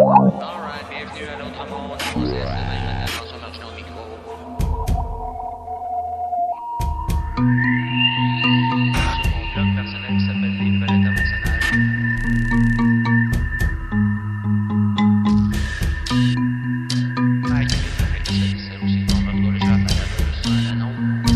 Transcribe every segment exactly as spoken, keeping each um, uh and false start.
Alright, bienvenue à l'autre monde. On s'est maintenant François Marchand au micro. Sur mon blog personnel qui s'appelle Les Nouvelles Internationales. Ah, il y a des trucs qui se disent aussi. On va retrouver la madame sur un anneau.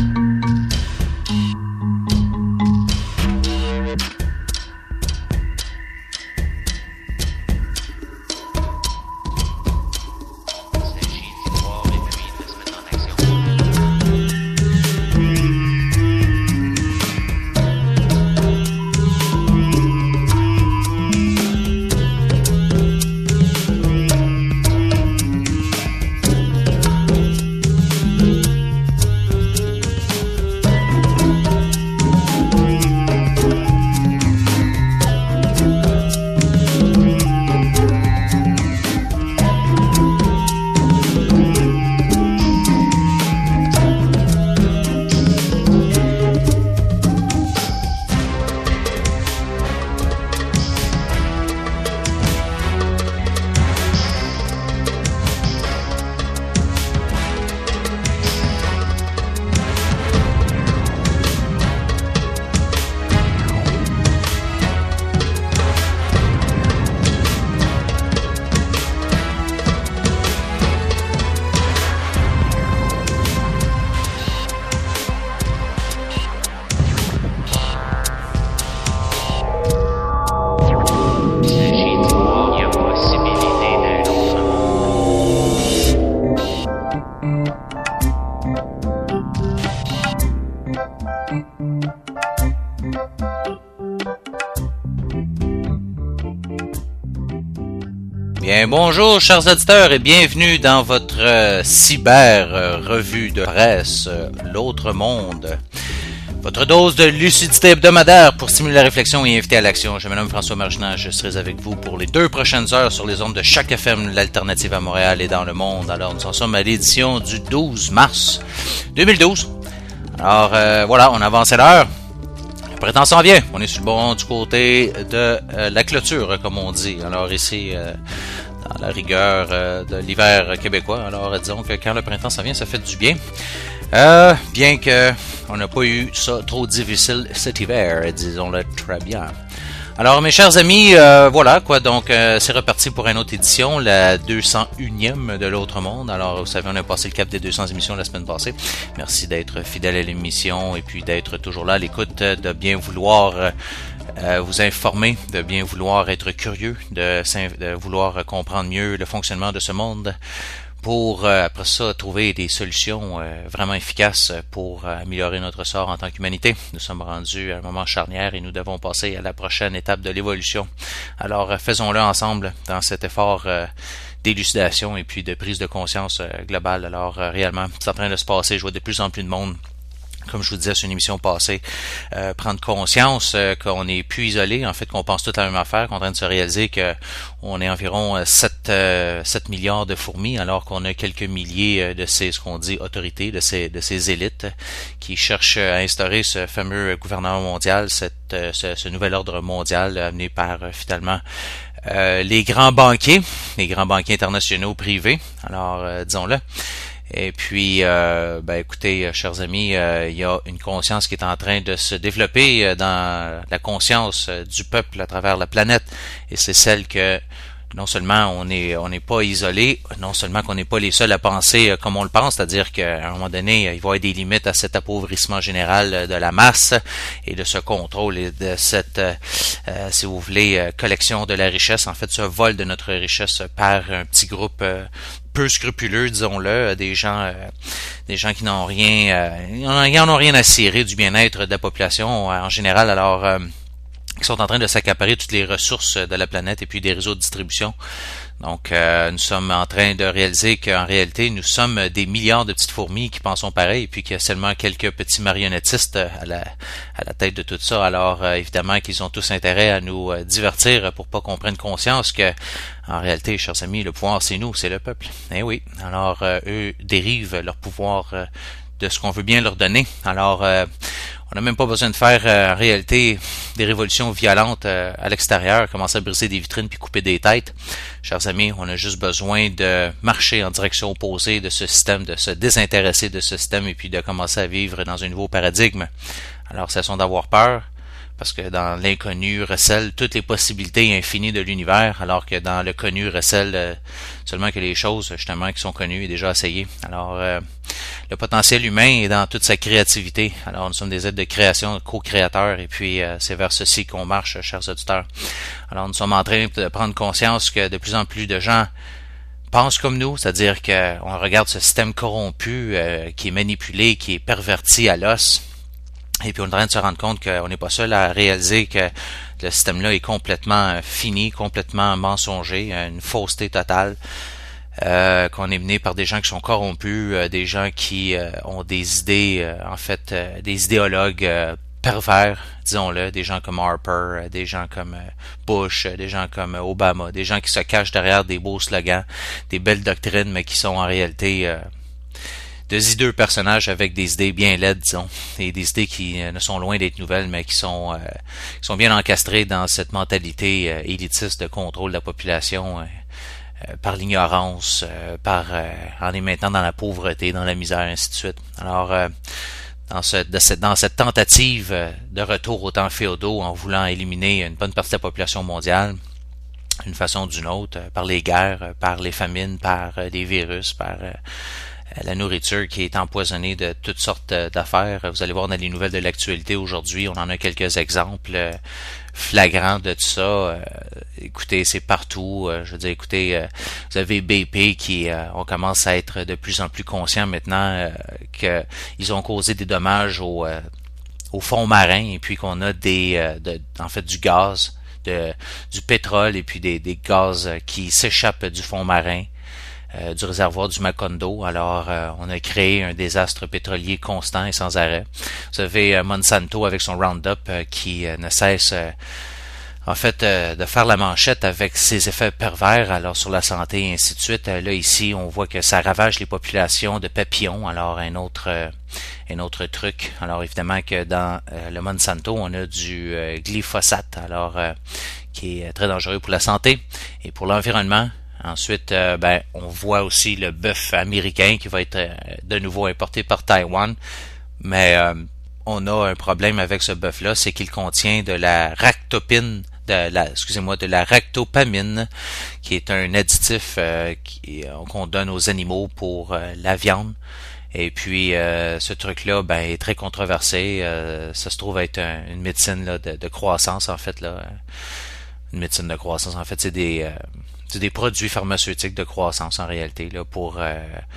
Bien, bonjour chers auditeurs et bienvenue dans votre euh, cyber euh, revue de presse euh, L'Autre Monde. Votre dose de lucidité hebdomadaire pour stimuler la réflexion et inviter à l'action. Je me nomme François Marchand, je serai avec vous pour les deux prochaines heures sur les ondes de Choc F M, l'alternative à Montréal et dans le monde. Alors nous en sommes à l'édition du douze mars deux mille douze. Alors euh, voilà, on avance à l'heure. Le printemps s'en vient. On est sur le bon du côté de euh, la clôture, comme on dit. Alors ici, euh, dans la rigueur euh, de l'hiver québécois. Alors disons que quand le printemps s'en vient, ça fait du bien. Euh, bien que on n'a pas eu ça trop difficile cet hiver, disons-le très bien. Alors mes chers amis, euh, voilà quoi, donc euh, c'est reparti pour une autre édition, la deux cent unième de l'Autre Monde. Alors vous savez, on a passé le cap des deux cents émissions la semaine passée. Merci d'être fidèle à l'émission et puis d'être toujours là à l'écoute, de bien vouloir euh, vous informer, de bien vouloir être curieux, de, de vouloir comprendre mieux le fonctionnement de ce monde, pour euh, après ça trouver des solutions euh, vraiment efficaces pour euh, améliorer notre sort en tant qu'humanité. Nous sommes rendus à un moment charnière et nous devons passer à la prochaine étape de l'évolution. Alors euh, faisons-le ensemble dans cet effort euh, d'élucidation et puis de prise de conscience euh, globale. Alors euh, réellement, c'est en train de se passer, je vois de plus en plus de monde, comme je vous disais sur une émission passée, euh, prendre conscience euh, qu'on n'est plus isolé, en fait qu'on pense toute la même affaire, qu'on est en train de se réaliser que on est environ euh, sept milliards de fourmis, alors qu'on a quelques milliers euh, de ces, ce qu'on dit, autorités, de ces, de ces élites qui cherchent à instaurer ce fameux gouvernement mondial, cette, euh, ce, ce nouvel ordre mondial amené par euh, finalement euh, les grands banquiers, les grands banquiers internationaux privés, alors euh, disons-le. Et puis, euh, ben écoutez, chers amis, euh, il y a une conscience qui est en train de se développer euh, dans la conscience euh, du peuple à travers la planète. Et c'est celle que non seulement on est on n'est pas isolé, non seulement qu'on n'est pas les seuls à penser euh, comme on le pense, c'est-à-dire qu'à un moment donné, il va y avoir des limites à cet appauvrissement général euh, de la masse et de ce contrôle et de cette, euh, euh, si vous voulez, euh, collection de la richesse, en fait, ce vol de notre richesse par un petit groupe euh, peu scrupuleux, disons-le, des gens euh, des gens qui n'ont rien euh, ils n'en ont rien à cirer du bien-être de la population euh, en général, alors euh, qui sont en train de s'accaparer toutes les ressources de la planète et puis des réseaux de distribution. Donc, euh, nous sommes en train de réaliser qu'en réalité, nous sommes des milliards de petites fourmis qui pensons pareil, et puis qu'il y a seulement quelques petits marionnettistes à la, à la tête de tout ça. Alors, euh, évidemment qu'ils ont tous intérêt à nous euh, divertir pour pas qu'on prenne conscience que, en réalité, chers amis, le pouvoir, c'est nous, c'est le peuple. Eh oui. Alors, euh, eux dérivent leur pouvoir euh, de ce qu'on veut bien leur donner. Alors, euh, On n'a même pas besoin de faire euh, en réalité des révolutions violentes euh, à l'extérieur, commencer à briser des vitrines puis couper des têtes. Chers amis, on a juste besoin de marcher en direction opposée de ce système, de se désintéresser de ce système et puis de commencer à vivre dans un nouveau paradigme. Alors, cessons d'avoir peur, parce que dans l'inconnu recèlent toutes les possibilités infinies de l'univers, alors que dans le connu recèlent euh, seulement que les choses justement qui sont connues et déjà essayées. Alors, euh, le potentiel humain est dans toute sa créativité. Alors, nous sommes des êtres de création, co-créateurs, et puis euh, c'est vers ceci qu'on marche, chers auditeurs. Alors, nous sommes en train de prendre conscience que de plus en plus de gens pensent comme nous, c'est-à-dire qu'on regarde ce système corrompu, euh, qui est manipulé, qui est perverti à l'os. Et puis on est en train de se rendre compte qu'on n'est pas seul à réaliser que le système-là est complètement fini, complètement mensonger, une fausseté totale, euh, qu'on est mené par des gens qui sont corrompus, euh, des gens qui euh, ont des idées, euh, en fait, euh, des idéologues euh, pervers, disons-le, des gens comme Harper, euh, des gens comme euh, Bush, euh, des gens comme euh, Obama, des gens qui se cachent derrière des beaux slogans, des belles doctrines, mais qui sont en réalité... Euh, de hideux personnages avec des idées bien laides, disons, et des idées qui euh, ne sont loin d'être nouvelles, mais qui sont euh, qui sont bien encastrées dans cette mentalité euh, élitiste de contrôle de la population euh, euh, par l'ignorance, euh, par euh, en est maintenant dans la pauvreté, dans la misère, ainsi de suite. Alors, euh, dans, ce, de cette, dans cette tentative de retour aux temps féodaux, en voulant éliminer une bonne partie de la population mondiale, d'une façon ou d'une autre, euh, par les guerres, euh, par les famines, par euh, les virus, par... Euh, la nourriture qui est empoisonnée de toutes sortes d'affaires. Vous allez voir dans les nouvelles de l'actualité aujourd'hui, on en a quelques exemples flagrants de tout ça. Euh, écoutez, c'est partout. Euh, je veux dire, écoutez, euh, vous avez B P qui, euh, on commence à être de plus en plus conscients maintenant euh, qu'ils ont causé des dommages au, euh, au fond marin et puis qu'on a des, euh, de, en fait, du gaz, de, du pétrole et puis des, des gaz qui s'échappent du fond marin. Euh, du réservoir du Macondo. Alors, euh, on a créé un désastre pétrolier constant et sans arrêt. Vous avez euh, Monsanto avec son Roundup euh, qui euh, ne cesse, euh, en fait, euh, de faire la manchette avec ses effets pervers alors sur la santé et ainsi de suite. Euh, là, ici, on voit que ça ravage les populations de papillons. Alors, un autre, euh, un autre truc. Alors, évidemment que dans euh, le Monsanto, on a du euh, glyphosate, alors euh, qui est très dangereux pour la santé et pour l'environnement. Ensuite, euh, ben, on voit aussi le bœuf américain qui va être euh, de nouveau importé par Taïwan. Mais euh, on a un problème avec ce bœuf-là, c'est qu'il contient de la ractopine, de la, excusez-moi, de la ractopamine, qui est un additif euh, qui, euh, qu'on donne aux animaux pour euh, la viande. Et puis, euh, ce truc-là, ben, est très controversé. Euh, ça se trouve être un, une médecine là, de, de croissance, en fait, là. Une médecine de croissance, en fait, c'est des... Euh, C'est des produits pharmaceutiques de croissance en réalité là pour euh,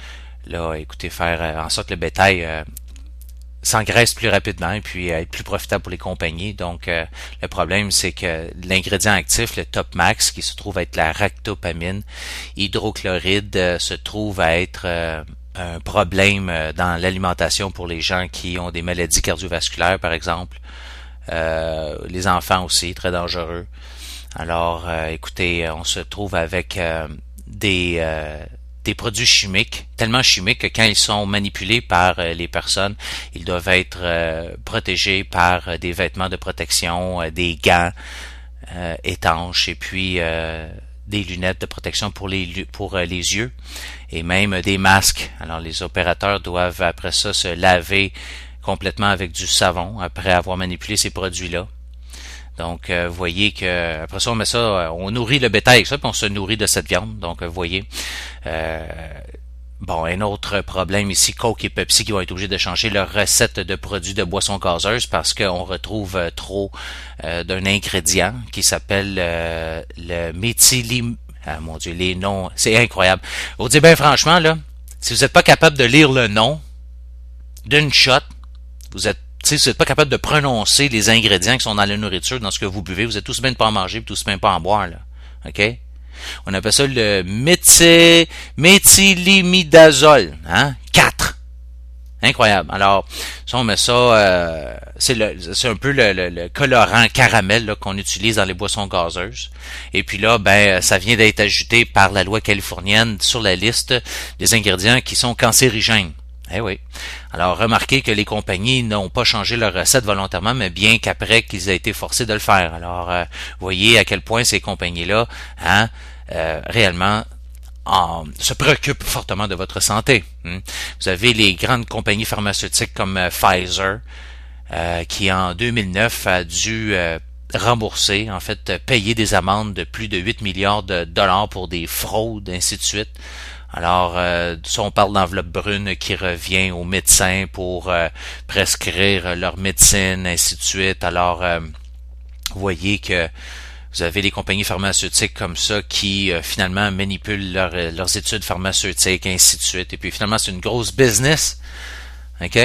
là écoutez faire euh, en sorte que le bétail euh, s'engraisse plus rapidement et puis euh, être plus profitable pour les compagnies. Donc euh, le problème c'est que l'ingrédient actif, le Top Max, qui se trouve être la ractopamine hydrochloride, euh, se trouve à être euh, un problème euh, dans l'alimentation pour les gens qui ont des maladies cardiovasculaires par exemple, euh, les enfants aussi, très dangereux. Alors, euh, écoutez, on se trouve avec euh, des euh, des produits chimiques, tellement chimiques que quand ils sont manipulés par euh, les personnes, ils doivent être euh, protégés par euh, des vêtements de protection, euh, des gants euh, étanches et puis euh, des lunettes de protection pour les pour euh, les yeux et même des masques. Alors, les opérateurs doivent après ça se laver complètement avec du savon après avoir manipulé ces produits-là. Donc, euh, vous voyez que après ça, on met ça, on nourrit le bétail avec ça, puis on se nourrit de cette viande. Donc, vous voyez. Euh, bon, un autre problème ici, Coke et Pepsi qui vont être obligés de changer leur recette de produits de boissons gazeuses parce qu'on retrouve euh, trop euh, d'un ingrédient qui s'appelle euh, le méthylim... Ah mon Dieu, les noms, c'est incroyable. Vous dites bien franchement, là, si vous n'êtes pas capable de lire le nom d'une shot, vous êtes si vous n'êtes pas capable de prononcer les ingrédients qui sont dans la nourriture, dans ce que vous buvez, vous êtes tous bien de pas en manger, puis tous bien pas en boire, là. OK? On appelle ça le méthi... méthylimidazole, hein? quatre. Incroyable. Alors, si on met ça, euh, c'est, le, c'est un peu le, le, le colorant caramel là, qu'on utilise dans les boissons gazeuses. Et puis là, ben, ça vient d'être ajouté par la loi californienne sur la liste des ingrédients qui sont cancérigènes. Eh oui. Alors, remarquez que les compagnies n'ont pas changé leur recette volontairement, mais bien qu'après qu'ils aient été forcés de le faire. Alors, euh, voyez à quel point ces compagnies-là, hein, euh, réellement, en, se préoccupent fortement de votre santé. Hein. Vous avez les grandes compagnies pharmaceutiques comme euh, Pfizer, euh, qui en deux mille neuf a dû euh, rembourser, en fait, payer des amendes de plus de huit milliards de dollars pour des fraudes, ainsi de suite. Alors, euh, ça, on parle d'enveloppe brune qui revient aux médecins pour euh, prescrire leur médecine, ainsi de suite. Alors, euh, vous voyez que vous avez les compagnies pharmaceutiques comme ça qui, euh, finalement, manipulent leur, leurs études pharmaceutiques, ainsi de suite. Et puis, finalement, c'est une grosse business. OK?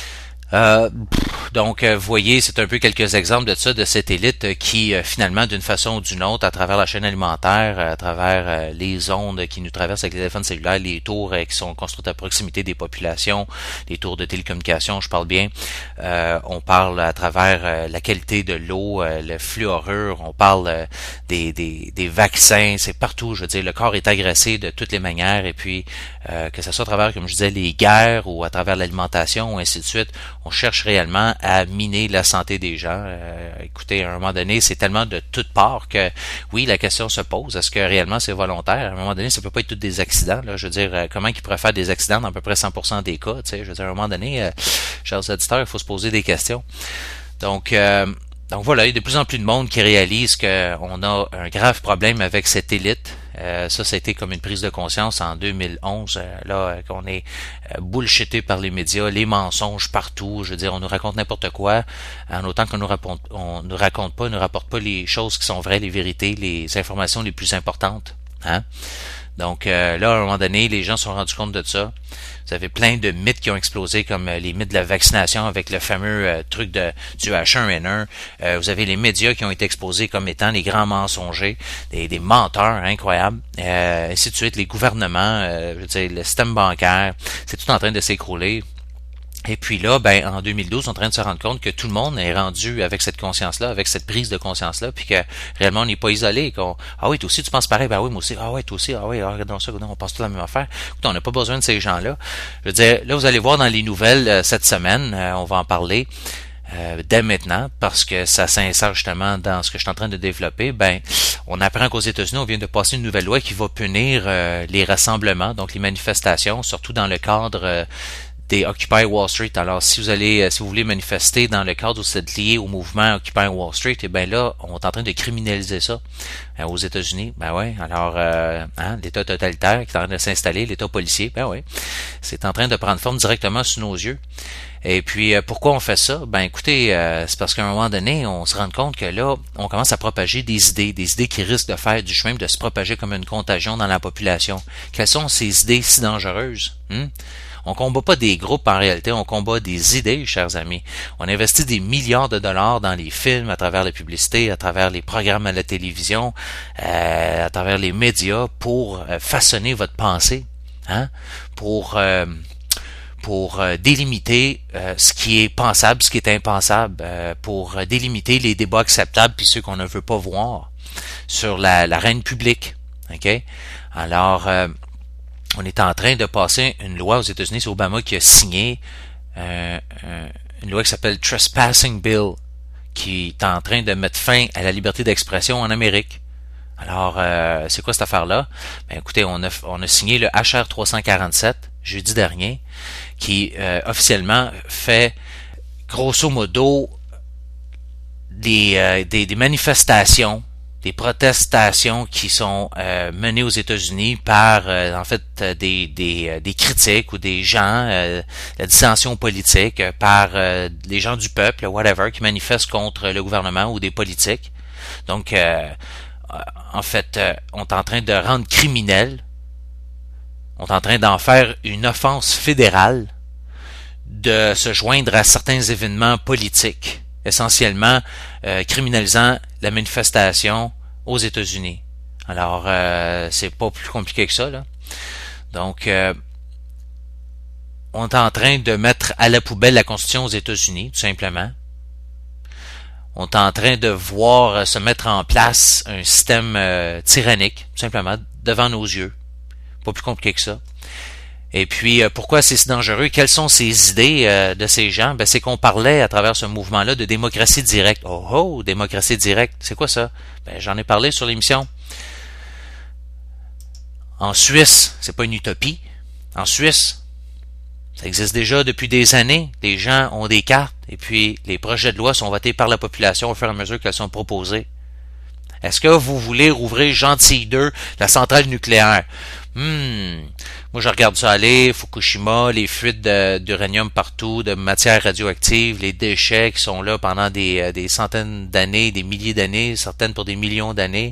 Euh, donc, vous voyez, c'est un peu quelques exemples de ça, de cette élite qui, finalement, d'une façon ou d'une autre, à travers la chaîne alimentaire, à travers les ondes qui nous traversent avec les téléphones cellulaires, les tours qui sont construites à proximité des populations, les tours de télécommunication, je parle bien, euh, on parle à travers la qualité de l'eau, le fluorure, on parle des, des, des vaccins, c'est partout, je veux dire, le corps est agressé de toutes les manières, et puis, euh, que ce soit à travers, comme je disais, les guerres, ou à travers l'alimentation, ou ainsi de suite, on cherche réellement à miner la santé des gens. Euh, écoutez, à un moment donné, c'est tellement de toutes parts que, oui, la question se pose, est-ce que réellement c'est volontaire? À un moment donné, ça peut pas être tous des accidents. Là. Je veux dire, euh, comment ils pourraient faire des accidents dans à peu près cent pour cent des cas? Tu sais, je veux dire, à un moment donné, euh, chers auditeurs, il faut se poser des questions. Donc, euh, donc voilà, il y a de plus en plus de monde qui réalise qu'on a un grave problème avec cette élite. Euh, ça, ça a été comme une prise de conscience en deux mille onze, euh, là, euh, qu'on est euh, bullshité par les médias, les mensonges partout. Je veux dire, on nous raconte n'importe quoi, en autant qu'on nous raconte, on nous raconte pas, nous rapporte pas les choses qui sont vraies, les vérités, les informations les plus importantes. Hein? Donc euh, là, à un moment donné, les gens se sont rendus compte de ça. Vous avez plein de mythes qui ont explosé, comme euh, les mythes de la vaccination avec le fameux euh, truc de du H un N un. Euh, vous avez les médias qui ont été exposés comme étant les grands mensongers, des, des menteurs incroyables, euh, ainsi de suite. Les gouvernements, euh, je veux dire, le système bancaire, c'est tout en train de s'écrouler. Et puis là, ben en deux mille douze, on est en train de se rendre compte que tout le monde est rendu avec cette conscience-là, avec cette prise de conscience-là, puis que réellement on n'est pas isolé. Qu'on, ah oui, toi aussi tu penses pareil, ben oui, moi aussi, ah oui, toi aussi, ah oui, ah, regardons ça, on pense tous la même affaire. Écoute, on n'a pas besoin de ces gens-là. Je veux dire, là, vous allez voir dans les nouvelles euh, cette semaine, euh, on va en parler euh, dès maintenant, parce que ça s'insère justement dans ce que je suis en train de développer. Ben, on apprend qu'aux États-Unis, on vient de passer une nouvelle loi qui va punir euh, les rassemblements, donc les manifestations, surtout dans le cadre euh, des Occupy Wall Street. Alors, si vous allez, si vous voulez manifester dans le cadre où vous êtes lié au mouvement Occupy Wall Street, eh bien là, on est en train de criminaliser ça euh, aux États-Unis. Ben ouais. Alors, euh, hein, l'État totalitaire qui est en train de s'installer, l'État policier, ben ouais, c'est en train de prendre forme directement sous nos yeux. Et puis, euh, pourquoi on fait ça? Ben écoutez, euh, c'est parce qu'à un moment donné, on se rend compte que là, on commence à propager des idées, des idées qui risquent de faire du chemin, de se propager comme une contagion dans la population. Quelles sont ces idées si dangereuses? Hmm? On combat pas des groupes en réalité, on combat des idées, chers amis. On investit des milliards de dollars dans les films, à travers la publicité, à travers les programmes à la télévision, euh, à travers les médias pour euh, façonner votre pensée, hein, pour euh, pour euh, délimiter euh, ce qui est pensable, ce qui est impensable, euh, pour euh, délimiter les débats acceptables puis ceux qu'on ne veut pas voir sur la, l'arène publique. OK? Alors euh, on est en train de passer une loi aux États-Unis, c'est Obama qui a signé euh, euh, une loi qui s'appelle Trespassing Bill, qui est en train de mettre fin à la liberté d'expression en Amérique. Alors, euh, c'est quoi cette affaire-là? Ben, écoutez, on a, on a signé le H R trois cent quarante-sept jeudi dernier, qui euh, officiellement fait grosso modo des, euh, des, des manifestations, des protestations qui sont euh, menées aux États-Unis par euh, en fait des des, des critiques ou des gens, euh, la dissension politique, euh, par euh, les gens du peuple, whatever, qui manifestent contre le gouvernement ou des politiques. Donc, euh, en fait, euh, on est en train de rendre criminel, on est en train d'en faire une offense fédérale, de se joindre à certains événements politiques, essentiellement euh, criminalisant la manifestation aux États-Unis. Alors, euh, c'est pas plus compliqué que ça, là. Donc, euh, on est en train de mettre à la poubelle la Constitution aux États-Unis, tout simplement. On est en train de voir se mettre en place un système euh, tyrannique, tout simplement, devant nos yeux. Pas plus compliqué que ça. Et puis, euh, pourquoi c'est si dangereux? Quelles sont ces idées euh, de ces gens? Ben, c'est qu'on parlait à travers ce mouvement-là de démocratie directe. Oh oh, démocratie directe, c'est quoi ça? Ben, j'en ai parlé sur l'émission. En Suisse, c'est pas une utopie. En Suisse, ça existe déjà depuis des années. Les gens ont des cartes et puis les projets de loi sont votés par la population au fur et à mesure qu'elles sont proposées. Est-ce que vous voulez rouvrir Gentilly deux, la centrale nucléaire? Hmm, moi je regarde ça aller, Fukushima, les fuites de, d'uranium partout, de matières radioactives, les déchets qui sont là pendant des, des centaines d'années, des milliers d'années, certaines pour des millions d'années.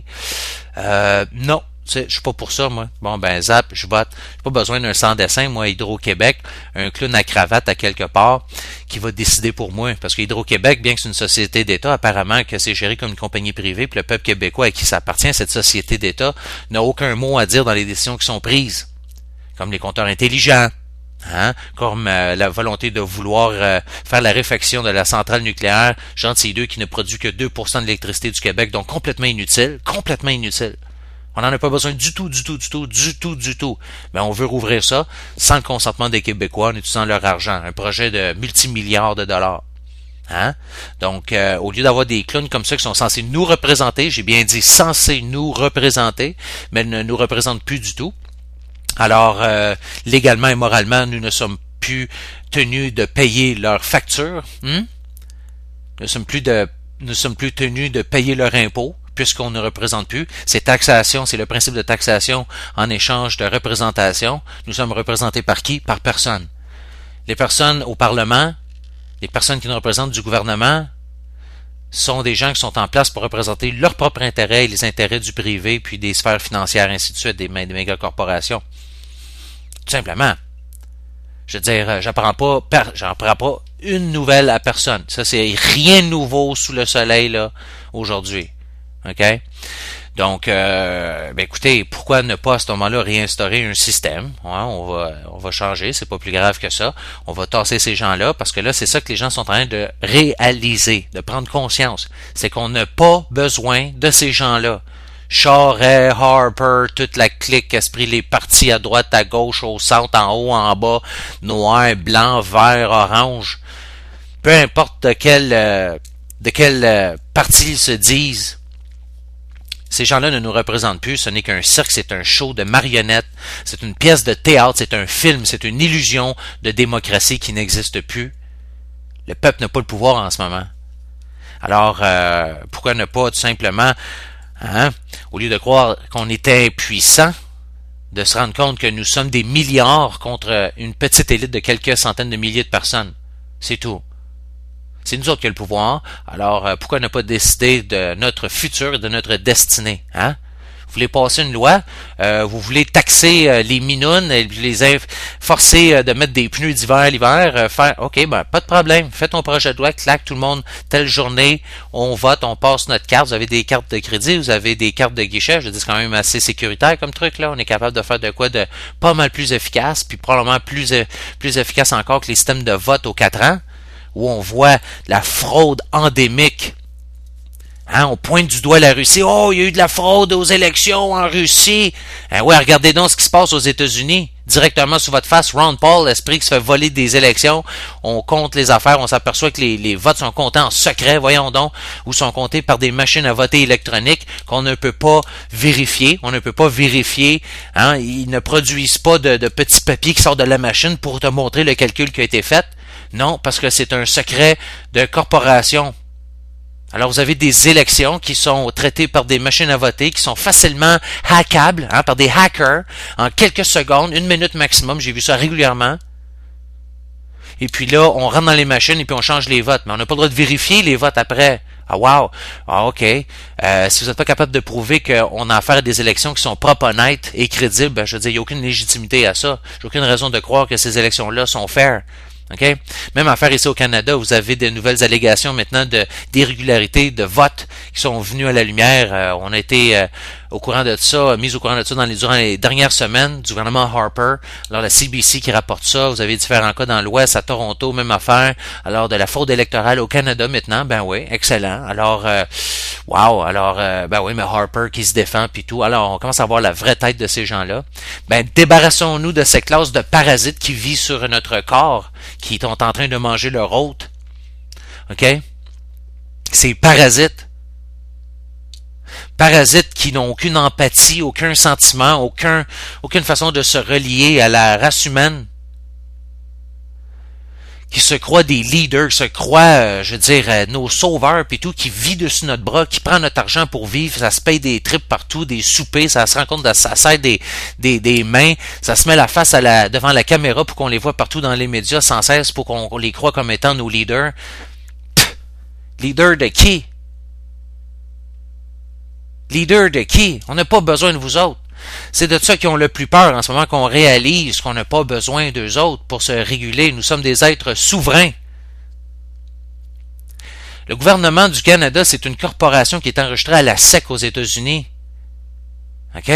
Euh, non. Je suis pas pour ça, moi. Bon, ben, zap, je vote. J'ai pas besoin d'un sans-dessin, moi, Hydro-Québec, un clown à cravate à quelque part, qui va décider pour moi. Parce que Hydro-Québec, bien que c'est une société d'État, apparemment que c'est géré comme une compagnie privée, puis le peuple québécois à qui ça appartient, cette société d'État, n'a aucun mot à dire dans les décisions qui sont prises. Comme les compteurs intelligents, hein, comme euh, la volonté de vouloir euh, faire la réfection de la centrale nucléaire Gentilly deux qui ne produit que deux pour cent de l'électricité du Québec, donc complètement inutile, complètement inutile. On n'en a pas besoin du tout, du tout, du tout, du tout, du tout. Mais on veut rouvrir ça sans le consentement des Québécois en utilisant leur argent. Un projet de multimilliards de dollars. Hein? Donc, euh, au lieu d'avoir des clowns comme ça qui sont censés nous représenter, j'ai bien dit censés nous représenter, mais ils ne nous représentent plus du tout. Alors, euh, légalement et moralement, nous ne sommes plus tenus de payer leurs factures. Hmm? Nous ne sommes plus de, nous sommes plus tenus de payer leurs impôts, puisqu'on ne représente plus. C'est taxation, c'est le principe de taxation en échange de représentation. Nous sommes représentés par qui? Par personne. Les personnes au Parlement, les personnes qui nous représentent du gouvernement, sont des gens qui sont en place pour représenter leurs propres intérêts et les intérêts du privé, puis des sphères financières, ainsi de suite, des, des méga corporations. Tout simplement. Je veux dire, j'apprends pas, j'apprends pas une nouvelle à personne. Ça, c'est rien de nouveau sous le soleil, là, aujourd'hui. OK? Donc, euh, ben écoutez, pourquoi ne pas à ce moment-là réinstaurer un système? Ouais, on va, on va changer, c'est pas plus grave que ça. On va tasser ces gens-là, parce que là, c'est ça que les gens sont en train de réaliser, de prendre conscience. C'est qu'on n'a pas besoin de ces gens-là. Charest, Harper, toute la clique, esprit, les partis à droite, à gauche, au centre, en haut, en bas, noir, blanc, vert, orange. Peu importe de quel, euh, de quel euh, parti ils se disent. Ces gens-là ne nous représentent plus, ce n'est qu'un cirque, c'est un show de marionnettes, c'est une pièce de théâtre, c'est un film, c'est une illusion de démocratie qui n'existe plus. Le peuple n'a pas le pouvoir en ce moment. Alors, euh, pourquoi ne pas tout simplement, hein, au lieu de croire qu'on est impuissant, de se rendre compte que nous sommes des milliards contre une petite élite de quelques centaines de milliers de personnes. C'est tout. C'est nous autres qui avons le pouvoir, alors euh, pourquoi ne pas décider de notre futur et de notre destinée, hein? Vous voulez passer une loi, euh, vous voulez taxer euh, les minounes, et les inf- forcer euh, de mettre des pneus d'hiver l'hiver, euh, faire, ok, ben pas de problème, faites ton projet de loi, claque, tout le monde, telle journée, on vote, on passe notre carte, vous avez des cartes de crédit, vous avez des cartes de guichet, je dis c'est quand même assez sécuritaire comme truc, là, on est capable de faire de quoi de pas mal plus efficace, puis probablement plus, plus efficace encore que les systèmes de vote aux quatre ans, où on voit la fraude endémique. Hein, on pointe du doigt la Russie. Oh, il y a eu de la fraude aux élections en Russie. Hein, ouais, regardez donc ce qui se passe aux États-Unis. Directement sous votre face, Ron Paul, l'esprit qui se fait voler des élections. On compte les affaires, on s'aperçoit que les, les votes sont comptés en secret, voyons donc, ou sont comptés par des machines à voter électroniques qu'on ne peut pas vérifier. On ne peut pas vérifier. Hein, ils ne produisent pas de, de petits papiers qui sortent de la machine pour te montrer le calcul qui a été fait. Non, parce que c'est un secret de corporation. Alors, vous avez des élections qui sont traitées par des machines à voter, qui sont facilement hackables, hein, par des hackers, en quelques secondes, une minute maximum. J'ai vu ça régulièrement. Et puis là, on rentre dans les machines et puis on change les votes. Mais on n'a pas le droit de vérifier les votes après. Ah, wow! Ah, OK. Euh, si vous n'êtes pas capable de prouver qu'on a affaire à des élections qui sont propres, honnêtes et crédibles, ben, je veux dire, il n'y a aucune légitimité à ça. J'ai aucune raison de croire que ces élections-là sont fair. Okay? Même affaire ici au Canada, vous avez de nouvelles allégations maintenant de d'irrégularités de vote qui sont venues à la lumière. Euh, on a été euh, au courant de ça, mise au courant de ça dans les, durant les dernières semaines du gouvernement Harper. Alors, la C B C qui rapporte ça. Vous avez différents cas dans l'Ouest, à Toronto, même affaire. Alors, de la fraude électorale au Canada maintenant, ben oui, excellent. Alors, euh, wow, alors, euh, ben oui, mais Harper qui se défend puis tout. Alors, on commence à voir la vraie tête de ces gens-là. Ben, débarrassons-nous de ces classes de parasites qui vivent sur notre corps, qui sont en train de manger leur hôte. OK? Ces parasites. Parasites qui n'ont aucune empathie, aucun sentiment, aucun, aucune façon de se relier à la race humaine. Qui se croient des leaders, qui se croient, euh, je veux dire, euh, nos sauveurs puis tout, qui vit dessus notre bras, qui prend notre argent pour vivre, ça se paye des trips partout, des soupers, ça se rend compte de ça s'aide des, des, des mains, ça se met la face à la, devant la caméra pour qu'on les voit partout dans les médias sans cesse, pour qu'on les croit comme étant nos leaders. Pff, leader de qui? Leader de qui? On n'a pas besoin de vous autres. C'est de ça qu'ils ont le plus peur en ce moment, qu'on réalise qu'on n'a pas besoin d'eux autres pour se réguler. Nous sommes des êtres souverains. Le gouvernement du Canada, c'est une corporation qui est enregistrée à la S E C aux États-Unis. OK?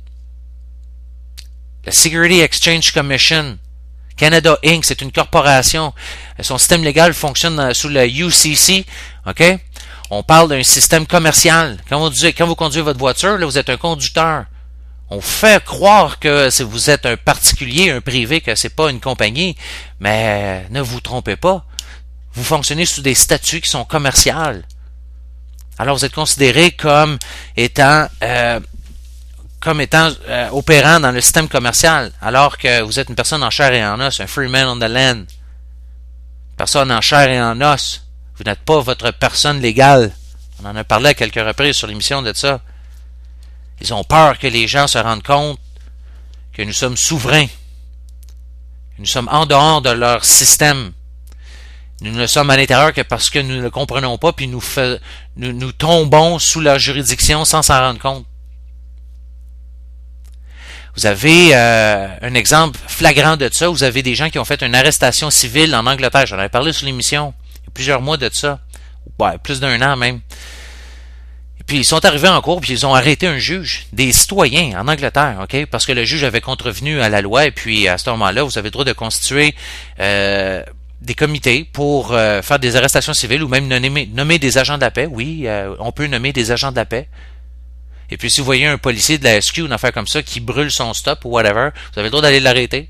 La Security Exchange Commission. Canada Incorporated, c'est une corporation. Son système légal fonctionne sous le U C C. OK? On parle d'un système commercial. Quand vous, quand vous conduisez votre voiture, là, vous êtes un conducteur. On fait croire que si vous êtes un particulier, un privé, que c'est pas une compagnie, mais ne vous trompez pas. Vous fonctionnez sous des statuts qui sont commerciaux. Alors vous êtes considéré comme étant euh, comme étant euh, opérant dans le système commercial, alors que vous êtes une personne en chair et en os, un free man on the land. Personne en chair et en os. Vous n'êtes pas votre personne légale. On en a parlé à quelques reprises sur l'émission de ça. Ils ont peur que les gens se rendent compte que nous sommes souverains. Que nous sommes en dehors de leur système. Nous ne sommes à l'intérieur que parce que nous ne le comprenons pas, puis nous, fait, nous, nous tombons sous leur juridiction sans s'en rendre compte. Vous avez euh, un exemple flagrant de ça. Vous avez des gens qui ont fait une arrestation civile en Angleterre. J'en avais parlé sur l'émission. Plusieurs mois de ça, ouais, plus d'un an même. Et puis ils sont arrivés en cour, puis ils ont arrêté un juge, des citoyens en Angleterre, ok, parce que le juge avait contrevenu à la loi. Et puis à ce moment-là, vous avez le droit de constituer euh, des comités pour euh, faire des arrestations civiles ou même nommer, nommer des agents de la paix. Oui, euh, on peut nommer des agents de la paix. Et puis si vous voyez un policier de la S Q ou une affaire comme ça qui brûle son stop ou whatever, vous avez le droit d'aller l'arrêter.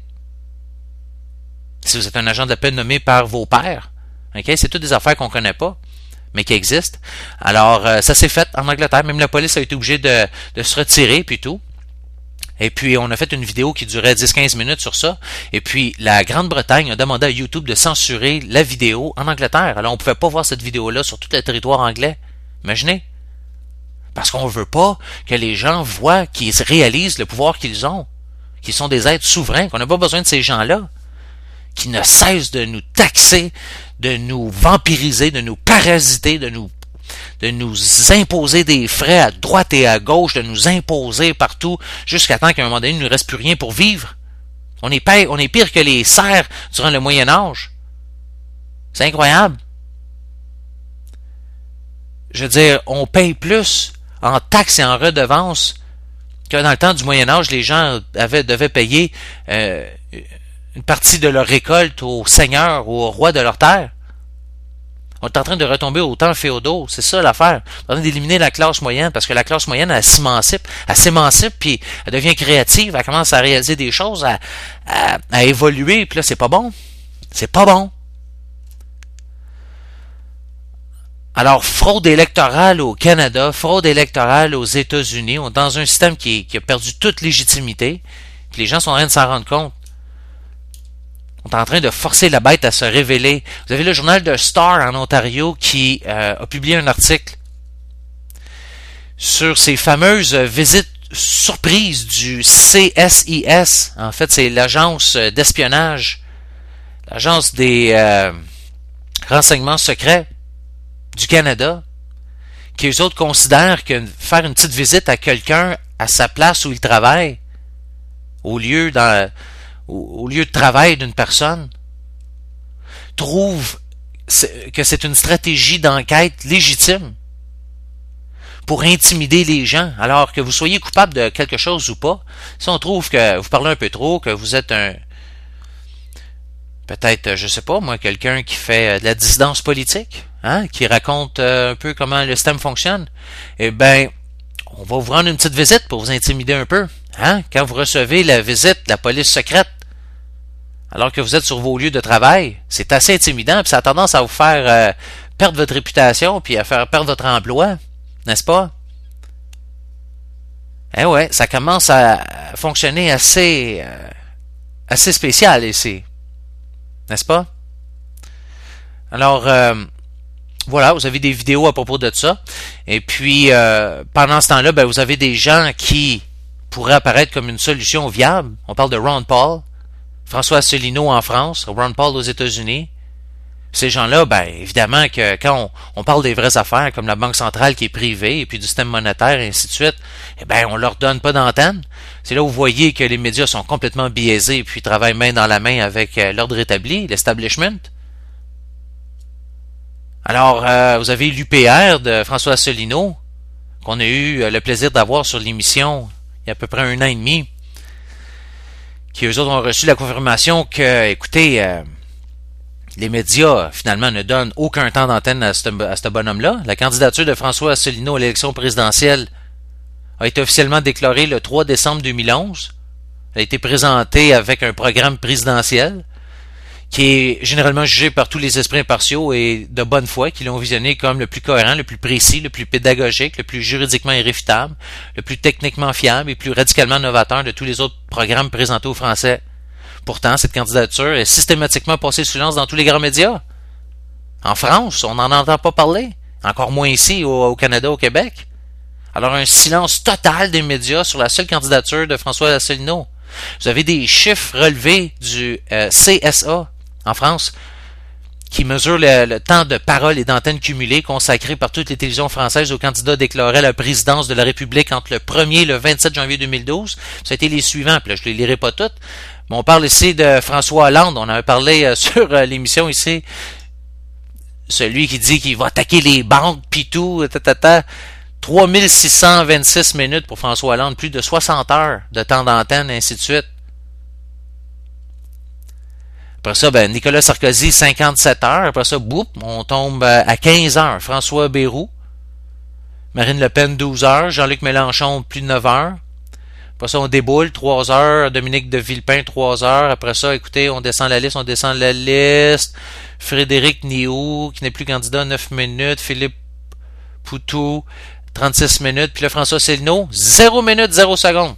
Si vous êtes un agent de la paix nommé par vos pairs. Okay? C'est toutes des affaires qu'on ne connaît pas, mais qui existent. Alors, euh, ça s'est fait en Angleterre. Même la police a été obligée de, de se retirer, puis tout. Et puis, on a fait une vidéo qui durait dix à quinze minutes sur ça. Et puis, la Grande-Bretagne a demandé à YouTube de censurer la vidéo en Angleterre. Alors, on ne pouvait pas voir cette vidéo-là sur tout le territoire anglais. Imaginez. Parce qu'on ne veut pas que les gens voient, qu'ils réalisent le pouvoir qu'ils ont. Qu'ils sont des êtres souverains, qu'on n'a pas besoin de ces gens-là. Qui ne cessent de nous taxer, de nous vampiriser, de nous parasiter, de nous, de nous imposer des frais à droite et à gauche, de nous imposer partout, jusqu'à temps qu'à un moment donné, il ne nous reste plus rien pour vivre. On est pire, on est pire que les serfs durant le Moyen Âge. C'est incroyable. Je veux dire, on paye plus en taxes et en redevances que dans le temps du Moyen Âge, les gens avaient, devaient payer euh, une partie de leur récolte au seigneur ou au roi de leur terre. On est en train de retomber au temps féodaux. C'est ça l'affaire. On est en train d'éliminer la classe moyenne parce que la classe moyenne, elle s'émancipe. Elle s'émancipe puis elle devient créative. Elle commence à réaliser des choses, à, à, à évoluer. Puis là, c'est pas bon. C'est pas bon. Alors, fraude électorale au Canada, fraude électorale aux États-Unis. On est dans un système qui, qui a perdu toute légitimité. Puis les gens sont en train de s'en rendre compte. On est en train de forcer la bête à se révéler. Vous avez le journal de Star en Ontario qui euh, a publié un article sur ces fameuses visites surprises du C S I S. En fait, c'est l'agence d'espionnage, l'agence des euh, renseignements secrets du Canada, qui eux autres considèrent que faire une petite visite à quelqu'un à sa place où il travaille, au lieu dans au lieu de travail d'une personne, trouve que c'est une stratégie d'enquête légitime pour intimider les gens, alors que vous soyez coupable de quelque chose ou pas. Si on trouve que vous parlez un peu trop, que vous êtes un peut-être, je sais pas, moi, quelqu'un qui fait de la dissidence politique, hein, qui raconte un peu comment le système fonctionne, eh ben, on va vous rendre une petite visite pour vous intimider un peu, hein, quand vous recevez la visite de la police secrète, alors que vous êtes sur vos lieux de travail. C'est assez intimidant, puis ça a tendance à vous faire euh, perdre votre réputation, puis à faire perdre votre emploi, n'est-ce pas? Eh ouais, ça commence à fonctionner assez, euh, assez spécial ici. N'est-ce pas? Alors, euh, voilà, vous avez des vidéos à propos de ça. Et puis, euh, pendant ce temps-là, ben, vous avez des gens qui pourraient apparaître comme une solution viable. On parle de Ron Paul, François Asselineau en France, Ron Paul aux États-Unis. Ces gens-là, ben, évidemment que quand on, on parle des vraies affaires, comme la Banque centrale qui est privée, et puis du système monétaire, et ainsi de suite, eh ben, on leur donne pas d'antenne. C'est là où vous voyez que les médias sont complètement biaisés, et puis travaillent main dans la main avec euh, l'ordre établi, l'establishment. Alors, euh, vous avez l'U P R de François Asselineau, qu'on a eu euh, le plaisir d'avoir sur l'émission il y a à peu près un an et demi, qui eux autres ont reçu la confirmation que, écoutez, euh, les médias, finalement, ne donnent aucun temps d'antenne à ce, à ce bonhomme-là. La candidature de François Asselineau à l'élection présidentielle a été officiellement déclarée le trois décembre deux mille onze. Elle a été présentée avec un programme présidentiel qui est généralement jugé par tous les esprits impartiaux et de bonne foi, qui l'ont visionné comme le plus cohérent, le plus précis, le plus pédagogique, le plus juridiquement irréfutable, le plus techniquement fiable et plus radicalement novateur de tous les autres programmes présentés aux Français. Pourtant, cette candidature est systématiquement passée sous silence dans tous les grands médias. En France, on n'en entend pas parler, encore moins ici, au, au Canada, au Québec. Alors, un silence total des médias sur la seule candidature de François Asselineau. Vous avez des chiffres relevés du euh, C S A en France qui mesure le, le temps de parole et d'antenne cumulé consacré par toutes les télévisions françaises aux candidats déclarés à la présidence de la République entre le premier et le vingt-sept janvier deux mille douze. Ça a été les suivants, puis là, je ne les lirai pas toutes. Mais on parle ici de François Hollande, on avait parlé euh, sur euh, l'émission ici, celui qui dit qu'il va attaquer les banques, pis tout, tatata. trois mille six cent vingt-six minutes pour François Hollande, plus de soixante heures de temps d'antenne, ainsi de suite. Après ça, ben, Nicolas Sarkozy, cinquante-sept heures. Après ça, boum, on tombe à quinze heures. François Bayrou. Marine Le Pen, douze heures. Jean-Luc Mélenchon, plus de neuf heures. Après ça, on déboule, trois heures. Dominique de Villepin, trois heures. Après ça, écoutez, on descend la liste, on descend la liste. Frédéric Niou, qui n'est plus candidat, neuf minutes. Philippe Poutou, trente-six minutes. Puis là, François Asselineau, zéro minute, zéro seconde.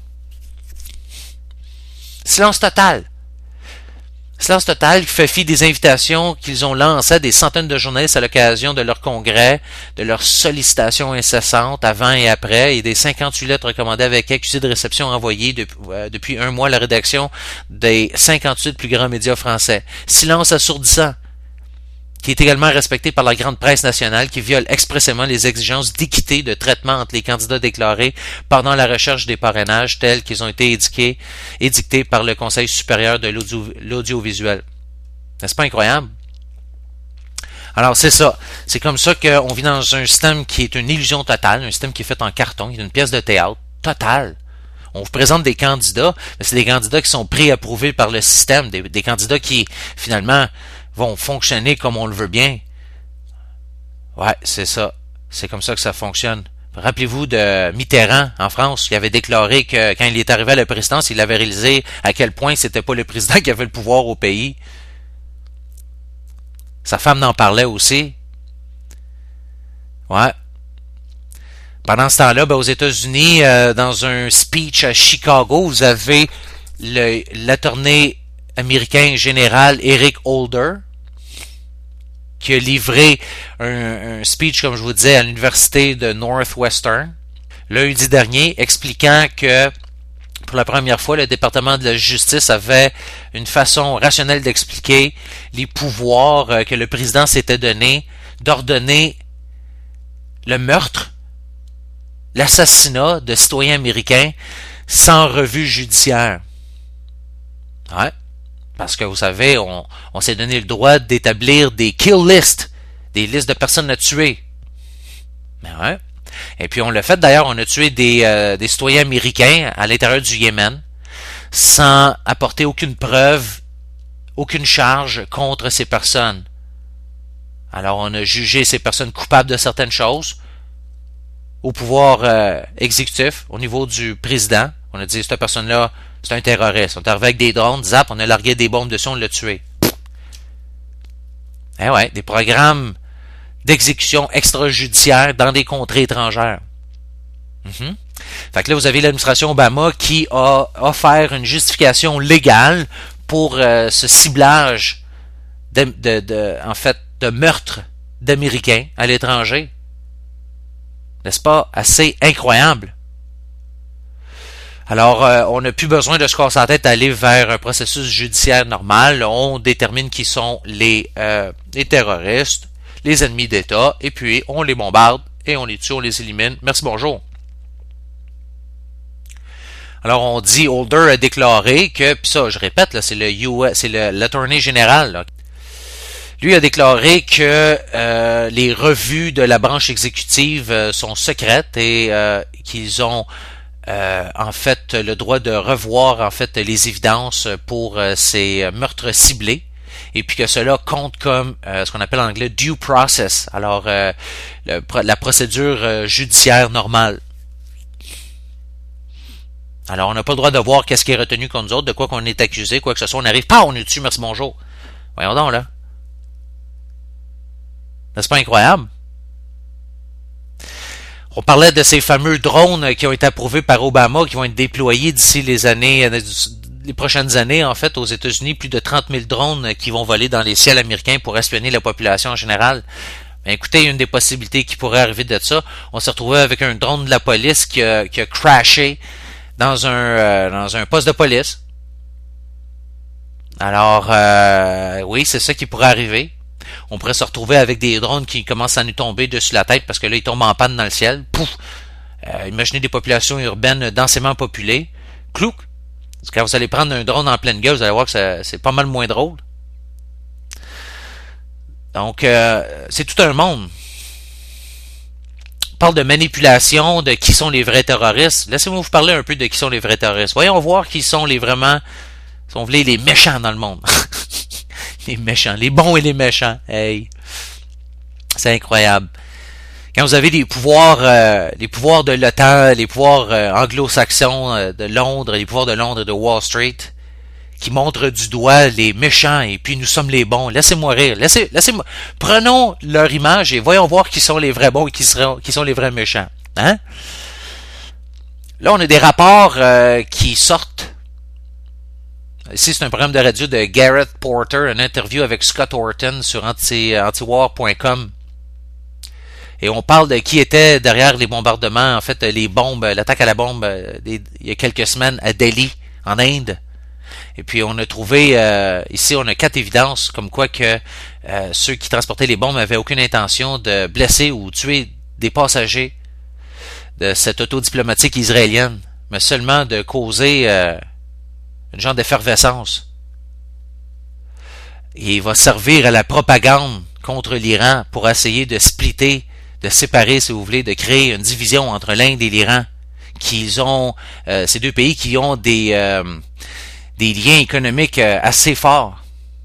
Silence total. Silence total qui fait fi des invitations qu'ils ont lancées à des centaines de journalistes à l'occasion de leur congrès, de leurs sollicitations incessantes avant et après, et des cinquante-huit lettres recommandées avec accusé de réception envoyées depuis, euh, depuis un mois à la rédaction des cinquante-huit plus grands médias français. Silence assourdissant, qui est également respecté par la grande presse nationale, qui viole expressément les exigences d'équité de traitement entre les candidats déclarés pendant la recherche des parrainages tels qu'ils ont été édiqués, édictés par le Conseil supérieur de l'audio, l'audiovisuel. N'est-ce pas incroyable? Alors, c'est ça. C'est comme ça qu'on vit dans un système qui est une illusion totale, un système qui est fait en carton, qui est une pièce de théâtre totale. On vous présente des candidats, mais c'est des candidats qui sont pré-approuvés par le système, des, des candidats qui, finalement, vont fonctionner comme on le veut bien. Ouais, c'est ça. C'est comme ça que ça fonctionne. Rappelez-vous de Mitterrand, en France, qui avait déclaré que quand il est arrivé à la présidence, il avait réalisé à quel point c'était pas le président qui avait le pouvoir au pays. Sa femme en parlait aussi. Ouais. Pendant ce temps-là, ben, aux États-Unis, euh, dans un speech à Chicago, vous avez le, l'attorney américain général Eric Holder, qui a livré un, un speech, comme je vous disais, à l'université de Northwestern, lundi dernier, expliquant que, pour la première fois, le département de la justice avait une façon rationnelle d'expliquer les pouvoirs que le président s'était donné d'ordonner le meurtre, l'assassinat de citoyens américains sans revue judiciaire. Ouais. Parce que, vous savez, on, on s'est donné le droit d'établir des kill lists, des listes de personnes à tuer. Mais ouais. Et puis on l'a fait d'ailleurs, on a tué des, euh, des citoyens américains à l'intérieur du Yémen sans apporter aucune preuve, aucune charge contre ces personnes. Alors on a jugé ces personnes coupables de certaines choses au pouvoir euh, exécutif, au niveau du président. On a dit, cette personne-là, c'est un terroriste. On est arrivé avec des drones, zap, on a largué des bombes dessus, on l'a tué. Eh ouais, des programmes d'exécution extrajudiciaire dans des contrées étrangères. Mm-hmm. Fait que là, vous avez l'administration Obama qui a offert une justification légale pour euh, ce ciblage de, de, de, en fait, de meurtre d'Américains à l'étranger. N'est-ce pas assez incroyable? Alors, euh, on n'a plus besoin de se casser la tête à aller vers un processus judiciaire normal. On détermine qui sont les, euh, les terroristes, les ennemis d'État, et puis on les bombarde, et on les tue, on les élimine. Merci, bonjour. Alors, on dit, Holder a déclaré que, puis ça, je répète, là, c'est le U S, c'est le, l'attorney général, là. Lui a déclaré que euh, les revues de la branche exécutive euh, sont secrètes et euh, qu'ils ont euh, en fait le droit de revoir en fait les évidences pour euh, ces meurtres ciblés et puis que cela compte comme euh, ce qu'on appelle en anglais due process, alors euh, le, la procédure euh, judiciaire normale. Alors on n'a pas le droit de voir qu'est-ce qui est retenu contre nous autres, de quoi qu'on est accusé, quoi que ce soit, on arrive, pas on est dessus, merci bonjour. Voyons donc là. N'est-ce pas incroyable? On parlait de ces fameux drones qui ont été approuvés par Obama, qui vont être déployés d'ici les années, les prochaines années, en fait, aux États-Unis, plus de trente mille drones qui vont voler dans les ciels américains pour espionner la population en général. Ben, écoutez, une des possibilités qui pourrait arriver de ça, on s'est retrouvé avec un drone de la police qui a, qui a crashé dans un, euh, dans un poste de police. Alors, euh, oui, c'est ça qui pourrait arriver. On pourrait se retrouver avec des drones qui commencent à nous tomber dessus la tête parce que là, ils tombent en panne dans le ciel. Pouf! Euh, imaginez des populations urbaines densément populées. Clouc! Quand vous allez prendre un drone en pleine gueule, vous allez voir que ça, c'est pas mal moins drôle. Donc, euh, c'est tout un monde. On parle de manipulation, de qui sont les vrais terroristes. Laissez-moi vous parler un peu de qui sont les vrais terroristes. Voyons voir qui sont les vraiment, si on voulait, les méchants dans le monde. Les méchants, les bons et les méchants. Hey, c'est incroyable. Quand vous avez les pouvoirs, euh, les pouvoirs de l'OTAN, les pouvoirs euh, anglo-saxons euh, de Londres, les pouvoirs de Londres et de Wall Street, qui montrent du doigt les méchants et puis nous sommes les bons. Laissez-moi rire. Laissez, laissez-moi. Prenons leur image et voyons voir qui sont les vrais bons et qui seront, qui sont les vrais méchants. Hein? Là, on a des rapports euh, qui sortent. Ici, c'est un programme de radio de Garrett Porter, une interview avec Scott Horton sur anti, antiwar point com. Et on parle de qui était derrière les bombardements, en fait, les bombes, l'attaque à la bombe des, il y a quelques semaines à Delhi, en Inde. Et puis, on a trouvé, euh, ici, on a quatre évidences comme quoi que euh, ceux qui transportaient les bombes n'avaient aucune intention de blesser ou tuer des passagers de cette auto diplomatique israélienne, mais seulement de causer euh, une genre d'effervescence. Et il va servir à la propagande contre l'Iran pour essayer de splitter, de séparer, si vous voulez, de créer une division entre l'Inde et l'Iran, qu'ils ont, euh, ces deux pays qui ont des, euh, des liens économiques euh, assez forts.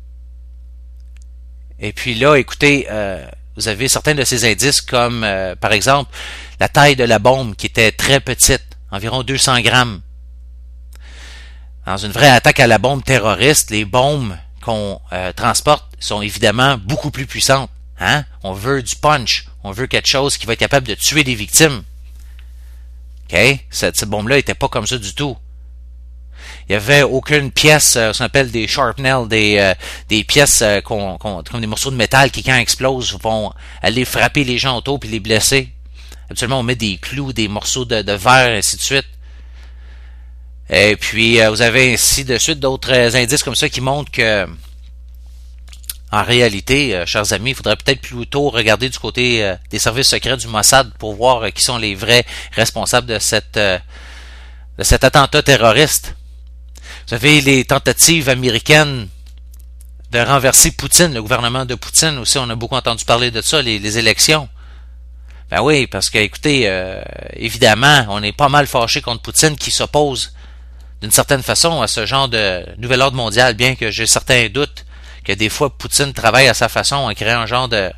Et puis là, écoutez, euh, vous avez certains de ces indices comme, euh, par exemple, la taille de la bombe qui était très petite, environ deux cents grammes. Dans une vraie attaque à la bombe terroriste, les bombes qu'on euh, transporte sont évidemment beaucoup plus puissantes. Hein? On veut du punch. On veut quelque chose qui va être capable de tuer des victimes. OK? Cette, cette bombe-là n'était pas comme ça du tout. Il n'y avait aucune pièce, euh, ce qu'on appelle des sharpnel, des, euh, des pièces euh, qu'on, qu'on, comme des morceaux de métal qui, quand explosent, vont aller frapper les gens autour puis les blesser. Habituellement, on met des clous, des morceaux de, de verre, et ainsi de suite. Et puis, euh, vous avez ainsi de suite d'autres indices comme ça qui montrent que, en réalité, euh, chers amis, il faudrait peut-être plutôt regarder du côté euh, des services secrets du Mossad pour voir euh, qui sont les vrais responsables de cette euh, de cet attentat terroriste. Vous avez les tentatives américaines de renverser Poutine, le gouvernement de Poutine aussi, on a beaucoup entendu parler de ça, les, les élections. Ben oui, parce que, écoutez, euh, évidemment, on est pas mal fâché contre Poutine qui s'oppose d'une certaine façon à ce genre de nouvel ordre mondial, bien que j'ai certains doutes que des fois Poutine travaille à sa façon en créant un genre de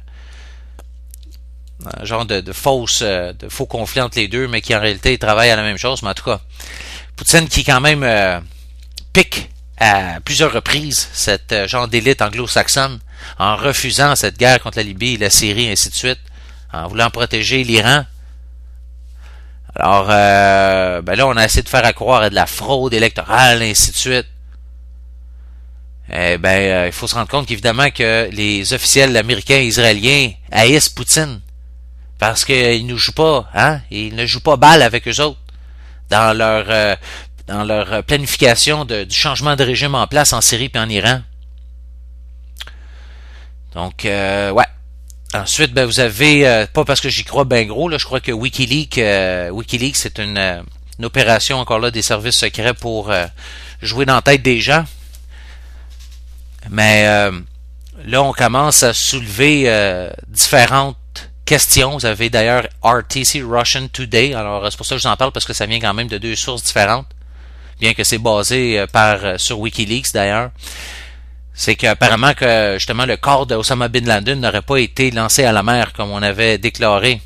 un genre de, de fausse de faux conflit entre les deux, mais qui en réalité travaille à la même chose. Mais en tout cas, Poutine qui quand même euh, pique à plusieurs reprises cette euh, genre d'élite anglo-saxonne en refusant cette guerre contre la Libye, la Syrie, et ainsi de suite, en voulant protéger l'Iran. Alors, euh, ben là, on a essayé de faire à croire à de la fraude électorale, et ainsi de suite. Eh ben, euh, il faut se rendre compte qu'évidemment que les officiels américains et israéliens haïssent Poutine. Parce qu'ils ne jouent pas, hein? Ils ne jouent pas balle avec eux autres dans leur euh, dans leur planification de, du changement de régime en place en Syrie et en Iran. Donc, euh, ouais. Ensuite, ben vous avez, euh, pas parce que j'y crois ben gros, là, je crois que Wikileaks, euh, Wikileaks, c'est une, euh, une opération encore là des services secrets pour euh, jouer dans la tête des gens. Mais euh, là, on commence à soulever euh, différentes questions. Vous avez d'ailleurs R T C, Russian Today. Alors, c'est pour ça que je vous en parle, parce que ça vient quand même de deux sources différentes, bien que c'est basé euh, par euh, sur Wikileaks d'ailleurs. C'est qu'apparemment que justement le corps d'Osama Bin Laden n'aurait pas été lancé à la mer comme on avait déclaré.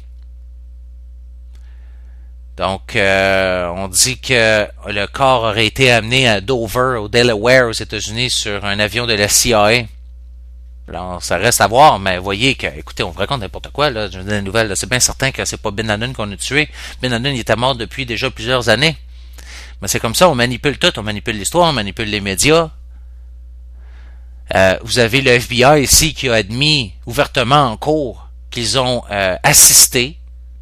Donc, euh, on dit que le corps aurait été amené à Dover, au Delaware, aux États-Unis, sur un avion de la C I A. Alors, ça reste à voir, mais voyez que, écoutez, on vous raconte n'importe quoi, là, je vous donne la nouvelle, là, c'est bien certain que c'est pas Bin Laden qu'on a tué. Bin Laden, il était mort depuis déjà plusieurs années. Mais c'est comme ça, on manipule tout, on manipule l'histoire, on manipule les médias. Euh, vous avez le F B I ici qui a admis ouvertement en cours qu'ils ont euh, assisté.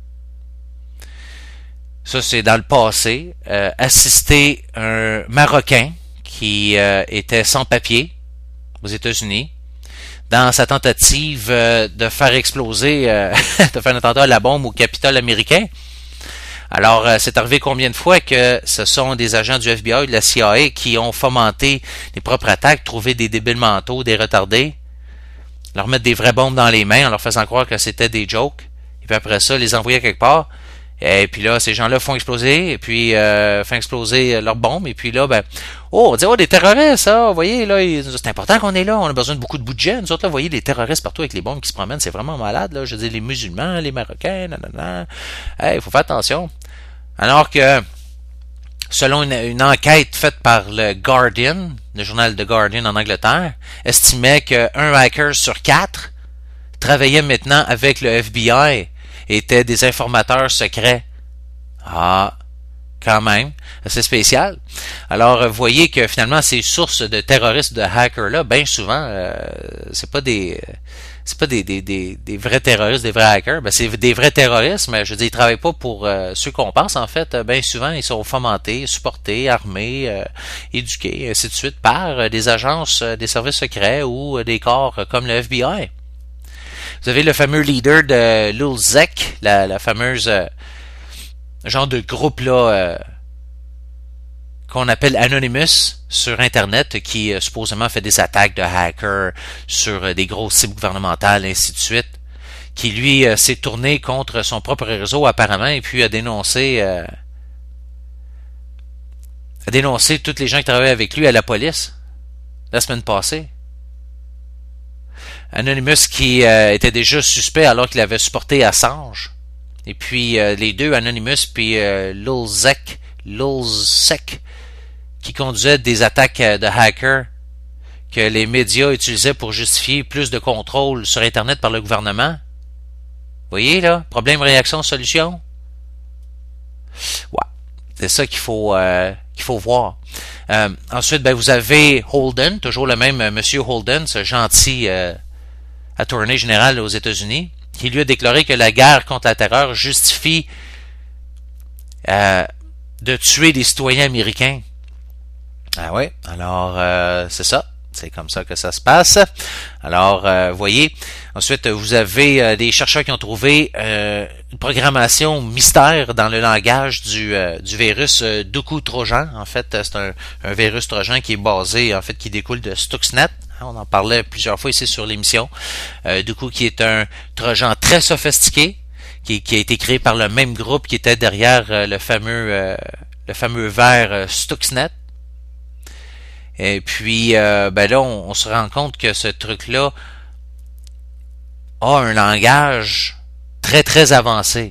Ça, c'est dans le passé. Euh, assisté un Marocain qui euh, était sans papier aux États-Unis dans sa tentative euh, de faire exploser, euh, de faire un attentat à la bombe au Capitole américain. Alors, euh, c'est arrivé combien de fois que ce sont des agents du F B I ou de la C I A qui ont fomenté les propres attaques, trouvé des débiles mentaux, des retardés, leur mettre des vraies bombes dans les mains en leur faisant croire que c'était des jokes, et puis après ça, les envoyer quelque part. Et puis là, ces gens-là font exploser, et puis euh, font exploser leurs bombes, et puis là, ben, oh, on dit, oh, des terroristes, ça, vous voyez, là, c'est important qu'on est là, on a besoin de beaucoup de budget, nous autres, là, vous voyez, les terroristes partout avec les bombes qui se promènent, c'est vraiment malade, là, je veux dire, les musulmans, les Marocains, nanana, hey, il faut faire attention. Alors que, selon une, une enquête faite par le Guardian, le journal The Guardian en Angleterre, estimait qu'un hacker sur quatre travaillait maintenant avec le F B I, étaient des informateurs secrets. Ah, quand même, c'est spécial. Alors, vous voyez que finalement, ces sources de terroristes, de hackers-là, bien souvent, euh, c'est pas des... c'est pas des, des, des, des vrais terroristes, des vrais hackers, ben c'est des vrais terroristes, mais je veux dire, ils travaillent pas pour euh, ceux qu'on pense, en fait. Bien souvent, ils sont fomentés, supportés, armés, euh, éduqués, ainsi de suite, par euh, des agences, euh, des services secrets ou euh, des corps euh, comme le F B I. Vous avez le fameux leader de Lil Zek, la, la fameuse euh, genre de groupe là euh, qu'on appelle Anonymous sur Internet, qui euh, supposément fait des attaques de hackers sur euh, des grosses cibles gouvernementales, ainsi de suite, qui lui euh, s'est tourné contre son propre réseau apparemment et puis a dénoncé euh, a dénoncé toutes les gens qui travaillaient avec lui à la police la semaine passée. Anonymous qui euh, était déjà suspect alors qu'il avait supporté Assange. Et puis euh, les deux, Anonymous puis euh, Lil Zek, Lil Zek, qui conduisaient des attaques de hackers que les médias utilisaient pour justifier plus de contrôle sur Internet par le gouvernement. Vous voyez là, problème, réaction, solution. Ouais, c'est ça qu'il faut euh, qu'il faut voir. Euh, ensuite, ben vous avez Holden, toujours le même euh, Monsieur Holden, ce gentil euh, attorney général aux États-Unis, qui lui a déclaré que la guerre contre la terreur justifie euh, de tuer des citoyens américains. Ah oui, alors euh, c'est ça, c'est comme ça que ça se passe. Alors, euh, voyez, ensuite vous avez euh, des chercheurs qui ont trouvé euh, une programmation mystère dans le langage du, euh, du virus euh, Duku Trojan. En fait, c'est un, un virus Trojan qui est basé, en fait, qui découle de Stuxnet. On en parlait plusieurs fois ici sur l'émission. Euh, Duku qui est un Trojan très sophistiqué, qui, qui a été créé par le même groupe qui était derrière euh, le fameux euh, le fameux verre euh, Stuxnet. Et puis, euh, ben là, on, on se rend compte que ce truc-là a un langage très, très avancé.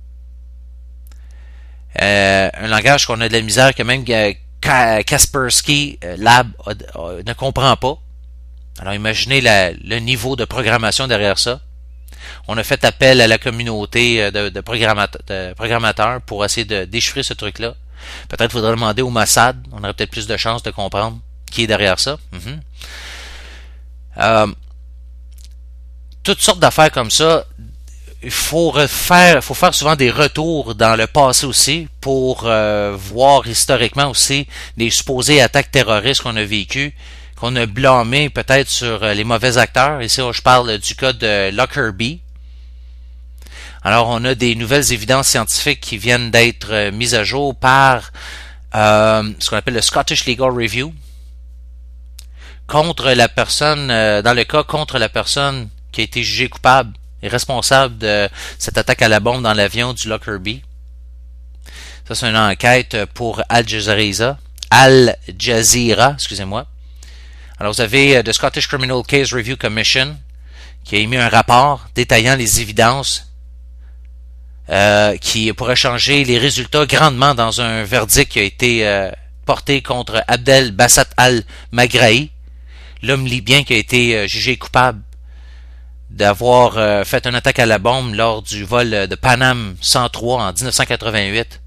Euh, un langage qu'on a de la misère, que même euh, Kaspersky Lab a, a, ne comprend pas. Alors, imaginez la, le niveau de programmation derrière ça. On a fait appel à la communauté de, de, programmateur, de programmateurs pour essayer de déchiffrer ce truc-là. Peut-être faudrait demander au Mossad. On aurait peut-être plus de chances de comprendre qui est derrière ça. Mm-hmm. Euh, toutes sortes d'affaires comme ça. Il faut refaire, faut faire souvent des retours dans le passé aussi pour euh, voir historiquement aussi des supposées attaques terroristes qu'on a vécues, qu'on a blâmées peut-être sur les mauvais acteurs. Ici, je parle du cas de Lockerbie. Alors, on a des nouvelles évidences scientifiques qui viennent d'être mises à jour par euh, ce qu'on appelle le Scottish Legal Review contre la personne, euh, dans le cas contre la personne qui a été jugée coupable et responsable de cette attaque à la bombe dans l'avion du Lockerbie. Ça, c'est une enquête pour Al Jazeera. Al Jazeera, excusez-moi. Alors, vous avez The Scottish Criminal Case Review Commission qui a émis un rapport détaillant les évidences euh, qui pourraient changer les résultats grandement dans un verdict qui a été euh, porté contre Abdel Bassat al-Maghrahi, l'homme libyen qui a été euh, jugé coupable d'avoir euh, fait une attaque à la bombe lors du vol de Panam cent trois en dix-neuf cent quatre-vingt-huit.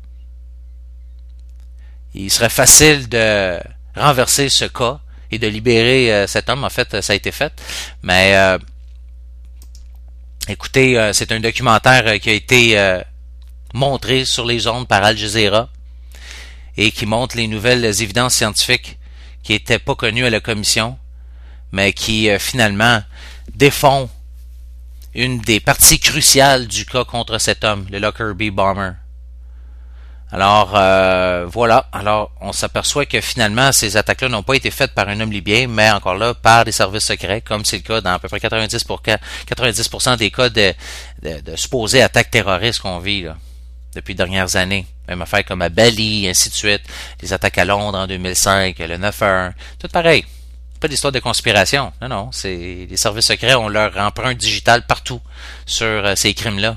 Il serait facile de renverser ce cas et de libérer euh, cet homme. En fait, ça a été fait. Mais euh, écoutez, euh, c'est un documentaire euh, qui a été euh, montré sur les ondes par Al Jazeera et qui montre les nouvelles évidences scientifiques qui n'étaient pas connues à la commission, mais qui euh, finalement défont une des parties cruciales du cas contre cet homme, le Lockerbie Bomber. Alors, euh, voilà. Alors, on s'aperçoit que finalement, ces attaques-là n'ont pas été faites par un homme libyen, mais encore là, par des services secrets, comme c'est le cas dans à peu près quatre-vingt-dix pour cent, quatre-vingt-dix pour cent des cas de, de, de supposées attaques terroristes qu'on vit là, depuis les dernières années. Même affaire comme à Bali, ainsi de suite. Les attaques à Londres en deux mille cinq, le neuf un, tout pareil. Pas d'histoire de conspiration. Non, non. C'est les services secrets ont leur empreinte digitale partout sur euh, ces crimes-là.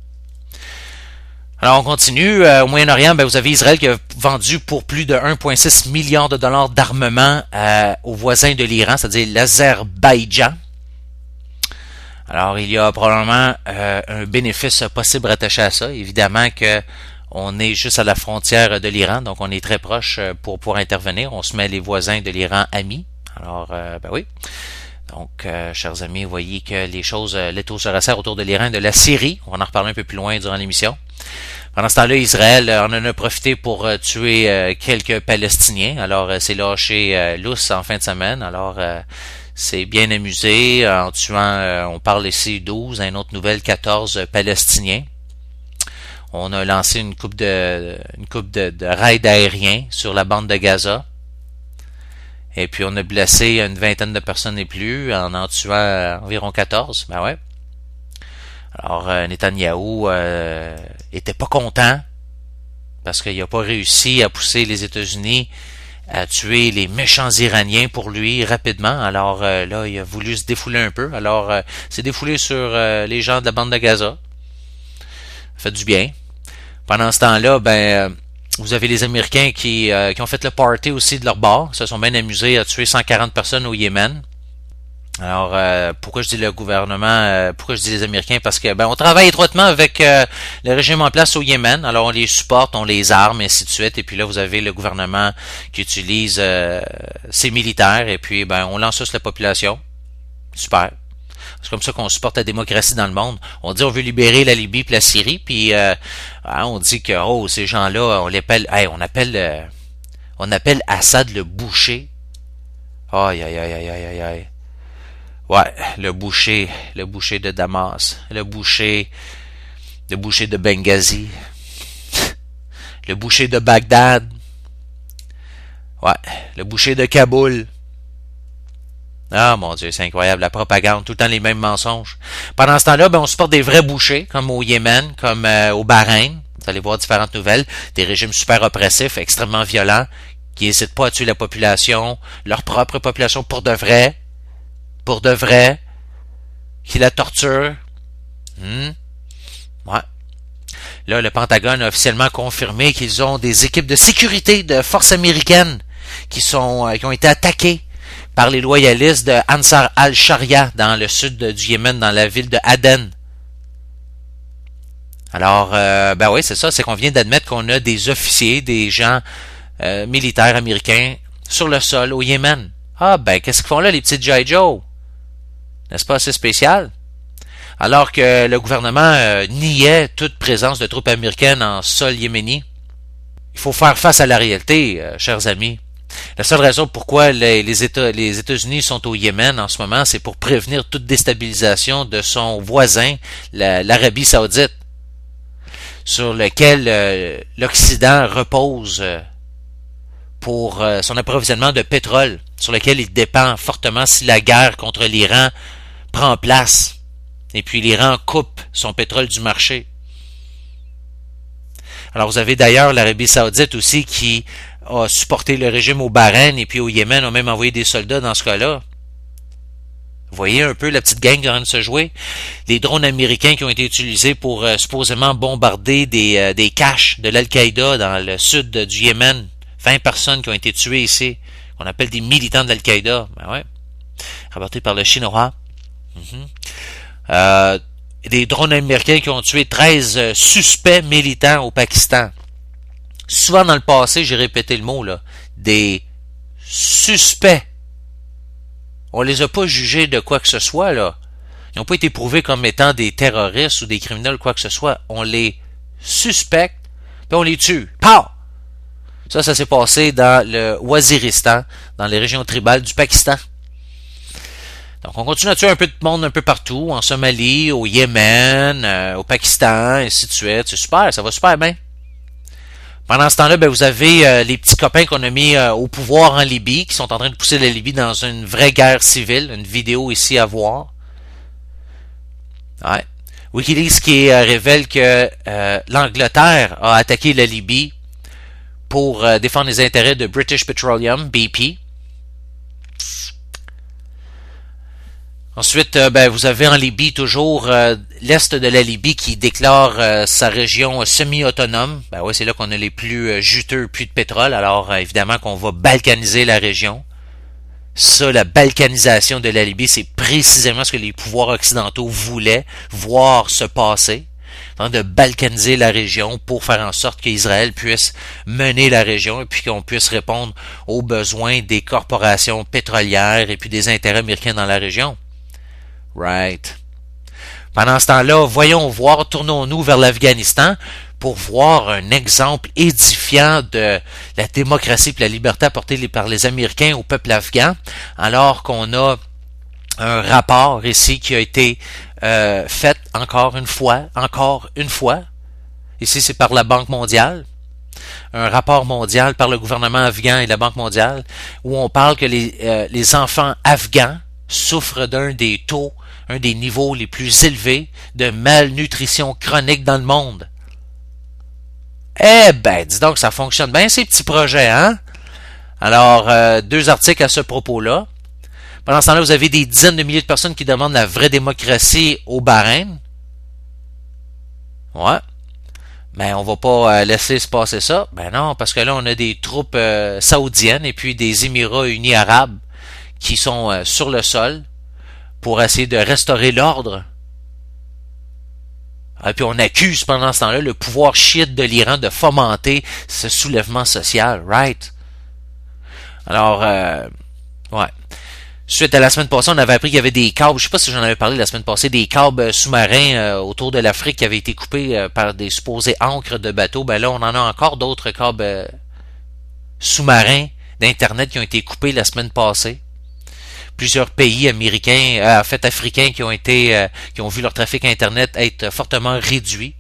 Alors, on continue. Euh, au Moyen-Orient, ben, vous avez Israël qui a vendu pour plus de un virgule six milliard de dollars d'armement euh, aux voisins de l'Iran, c'est-à-dire l'Azerbaïdjan. Alors, il y a probablement euh, un bénéfice possible attaché à ça. Évidemment que on est juste à la frontière de l'Iran, donc on est très proche pour pouvoir intervenir. On se met les voisins de l'Iran amis. Alors, euh, ben oui. Donc, euh, chers amis, vous voyez que les choses, euh, l'étau se resserre autour de l'Iran et de la Syrie. On va en reparler un peu plus loin durant l'émission. Pendant ce temps-là, Israël euh, en a profité pour euh, tuer euh, quelques Palestiniens. Alors, euh, c'est lâché euh, lousse en fin de semaine. Alors, euh, c'est bien amusé en tuant, euh, on parle ici douze, à une autre nouvelle, quatorze euh, Palestiniens. On a lancé une coupe de, une coupe de, de raids aériens sur la bande de Gaza. Et puis, on a blessé une vingtaine de personnes et plus en en tuant euh, environ quatorze. Ben ouais. Alors, euh, Netanyahou euh, était pas content parce qu'il n'a pas réussi à pousser les États-Unis à tuer les méchants Iraniens pour lui rapidement. Alors euh, là, il a voulu se défouler un peu. Alors, euh, s'est défoulé sur euh, les gens de la bande de Gaza. Ça fait du bien. Pendant ce temps-là, ben... Euh, vous avez les Américains qui, euh, qui ont fait le party aussi de leur bord, se sont bien amusés à tuer cent quarante personnes au Yémen. Alors, euh, pourquoi je dis le gouvernement, euh, pourquoi je dis les Américains? Parce que ben on travaille étroitement avec euh, le régime en place au Yémen. Alors, on les supporte, on les arme, et ainsi de suite. Et puis là, vous avez le gouvernement qui utilise euh, ses militaires. Et puis, ben on lance ça sur la population. Super. C'est comme ça qu'on supporte la démocratie dans le monde. On dit on veut libérer la Libye puis la Syrie, puis euh, on dit que oh ces gens-là, on l'appelle, hey, on appelle, euh, on appelle Assad le boucher. Aïe aïe aïe aïe aïe aïe. Ouais, le boucher, le boucher de Damas, le boucher, le boucher de Benghazi, le boucher de Bagdad. Ouais, le boucher de Kaboul. Ah, mon Dieu, c'est incroyable, la propagande, tout le temps les mêmes mensonges. Pendant ce temps-là, ben, on supporte des vrais bouchers, comme au Yémen, comme euh, au Bahreïn. Vous allez voir différentes nouvelles. Des régimes super oppressifs, extrêmement violents, qui n'hésitent pas à tuer la population, leur propre population pour de vrai, pour de vrai, qui la torturent. Hmm? Ouais. Là, le Pentagone a officiellement confirmé qu'ils ont des équipes de sécurité de forces américaines qui sont euh, qui ont été attaquées par les loyalistes de Ansar al-Sharia dans le sud du Yémen, dans la ville de Aden. Alors, euh, ben oui, c'est ça, c'est qu'on vient d'admettre qu'on a des officiers, des gens euh, militaires américains sur le sol au Yémen. Ah ben, qu'est-ce qu'ils font là, les petits G I. Joe? N'est-ce pas assez spécial? Alors que le gouvernement euh, niait toute présence de troupes américaines en sol yéméni. Il faut faire face à la réalité, euh, chers amis. La seule raison pourquoi les, les, États, les États-Unis sont au Yémen en ce moment, c'est pour prévenir toute déstabilisation de son voisin, la, l'Arabie saoudite, sur lequel euh, l'Occident repose euh, pour euh, son approvisionnement de pétrole, sur lequel il dépend fortement si la guerre contre l'Iran prend place. Et puis l'Iran coupe son pétrole du marché. Alors vous avez d'ailleurs l'Arabie saoudite aussi qui a supporté le régime au Bahreïn et puis au Yémen, ont même envoyé des soldats dans ce cas-là. Vous voyez un peu la petite gang qui est en train de se jouer? Les drones américains qui ont été utilisés pour euh, supposément bombarder des, euh, des caches de l'Al-Qaïda dans le sud du Yémen. vingt personnes qui ont été tuées ici, qu'on appelle des militants de l'Al-Qaïda. Ben ouais. Rapporté par le Chinois. Mm-hmm. Euh, des drones américains qui ont tué treize euh, suspects militants au Pakistan. Souvent dans le passé, j'ai répété le mot, là, des suspects. On les a pas jugés de quoi que ce soit, là. Ils n'ont pas été prouvés comme étant des terroristes ou des criminels, quoi que ce soit. On les suspecte, puis on les tue. Pow! Ça, ça s'est passé dans le Waziristan, dans les régions tribales du Pakistan. Donc, on continue à tuer un peu de monde un peu partout, en Somalie, au Yémen, euh, au Pakistan, et ainsi de suite. C'est super, ça va super bien. Pendant ce temps-là, ben, vous avez euh, les petits copains qu'on a mis euh, au pouvoir en Libye, qui sont en train de pousser la Libye dans une vraie guerre civile. Une vidéo ici à voir. Ouais. Wikileaks qui euh, révèle que euh, l'Angleterre a attaqué la Libye pour euh, défendre les intérêts de British Petroleum, B P. Ensuite, euh, ben, vous avez en Libye toujours euh, l'est de la Libye qui déclare euh, sa région semi-autonome. Ben oui, c'est là qu'on a les plus euh, juteux puits de pétrole. Alors, euh, évidemment qu'on va balkaniser la région. Ça, la balkanisation de la Libye, c'est précisément ce que les pouvoirs occidentaux voulaient voir se passer. De balkaniser la région pour faire en sorte qu'Israël puisse mener la région et puis qu'on puisse répondre aux besoins des corporations pétrolières et puis des intérêts américains dans la région. Right. Pendant ce temps-là, voyons voir, tournons-nous vers l'Afghanistan pour voir un exemple édifiant de la démocratie et la liberté apportée par les Américains au peuple afghan, alors qu'on a un rapport ici qui a été euh, fait encore une fois, encore une fois. Ici, c'est par la Banque mondiale. Un rapport mondial par le gouvernement afghan et la Banque mondiale, où on parle que les, euh, les enfants afghans souffrent d'un des taux, un des niveaux les plus élevés de malnutrition chronique dans le monde. Eh ben, dis donc, ça fonctionne bien ces petits projets, hein? Alors, euh, deux articles à ce propos-là. Pendant ce temps-là, vous avez des dizaines de milliers de personnes qui demandent la vraie démocratie au Bahreïn. Ouais. Mais on va pas euh, laisser se passer ça. Ben non, parce que là, on a des troupes euh, saoudiennes et puis des Émirats unis arabes qui sont euh, sur le sol pour essayer de restaurer l'ordre. Et puis on accuse pendant ce temps-là le pouvoir chiite de l'Iran de fomenter ce soulèvement social, right? Alors, euh, ouais. Suite à la semaine passée, on avait appris qu'il y avait des câbles, je sais pas si j'en avais parlé la semaine passée, des câbles sous-marins euh, autour de l'Afrique qui avaient été coupés euh, par des supposés ancres de bateaux. Ben là, on en a encore d'autres câbles euh, sous-marins d'Internet qui ont été coupés la semaine passée. Plusieurs pays américains, euh, en fait africains, qui ont été, euh, qui ont vu leur trafic Internet être fortement réduit.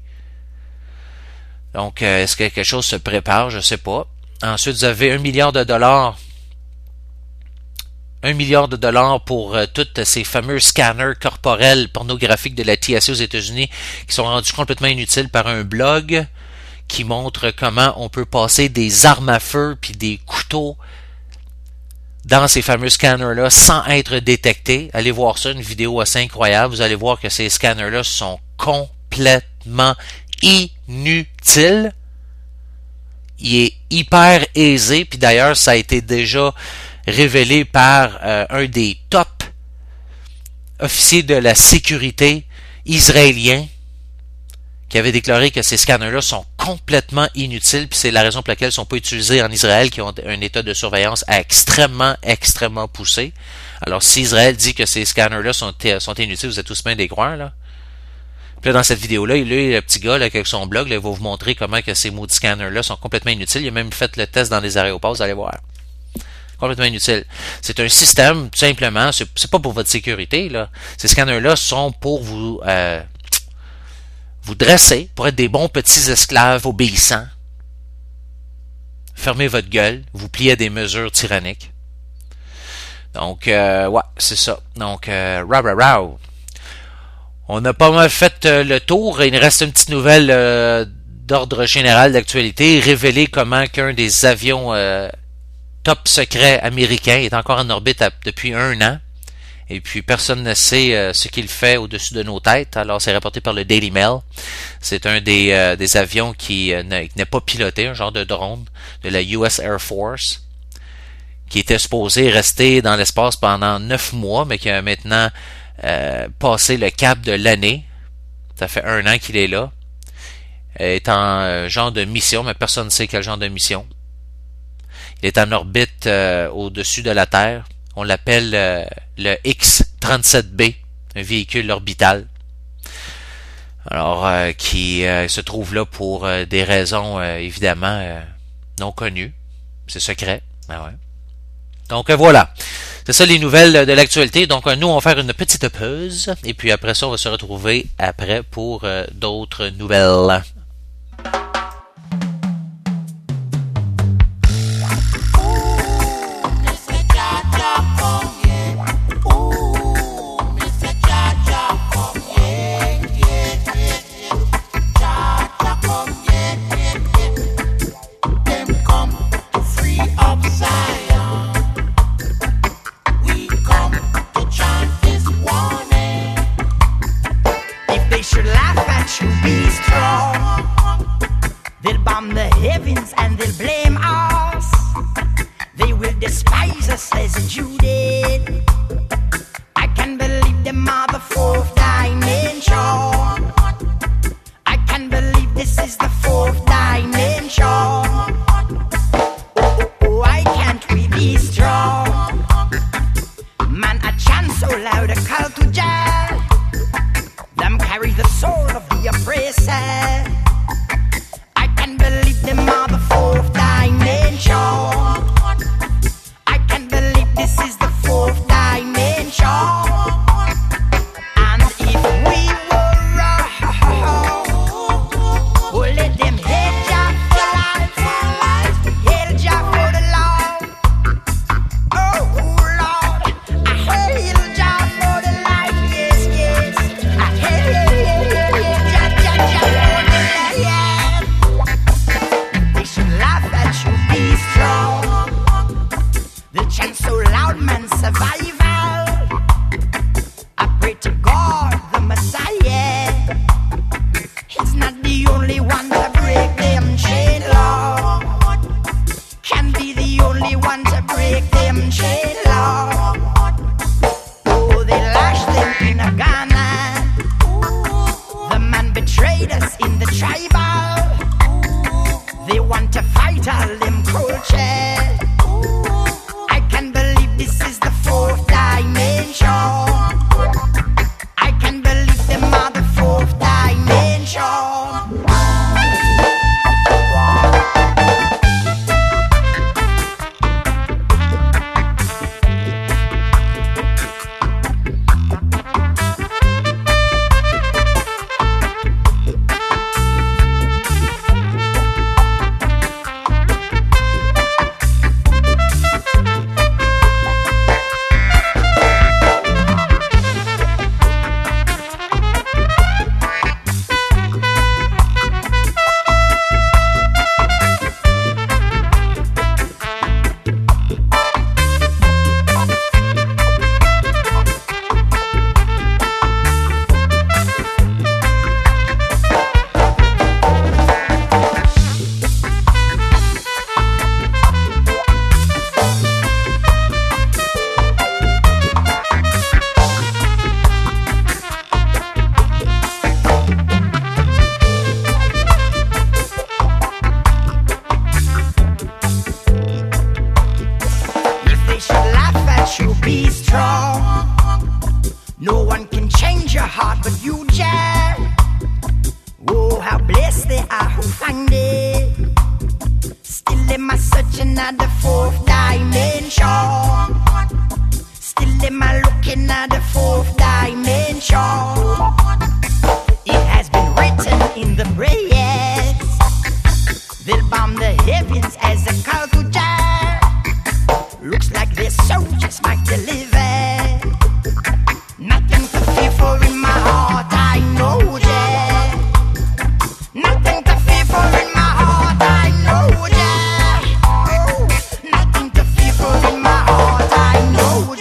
Donc, euh, est-ce que quelque chose se prépare? Je sais pas. Ensuite, vous avez un milliard de dollars un milliard de dollars pour euh, tous ces fameux scanners corporels pornographiques de la T S A aux États-Unis qui sont rendus complètement inutiles par un blog qui montre comment on peut passer des armes à feu puis des couteaux dans ces fameux scanners-là sans être détectés. Allez voir ça, une vidéo assez incroyable. Vous allez voir que ces scanners-là sont complètement inutiles. Il est hyper aisé, puis d'ailleurs, ça a été déjà révélé par euh, un des top officiers de la sécurité israélien qui avait déclaré que ces scanners-là sont complètement inutiles, puis c'est la raison pour laquelle ils ne sont pas utilisés en Israël, qui ont un état de surveillance extrêmement, extrêmement poussé. Alors, si Israël dit que ces scanners-là sont, sont inutiles, vous êtes tous bien des croire, là. Puis là, dans cette vidéo-là, il est le petit gars, là, avec son blog, là, il va vous montrer comment que ces maudits scanners-là sont complètement inutiles. Il a même fait le test dans les aéroports, vous allez voir. Complètement inutile. C'est un système, tout simplement, c'est, c'est pas pour votre sécurité, là. Ces scanners-là sont pour vous... Euh, vous dresser pour être des bons petits esclaves obéissants. Fermez votre gueule, vous pliez à des mesures tyranniques. Donc, euh, ouais, c'est ça. Donc, euh, rah, rah, rah. On a pas mal fait euh, le tour. Il reste une petite nouvelle euh, d'ordre général d'actualité. Révéler comment qu'un des avions euh, top secrets américains est encore en orbite à, depuis un an. Et puis, personne ne sait euh, ce qu'il fait au-dessus de nos têtes. Alors, c'est rapporté par le Daily Mail. C'est un des, euh, des avions qui euh, n'est pas piloté, un genre de drone de la U S Air Force, qui était supposé rester dans l'espace pendant neuf mois, mais qui a maintenant euh, passé le cap de l'année. Ça fait un an qu'il est là. Il est en euh, genre de mission, mais personne ne sait quel genre de mission. Il est en orbite euh, au-dessus de la Terre. On l'appelle euh, le X trente-sept B, un véhicule orbital. Alors, euh, qui euh, se trouve là pour euh, des raisons euh, évidemment euh, non connues. C'est secret. Ah ouais. Donc euh, voilà. C'est ça les nouvelles de l'actualité. Donc euh, nous, on va faire une petite pause. Et puis après ça, on va se retrouver après pour euh, d'autres nouvelles. I can't believe this is the fourth time. the fourth dimension. It has been written in the prayers. They'll bomb the heavens as a call to jam. Looks like their soldiers might deliver. Nothing to fear for in my heart, I know that. Nothing to fear for in my heart, I know that. Oh, nothing to fear for in my heart, I know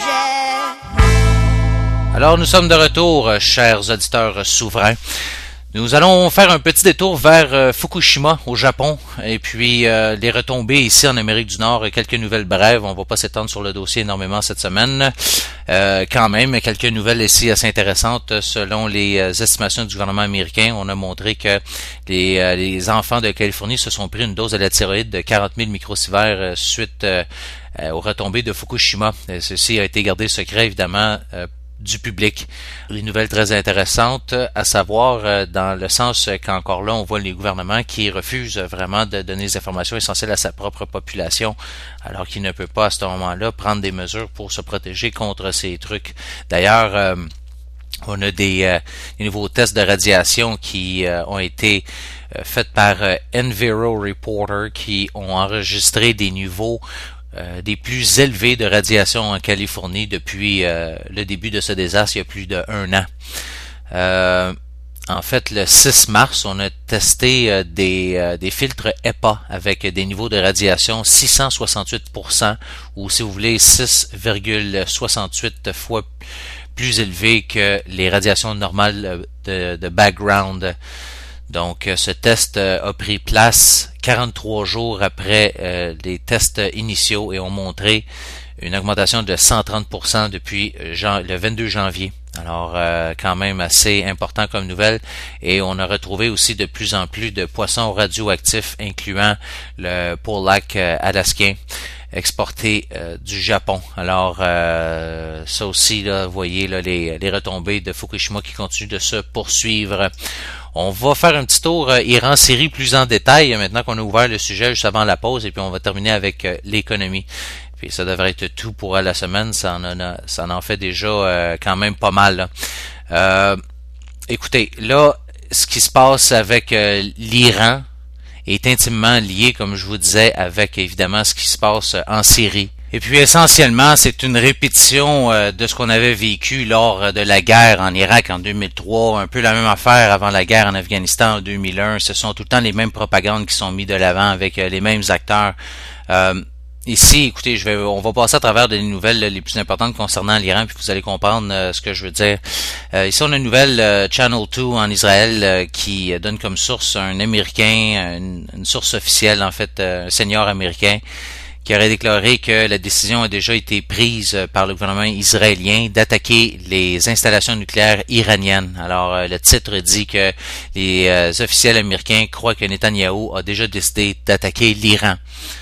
that. Alors, nous sommes de retour, chers auditeurs souverains. Nous allons faire un petit détour vers euh, Fukushima, au Japon, et puis euh, les retombées ici en Amérique du Nord, quelques nouvelles brèves. On va pas s'étendre sur le dossier énormément cette semaine. Euh, quand même, quelques nouvelles ici assez intéressantes. Selon les euh, estimations du gouvernement américain, on a montré que les, euh, les enfants de Californie se sont pris une dose de la thyroïde de quarante mille microsieverts euh, suite euh, euh, aux retombées de Fukushima. Et ceci a été gardé secret, évidemment, euh, du public. Les nouvelles très intéressantes, à savoir euh, dans le sens qu'encore là, on voit les gouvernements qui refusent vraiment de donner des informations essentielles à sa propre population, alors qu'il ne peut pas à ce moment-là prendre des mesures pour se protéger contre ces trucs. D'ailleurs, euh, on a des, euh, des nouveaux tests de radiation qui euh, ont été euh, faits par euh, Enviro Reporter, qui ont enregistré des niveaux Euh, des plus élevés de radiation en Californie depuis euh, le début de ce désastre il y a plus d'un an. Euh, en fait, le six mars, on a testé euh, des, euh, des filtres E P A avec des niveaux de radiation six cent soixante-huit pour cent ou, si vous voulez, six virgule soixante-huit fois plus élevés que les radiations normales de, de background. Donc, ce test a pris place quarante-trois jours après euh, les tests initiaux et ont montré une augmentation de cent trente pour cent depuis jan- le vingt-deux janvier. Alors, euh, quand même assez important comme nouvelle. Et on a retrouvé aussi de plus en plus de poissons radioactifs, incluant le pollack euh, alaskien, exporté euh, du Japon. Alors, euh, ça aussi, là, vous voyez là, les, les retombées de Fukushima qui continuent de se poursuivre. On va faire un petit tour euh, Iran-Syrie plus en détail, maintenant qu'on a ouvert le sujet juste avant la pause, et puis on va terminer avec euh, l'économie. Puis ça devrait être tout pour la semaine, ça en, a, ça en fait déjà euh, quand même pas mal. Là. Euh, écoutez, là, ce qui se passe avec euh, l'Iran est intimement lié, comme je vous disais, avec évidemment ce qui se passe en Syrie. Et puis essentiellement, c'est une répétition euh, de ce qu'on avait vécu lors de la guerre en Irak en deux mille trois, un peu la même affaire avant la guerre en Afghanistan en deux mille un. Ce sont tout le temps les mêmes propagandes qui sont mises de l'avant avec euh, les mêmes acteurs. Euh, Ici, écoutez, je vais, on va passer à travers des nouvelles les plus importantes concernant l'Iran, puis vous allez comprendre euh, ce que je veux dire. Euh, ici, on a une nouvelle euh, Channel deux en Israël euh, qui donne comme source un Américain, une, une source officielle, en fait, euh, un senior américain, qui aurait déclaré que la décision a déjà été prise par le gouvernement israélien d'attaquer les installations nucléaires iraniennes. Alors, euh, le titre dit que les euh, officiels américains croient que Netanyahou a déjà décidé d'attaquer l'Iran.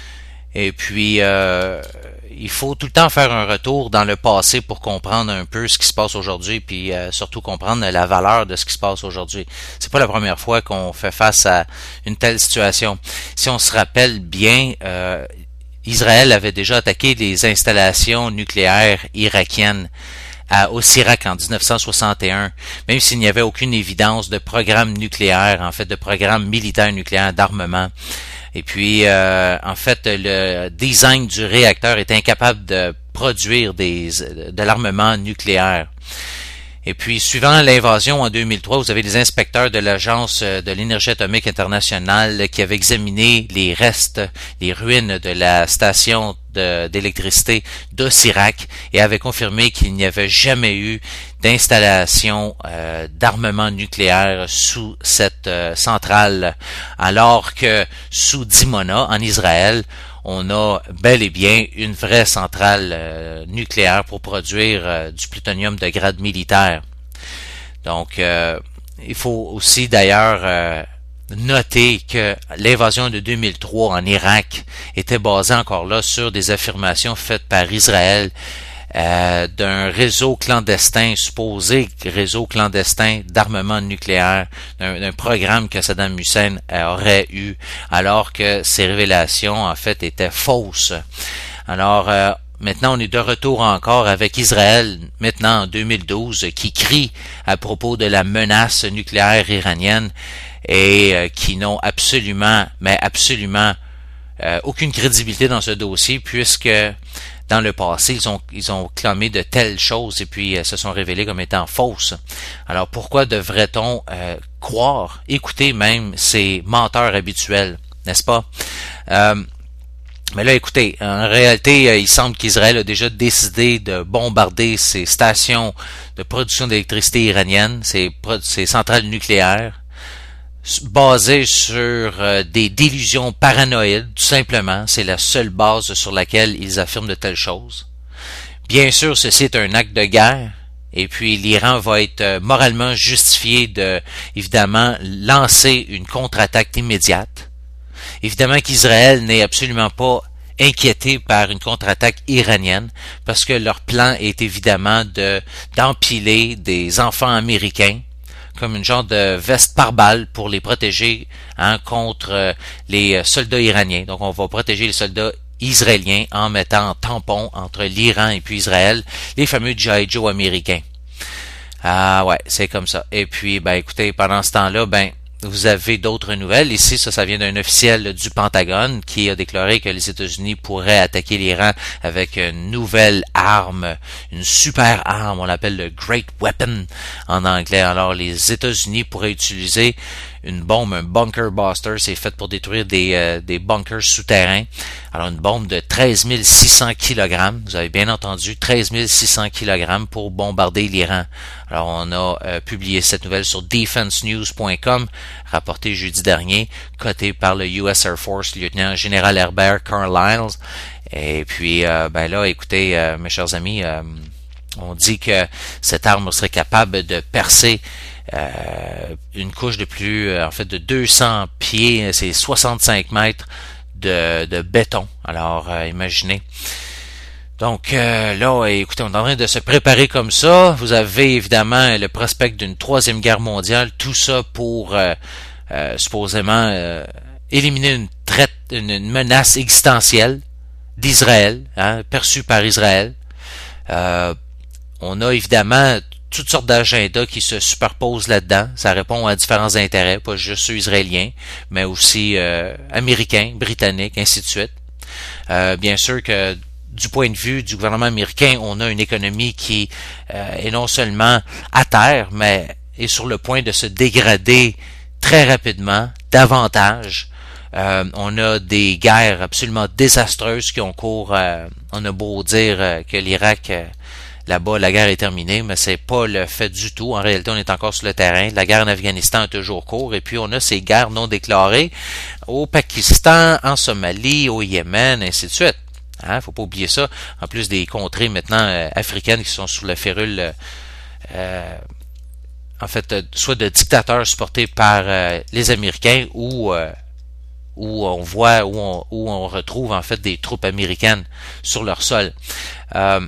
Et puis, euh, il faut tout le temps faire un retour dans le passé pour comprendre un peu ce qui se passe aujourd'hui, puis euh, surtout comprendre la valeur de ce qui se passe aujourd'hui. C'est pas la première fois qu'on fait face à une telle situation. Si on se rappelle bien, euh, Israël avait déjà attaqué les installations nucléaires irakiennes à Osirak en dix-neuf cent soixante et un, même s'il n'y avait aucune évidence de programme nucléaire, en fait, de programme militaire nucléaire d'armement. Et puis, euh, en fait, le design du réacteur est incapable de produire des, de l'armement nucléaire. Et puis, suivant l'invasion en deux mille trois, vous avez les inspecteurs de l'Agence de l'énergie atomique internationale qui avaient examiné les restes, les ruines de la station de, d'électricité d'Osirak et avaient confirmé qu'il n'y avait jamais eu d'installation euh, d'armement nucléaire sous cette euh, centrale, alors que sous Dimona, en Israël, on a bel et bien une vraie centrale euh, nucléaire pour produire euh, du plutonium de grade militaire. Donc, euh, il faut aussi d'ailleurs euh, noter que l'invasion de deux mille trois en Irak était basée encore là sur des affirmations faites par Israël euh, d'un réseau clandestin, supposé réseau clandestin d'armement nucléaire, d'un, d'un programme que Saddam Hussein aurait eu, alors que ces révélations en fait étaient fausses. Alors, euh, maintenant on est de retour encore avec Israël, maintenant en deux mille douze, qui crie à propos de la menace nucléaire iranienne et euh, qui n'ont absolument, mais absolument euh, aucune crédibilité dans ce dossier, puisque dans le passé, ils ont, ils ont clamé de telles choses et puis euh, se sont révélées comme étant fausses. Alors pourquoi devrait-on euh, croire, écouter même ces menteurs habituels, n'est-ce pas? Euh, mais là, écoutez, en réalité, euh, il semble qu'Israël a déjà décidé de bombarder ses stations de production d'électricité iranienne, ses, ses centrales nucléaires, basé sur euh, des délusions paranoïdes, tout simplement. C'est la seule base sur laquelle ils affirment de telles choses. Bien sûr, ceci est un acte de guerre, et puis l'Iran va être euh, moralement justifié de, évidemment, lancer une contre-attaque immédiate. Évidemment qu'Israël n'est absolument pas inquiété par une contre-attaque iranienne, parce que leur plan est évidemment de d'empiler des enfants américains comme une genre de veste pare-balles pour les protéger hein, contre euh, les soldats iraniens. Donc on va protéger les soldats israéliens en mettant en tampon entre l'Iran et puis Israël, les fameux G I Joe américains. Ah ouais, c'est comme ça. Et puis, ben écoutez, pendant ce temps-là, ben vous avez d'autres nouvelles. Ici, ça, ça vient d'un officiel du Pentagone qui a déclaré que les États-Unis pourraient attaquer l'Iran avec une nouvelle arme, une super arme, on l'appelle le Great Weapon en anglais. Alors, les États-Unis pourraient utiliser une bombe, un bunker buster, c'est fait pour détruire des, euh, des bunkers souterrains. Alors, une bombe de treize mille six cents kilogrammes, vous avez bien entendu, treize mille six cents kilogrammes pour bombarder l'Iran. Alors, on a euh, publié cette nouvelle sur defense news point com, rapporté jeudi dernier, coté par le U S Air Force, lieutenant général Herbert Carlisle. Et puis, euh, ben là, écoutez, euh, mes chers amis, euh, on dit que cette arme serait capable de percer Euh, une couche de plus, euh, en fait, de deux cents pieds, c'est soixante-cinq mètres de, de béton. Alors, euh, imaginez. Donc, euh, là, écoutez, on est en train de se préparer comme ça. Vous avez évidemment le prospect d'une troisième guerre mondiale. Tout ça pour, euh, euh, supposément, euh, éliminer une, traite, une, une menace existentielle d'Israël, hein, perçue par Israël. Euh, on a évidemment toutes sortes d'agendas qui se superposent là-dedans. Ça répond à différents intérêts, pas juste ceux israéliens, mais aussi euh, américains, britanniques, ainsi de suite. Euh, bien sûr que du point de vue du gouvernement américain, on a une économie qui euh, est non seulement à terre, mais est sur le point de se dégrader très rapidement, davantage. Euh, on a des guerres absolument désastreuses qui ont cours. Euh, on a beau dire euh, que l'Irak... Euh, Là-bas, la guerre est terminée, mais c'est pas le fait du tout. En réalité, on est encore sur le terrain. La guerre en Afghanistan est toujours cours. Et puis, on a ces guerres non déclarées au Pakistan, en Somalie, au Yémen, ainsi de suite. Hein, faut pas oublier ça. En plus des contrées maintenant euh, africaines qui sont sous la férule, euh, euh, en fait, euh, soit de dictateurs supportés par euh, les Américains ou euh, où on voit, où on, où on retrouve en fait des troupes américaines sur leur sol. Euh,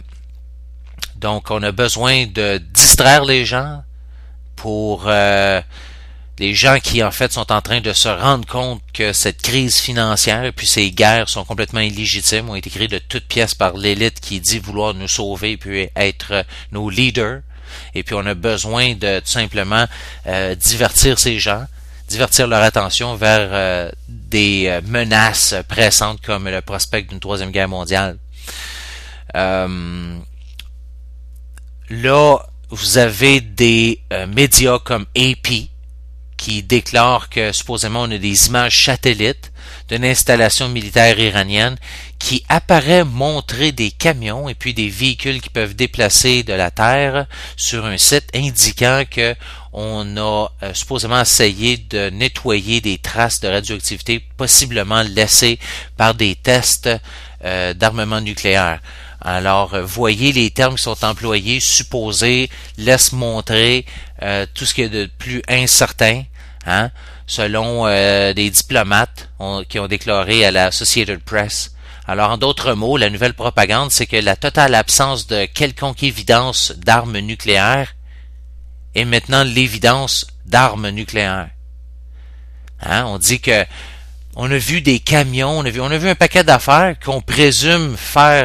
Donc, on a besoin de distraire les gens pour euh, les gens qui, en fait, sont en train de se rendre compte que cette crise financière et puis ces guerres sont complètement illégitimes, ont été créées de toutes pièces par l'élite qui dit vouloir nous sauver et puis être nos leaders. Et puis, on a besoin de tout simplement euh, divertir ces gens, divertir leur attention vers euh, des euh, menaces pressantes comme le prospect d'une troisième guerre mondiale. Euh, Là, vous avez des euh, médias comme A P qui déclarent que supposément on a des images satellites d'une installation militaire iranienne qui apparaît montrer des camions et puis des véhicules qui peuvent déplacer de la terre sur un site indiquant que on a euh, supposément essayé de nettoyer des traces de radioactivité possiblement laissées par des tests euh, d'armement nucléaire. Alors, voyez les termes qui sont employés, supposés, laisse montrer euh, tout ce qui est de plus incertain, hein, selon euh, des diplomates on, qui ont déclaré à la Associated Press. Alors, en d'autres mots, la nouvelle propagande, c'est que la totale absence de quelconque évidence d'armes nucléaires est maintenant l'évidence d'armes nucléaires. Hein, on dit que on a vu des camions, on a vu, on a vu un paquet d'affaires qu'on présume faire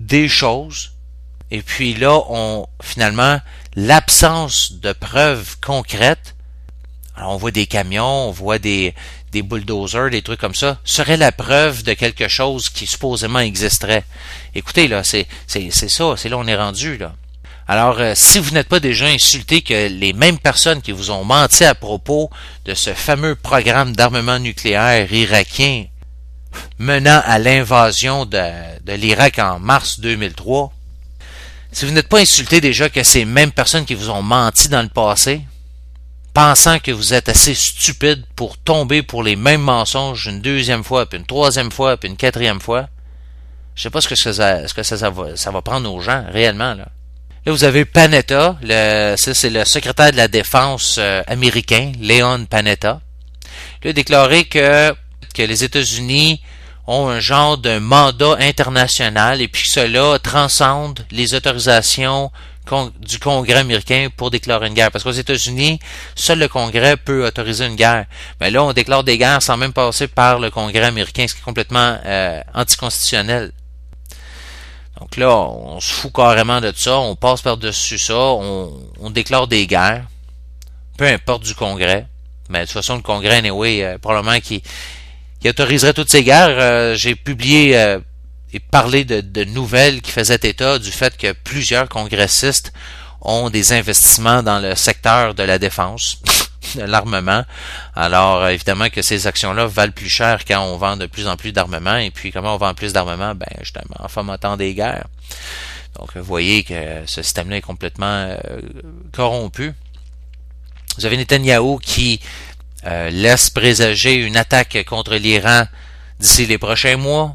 des choses, et puis là, on finalement, l'absence de preuves concrètes, alors on voit des camions, on voit des, des bulldozers, des trucs comme ça, serait la preuve de quelque chose qui supposément existerait. Écoutez, là, c'est, c'est, c'est ça, c'est là on est rendu, là. Alors, euh, si vous n'êtes pas déjà insulté que les mêmes personnes qui vous ont menti à propos de ce fameux programme d'armement nucléaire irakien menant à l'invasion de, de l'Irak en mars deux mille trois, si vous n'êtes pas insulté déjà que ces mêmes personnes qui vous ont menti dans le passé, pensant que vous êtes assez stupide pour tomber pour les mêmes mensonges une deuxième fois, puis une troisième fois, puis une quatrième fois, je sais pas ce que ça, ce que ça, ça, va, ça va prendre aux gens, réellement, là. Là, vous avez Panetta, le, ça, c'est le secrétaire de la défense euh, américain, Leon Panetta. Il a déclaré que, que les États-Unis ont un genre de mandat international et puis que cela transcende les autorisations con- du Congrès américain pour déclarer une guerre. Parce qu'aux États-Unis, seul le Congrès peut autoriser une guerre. Mais là, on déclare des guerres sans même passer par le Congrès américain, ce qui est complètement euh, anticonstitutionnel. Donc là, on se fout carrément de ça, on passe par-dessus ça, on, on déclare des guerres, peu importe du Congrès. Mais de toute façon, le Congrès, anyway, euh, probablement qui, qui autoriserait toutes ces guerres. Euh, j'ai publié euh, et parlé de, de nouvelles qui faisaient état du fait que plusieurs congressistes ont des investissements dans le secteur de la défense, de l'armement. Alors, évidemment que ces actions-là valent plus cher quand on vend de plus en plus d'armement. Et puis, comment on vend plus d'armement? Ben, justement, en fomentant des guerres. Donc, vous voyez que ce système-là est complètement euh, corrompu. Vous avez Netanyahou qui euh, laisse présager une attaque contre l'Iran d'ici les prochains mois.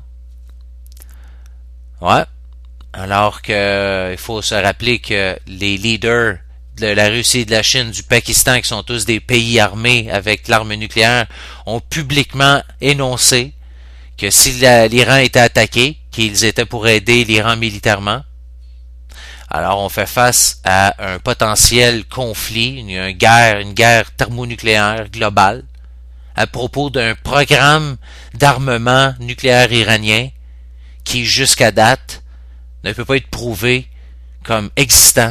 Ouais. Alors que il faut se rappeler que les leaders de la Russie, de la Chine, du Pakistan, qui sont tous des pays armés avec l'arme nucléaire, ont publiquement énoncé que si la, l'Iran était attaqué, qu'ils étaient pour aider l'Iran militairement. Alors on fait face à un potentiel conflit, une guerre, une guerre thermonucléaire globale à propos d'un programme d'armement nucléaire iranien qui, jusqu'à date, ne peut pas être prouvé comme existant.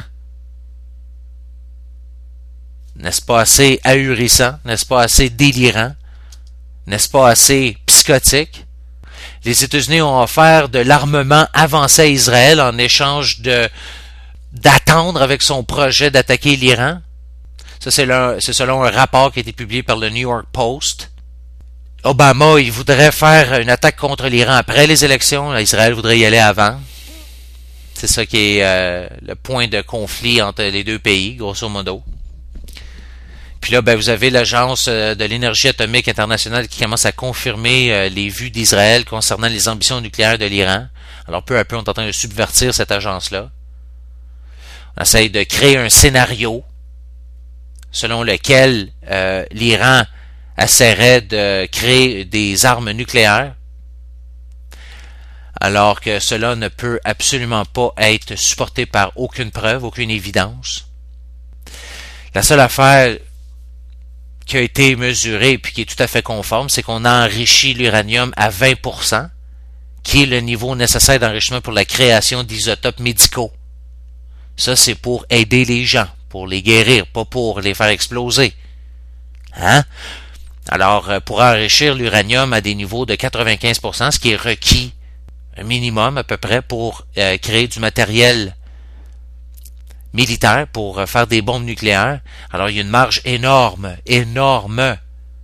N'est-ce pas assez ahurissant? N'est-ce pas assez délirant? N'est-ce pas assez psychotique? Les États-Unis ont offert de l'armement avancé à Israël en échange de d'attendre avec son projet d'attaquer l'Iran. Ça, c'est, le, c'est selon un rapport qui a été publié par le New York Post. Obama, il voudrait faire une attaque contre l'Iran après les élections. Israël voudrait y aller avant. C'est ça qui est euh, le point de conflit entre les deux pays, grosso modo. Puis là, ben, vous avez l'Agence de l'énergie atomique internationale qui commence à confirmer euh, les vues d'Israël concernant les ambitions nucléaires de l'Iran. Alors, peu à peu, on est en train de subvertir cette agence-là. On essaye de créer un scénario selon lequel euh, l'Iran essaierait de créer des armes nucléaires, alors que cela ne peut absolument pas être supporté par aucune preuve, aucune évidence. La seule affaire qui a été mesurée et puis qui est tout à fait conforme, c'est qu'on a enrichi l'uranium à vingt pour cent, qui est le niveau nécessaire d'enrichissement pour la création d'isotopes médicaux. Ça, c'est pour aider les gens, pour les guérir, pas pour les faire exploser. Hein? Alors, pour enrichir l'uranium à des niveaux de quatre-vingt-quinze pour cent, ce qui est requis, un minimum à peu près, pour euh, créer du matériel militaire, pour euh, faire des bombes nucléaires, alors il y a une marge énorme, énorme.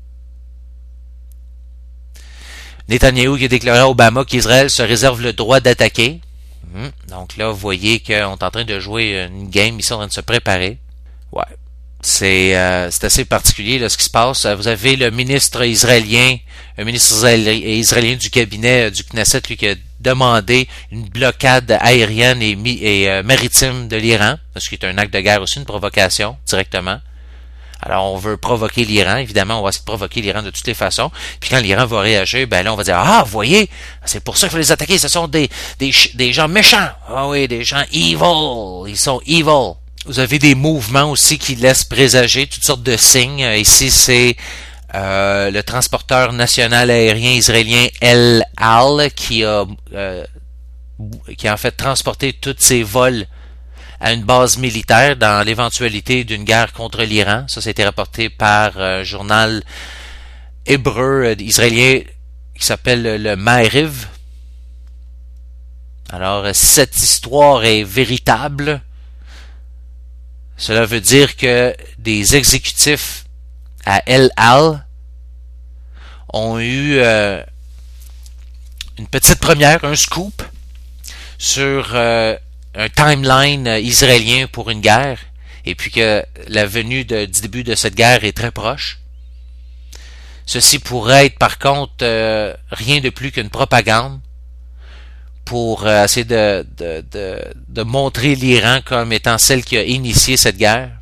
Netanyahou qui a déclaré à Obama qu'Israël se réserve le droit d'attaquer. Hum, donc là, vous voyez qu'on est en train de jouer une game, ils sont en train de se préparer. Ouais. C'est, euh, c'est assez particulier là, ce qui se passe. Vous avez le ministre israélien, un ministre israélien du cabinet du Knesset, lui, qui a demandé une blocade aérienne et, mi- et euh, maritime de l'Iran, ce qui est un acte de guerre aussi, une provocation, directement. Alors, on veut provoquer l'Iran, évidemment, on va essayer de provoquer l'Iran de toutes les façons. Puis quand l'Iran va réagir, ben là, on va dire, ah, vous voyez, c'est pour ça qu'il faut les attaquer, ce sont des, des, des gens méchants. Ah oui, des gens evil, ils sont evil. Vous avez des mouvements aussi qui laissent présager toutes sortes de signes. Ici, c'est euh, le transporteur national aérien israélien El Al qui a euh, qui a en fait transporté tous ses vols à une base militaire dans l'éventualité d'une guerre contre l'Iran. Ça, ça a été rapporté par un journal hébreu israélien qui s'appelle le Ma'ariv. Alors, si cette histoire est véritable, cela veut dire que des exécutifs à El Al ont eu euh, une petite première, un scoop sur euh, un timeline israélien pour une guerre, et puis que la venue de, du début de cette guerre est très proche. Ceci pourrait être par contre euh, rien de plus qu'une propagande pour euh, essayer de, de, de, de montrer l'Iran comme étant celle qui a initié cette guerre.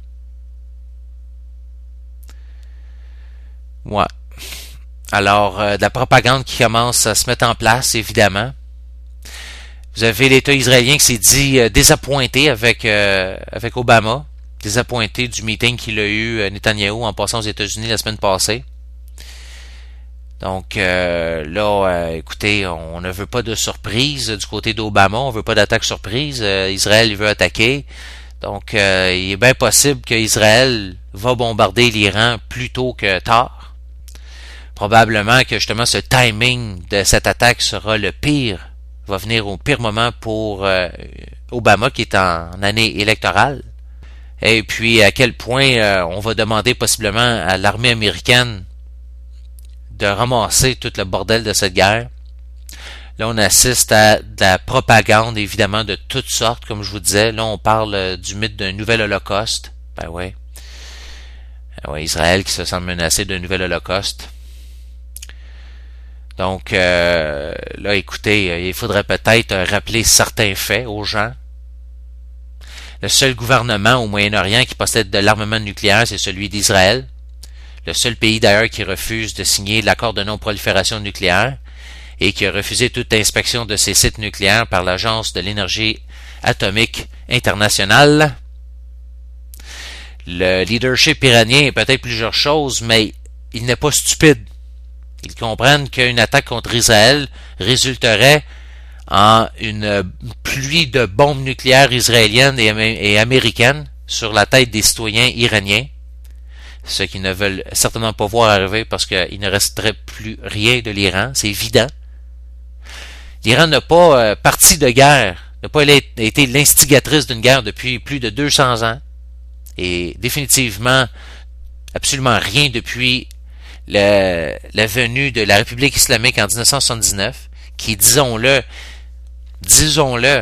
Ouais. Alors, euh, de la propagande qui commence à se mettre en place, évidemment. Vous avez l'État israélien qui s'est dit euh, désappointé avec, euh, avec Obama, désappointé du meeting qu'il a eu euh, Netanyahou en passant aux États-Unis la semaine passée. Donc euh, là, euh, écoutez, on ne veut pas de surprise du côté d'Obama, on veut pas d'attaque surprise. Euh, Israël veut attaquer. Donc euh, il est bien possible qu'Israël va bombarder l'Iran plus tôt que tard. Probablement que justement ce timing de cette attaque sera le pire, va venir au pire moment pour euh, Obama qui est en, en année électorale. Et puis à quel point euh, on va demander possiblement à l'armée américaine de ramasser tout le bordel de cette guerre. Là, on assiste à de la propagande, évidemment, de toutes sortes, comme je vous disais. Là, on parle euh, du mythe d'un nouvel holocauste. Ben ouais. Ben ouais, Israël qui se sent menacé d'un nouvel holocauste. Donc, euh, là, écoutez, il faudrait peut-être rappeler certains faits aux gens. Le seul gouvernement au Moyen-Orient qui possède de l'armement nucléaire, c'est celui d'Israël. Le seul pays d'ailleurs qui refuse de signer l'accord de non-prolifération nucléaire et qui a refusé toute inspection de ses sites nucléaires par l'Agence de l'énergie atomique internationale. Le leadership iranien est peut-être plusieurs choses, mais il n'est pas stupide. Ils comprennent qu'une attaque contre Israël résulterait en une pluie de bombes nucléaires israéliennes et américaines sur la tête des citoyens iraniens. Ce qu'ils ne veulent certainement pas voir arriver parce qu'il ne resterait plus rien de l'Iran, c'est évident. L'Iran n'a pas euh, parti de guerre, n'a pas été l'instigatrice d'une guerre depuis plus de deux cents ans, et définitivement absolument rien depuis le, la venue de la République islamique en dix-neuf cent soixante-dix-neuf, qui, disons-le, disons-le,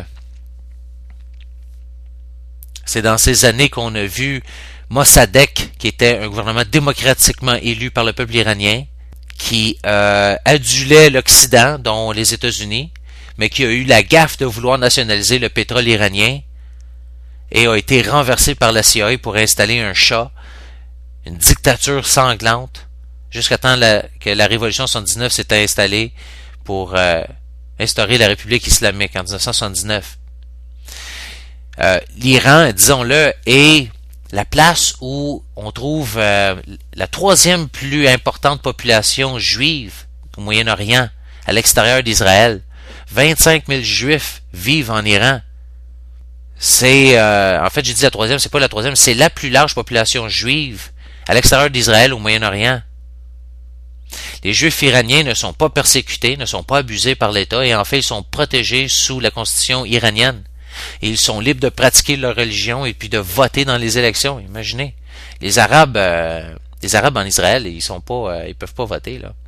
c'est dans ces années qu'on a vu Mossadegh, qui était un gouvernement démocratiquement élu par le peuple iranien, qui euh, adulait l'Occident, dont les États-Unis, mais qui a eu la gaffe de vouloir nationaliser le pétrole iranien et a été renversé par la C I A pour installer un shah, une dictature sanglante, jusqu'à temps la, que la révolution soixante-dix-neuf s'est installée pour euh, instaurer la République islamique en dix-neuf cent soixante-dix-neuf. Euh, L'Iran, disons-le, est la place où on trouve euh, la troisième plus importante population juive au Moyen-Orient, à l'extérieur d'Israël. vingt-cinq mille juifs vivent en Iran. C'est, euh, en fait, j'ai dit la troisième, c'est pas la troisième, c'est la plus large population juive à l'extérieur d'Israël au Moyen-Orient. Les Juifs iraniens ne sont pas persécutés, ne sont pas abusés par l'État et en fait, ils sont protégés sous la constitution iranienne. Et ils sont libres de pratiquer leur religion et puis de voter dans les élections. Imaginez, les Arabes, euh, les Arabes en Israël, ils sont pas, euh, ils peuvent pas voter là.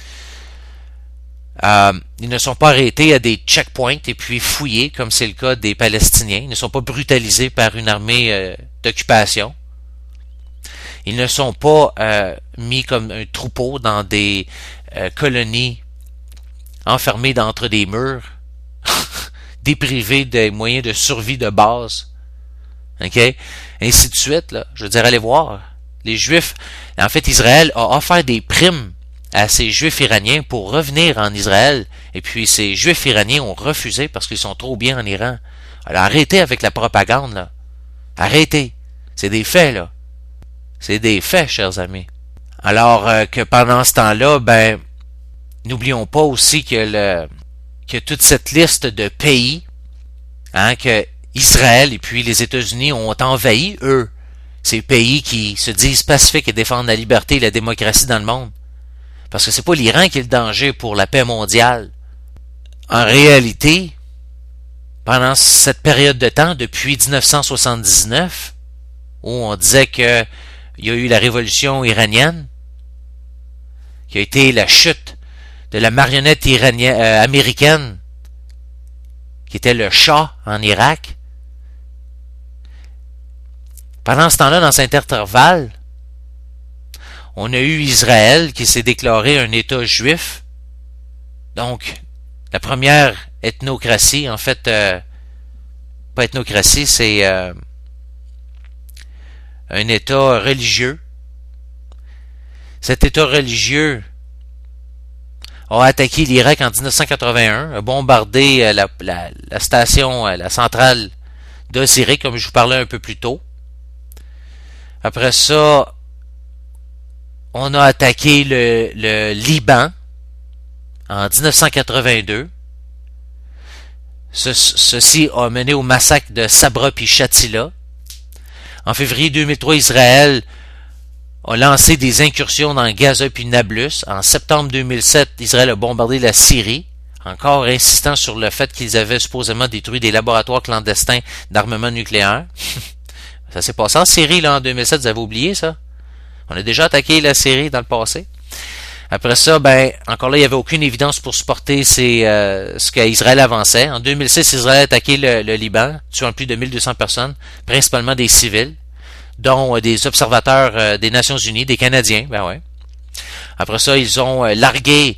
Euh, ils ne sont pas arrêtés à des checkpoints et puis fouillés comme c'est le cas des Palestiniens. Ils ne sont pas brutalisés par une armée euh, d'occupation. Ils ne sont pas euh, mis comme un troupeau dans des euh, colonies enfermées d'entre des murs. Déprivés des moyens de survie de base. OK? Ainsi de suite, là. Je veux dire, allez voir. Les Juifs, en fait, Israël a offert des primes à ces Juifs iraniens pour revenir en Israël. Et puis, ces Juifs iraniens ont refusé parce qu'ils sont trop bien en Iran. Alors, arrêtez avec la propagande, là. Arrêtez. C'est des faits, là. C'est des faits, chers amis. Alors euh, que pendant ce temps-là, ben, n'oublions pas aussi que le que toute cette liste de pays hein, que Israël et puis les États-Unis ont envahi, eux, ces pays qui se disent pacifiques et défendent la liberté et la démocratie dans le monde. Parce que c'est pas l'Iran qui est le danger pour la paix mondiale. En réalité, pendant cette période de temps, depuis dix-neuf cent soixante-dix-neuf, où on disait que il y a eu la révolution iranienne, qui a été la chute de la marionnette iranienne, euh, américaine, qui était le Shah en Irak. Pendant ce temps-là, dans cet intervalle, on a eu Israël qui s'est déclaré un État juif. Donc, la première ethnocratie, en fait, euh, pas ethnocratie, c'est euh, un État religieux. Cet État religieux a attaqué l'Irak en dix-neuf cent quatre-vingt-un, a bombardé euh, la, la, la station, euh, la centrale de Syrie, comme je vous parlais un peu plus tôt. Après ça, on a attaqué le, le Liban en dix-neuf cent quatre-vingt-deux. Ce, ceci a mené au massacre de Sabra puis Shatila. En février deux mille trois, Israël a lancé des incursions dans Gaza puis Nablus. En septembre deux mille sept, Israël a bombardé la Syrie, encore insistant sur le fait qu'ils avaient supposément détruit des laboratoires clandestins d'armement nucléaire. Ça s'est passé en Syrie là, en deux mille sept, vous avez oublié ça? On a déjà attaqué la Syrie dans le passé. Après ça, ben, encore là, il n'y avait aucune évidence pour supporter ces, euh, ce qu'Israël avançait. En deux mille six, Israël a attaqué le, le Liban, tuant plus de mille deux cents personnes, principalement des civils, dont euh, des observateurs euh, des Nations Unies, des Canadiens, ben ouais. Après ça, ils ont euh, largué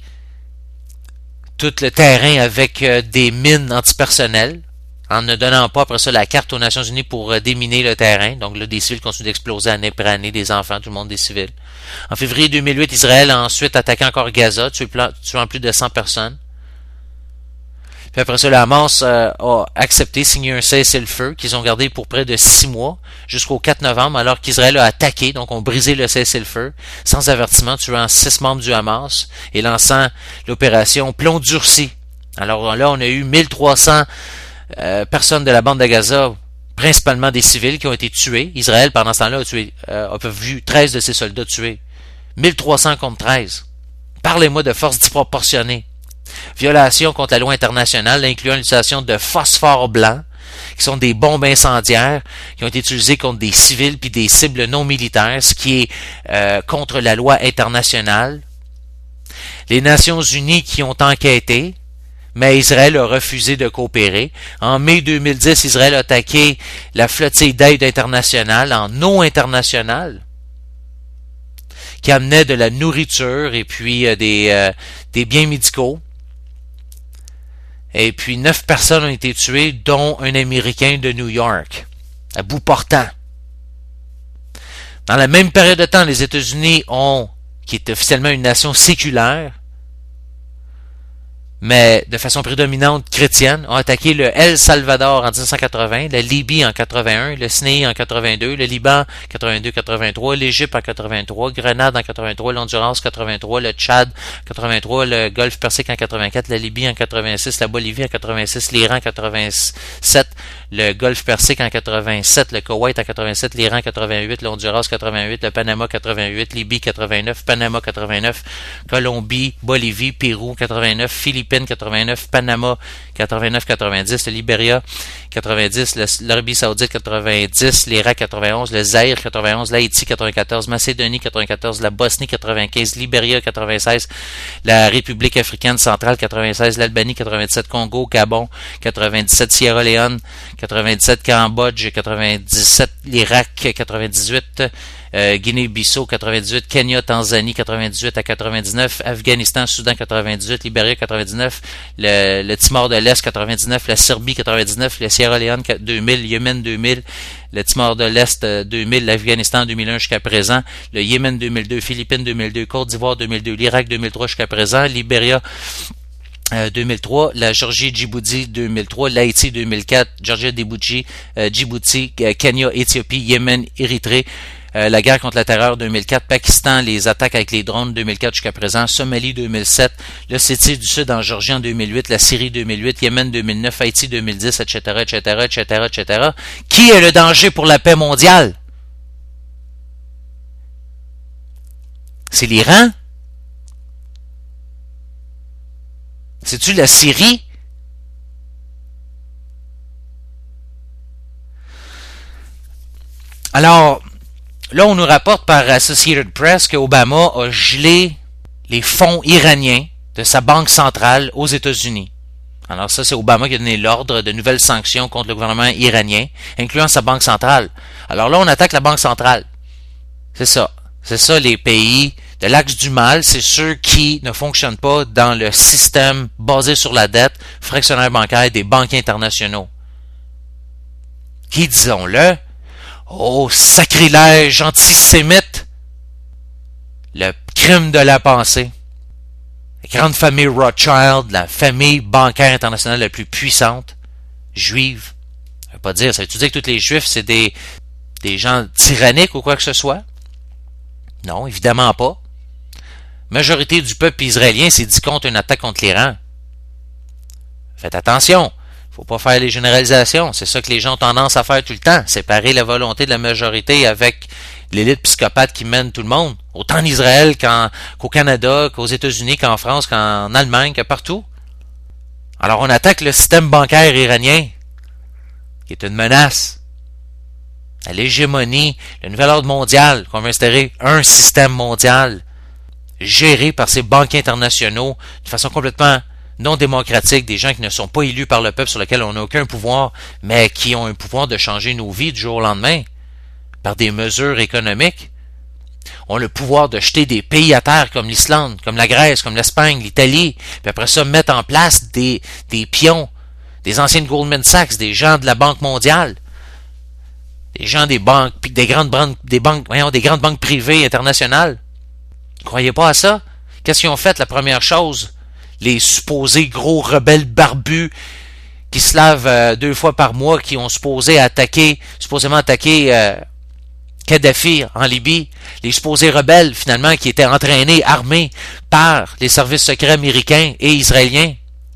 tout le terrain avec euh, des mines antipersonnelles, en ne donnant pas après ça la carte aux Nations Unies pour euh, déminer le terrain. Donc là, des civils continuent d'exploser année après année, des enfants, tout le monde des civils. En février deux mille huit, Israël a ensuite attaqué encore Gaza, tuant plus de cent personnes. Puis après ça, le Hamas euh, a accepté, signé un cessez-le-feu qu'ils ont gardé pour près de six mois, jusqu'au quatre novembre, alors qu'Israël a attaqué, donc ont brisé le cessez-le-feu, sans avertissement, tuant six membres du Hamas et lançant l'opération Plomb durci. Alors là, on a eu mille trois cents euh, personnes de la bande de Gaza, principalement des civils, qui ont été tués. Israël, pendant ce temps-là, a, tué, euh, a vu treize de ses soldats tués. mille trois cents contre treize. Parlez-moi de force disproportionnée. Violation contre la loi internationale, incluant l'utilisation de phosphore blanc, qui sont des bombes incendiaires qui ont été utilisées contre des civils puis des cibles non militaires, ce qui est euh, contre la loi internationale. Les Nations Unies qui ont enquêté, mais Israël a refusé de coopérer. En mai deux mille dix, Israël a attaqué la flottille d'aide internationale en eau internationale, qui amenait de la nourriture et puis euh, des, euh, des biens médicaux. Et puis neuf personnes ont été tuées, dont un Américain de New York, à bout portant. Dans la même période de temps, les États-Unis ont, qui est officiellement une nation séculaire, mais de façon prédominante chrétienne, ont attaqué le El Salvador en dix-neuf cent quatre-vingts, la Libye en quatre-vingt-un, le Sinaï en quatre-vingt-deux, le Liban quatre-vingt-deux quatre-vingt-trois, l'Égypte en quatre-vingt-trois, Grenade en quatre-vingt-trois, l'Honduras quatre-vingt-trois, le Tchad quatre-vingt-trois, le Golfe Persique en quatre-vingt-quatre, la Libye en quatre-vingt-six, la Bolivie en quatre-vingt-six, l'Iran en quatre-vingt-sept, le Golfe Persique en quatre-vingt-sept, le Koweït en quatre-vingt-sept, l'Iran en quatre-vingt-huit, le Honduras quatre-vingt-huit, le Panama quatre-vingt-huit, Libye quatre-vingt-neuf, Panama quatre-vingt-neuf, Colombie, Bolivie, Pérou quatre-vingt-neuf, Philippines quatre-vingt-neuf, Panama quatre-vingt-neuf quatre-vingt-dix, le Libéria quatre-vingt-dix, l'Arabie Saoudite quatre-vingt-dix, l'Irak quatre-vingt-onze, le Zaïre quatre-vingt-onze, l'Haïti quatre-vingt-quatorze, Macédonie quatre-vingt-quatorze, la Bosnie quatre-vingt-quinze, Libéria quatre-vingt-seize, la République africaine centrale quatre-vingt-seize, l'Albanie quatre-vingt-dix-sept, Congo, Gabon quatre-vingt-dix-sept, Sierra Leone quatre-vingt-dix-sept, Cambodge quatre-vingt-dix-sept, l'Irak quatre-vingt-dix-huit, euh, Guinée-Bissau quatre-vingt-dix-huit, Kenya, Tanzanie quatre-vingt-dix-huit à quatre-vingt-dix-neuf, Afghanistan, Soudan quatre-vingt-dix-huit, Libéria quatre-vingt-dix-neuf, le, le Timor de l'Est quatre-vingt-dix-neuf, la Serbie quatre-vingt-dix-neuf, le Sierra Leone deux mille, Yémen deux mille, le Timor de l'Est deux mille, l'Afghanistan deux mille un jusqu'à présent, le Yémen deux mille deux, Philippines deux mille deux, Côte d'Ivoire deux mille deux, l'Irak deux mille trois jusqu'à présent, Libéria Euh, deux mille trois, la Géorgie, Djibouti deux mille trois, l'Haïti deux mille quatre, Georgia, Djibouti, euh, Djibouti, euh, Kenya, Éthiopie, Yémen, Érythrée, euh, la guerre contre la terreur deux mille quatre, Pakistan, les attaques avec les drones deux mille quatre jusqu'à présent, Somalie deux mille sept, l'Ossétie du Sud en Géorgie en deux mille huit, la Syrie deux mille huit, Yémen deux mille neuf, Haïti deux mille dix, et cetera, et cetera, et cetera, et cetera. Qui est le danger pour la paix mondiale? C'est l'Iran? C'est-tu la Syrie? Alors, là, on nous rapporte par Associated Press qu'Obama a gelé les fonds iraniens de sa banque centrale aux États-Unis. Alors ça, c'est Obama qui a donné l'ordre de nouvelles sanctions contre le gouvernement iranien, incluant sa banque centrale. Alors là, on attaque la banque centrale. C'est ça. C'est ça, les pays de l'axe du mal, c'est ceux qui ne fonctionnent pas dans le système basé sur la dette, fractionnaire bancaire des banquiers internationaux. Qui, disons-le, oh, sacrilège antisémite! Le crime de la pensée. La grande famille Rothschild, la famille bancaire internationale la plus puissante, juive. Ça veut pas dire, ça veut-tu dire que tous les juifs, c'est des, des gens tyranniques ou quoi que ce soit? Non, évidemment pas. Majorité du peuple israélien s'est dit contre une attaque contre l'Iran. Faites attention. Faut pas faire les généralisations. C'est ça que les gens ont tendance à faire tout le temps. Séparer la volonté de la majorité avec l'élite psychopathe qui mène tout le monde. Autant en Israël qu'en, qu'au Canada, qu'aux États-Unis, qu'en France, qu'en Allemagne, que partout. Alors on attaque le système bancaire iranien, qui est une menace. À l'hégémonie, le nouvel ordre mondial, qu'on veut instaurer un système mondial, géré par ces banquiers internationaux, de façon complètement non démocratique, des gens qui ne sont pas élus par le peuple, sur lesquels on n'a aucun pouvoir, mais qui ont un pouvoir de changer nos vies du jour au lendemain, par des mesures économiques, ont le pouvoir de jeter des pays à terre comme l'Islande, comme la Grèce, comme l'Espagne, l'Italie, puis après ça, mettre en place des, des pions, des anciens de Goldman Sachs, des gens de la Banque mondiale, des gens des banques, des grandes banques, des banques, voyons, des grandes banques privées internationales. Vous croyez pas à ça? Qu'est-ce qu'ils ont fait, la première chose? Les supposés gros rebelles barbus qui se lavent euh, deux fois par mois, qui ont supposé attaquer, supposément attaquer euh, Kadhafi en Libye, les supposés rebelles finalement qui étaient entraînés, armés par les services secrets américains et israéliens.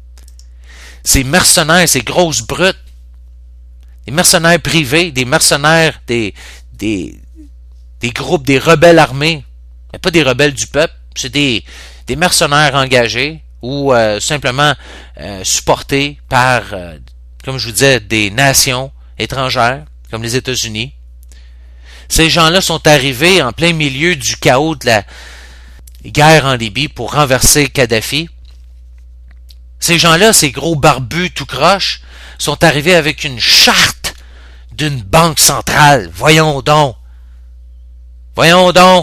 Ces mercenaires, ces grosses brutes, des mercenaires privés, des mercenaires, des, des, des groupes, des rebelles armés, mais pas des rebelles du peuple, c'est des, des mercenaires engagés ou euh, simplement euh, supportés par, euh, comme je vous disais, des nations étrangères, comme les États-Unis. Ces gens-là sont arrivés en plein milieu du chaos de la guerre en Libye pour renverser Kadhafi. Ces gens-là, ces gros barbus tout croche, sont arrivés avec une charte d'une banque centrale. Voyons donc. Voyons donc.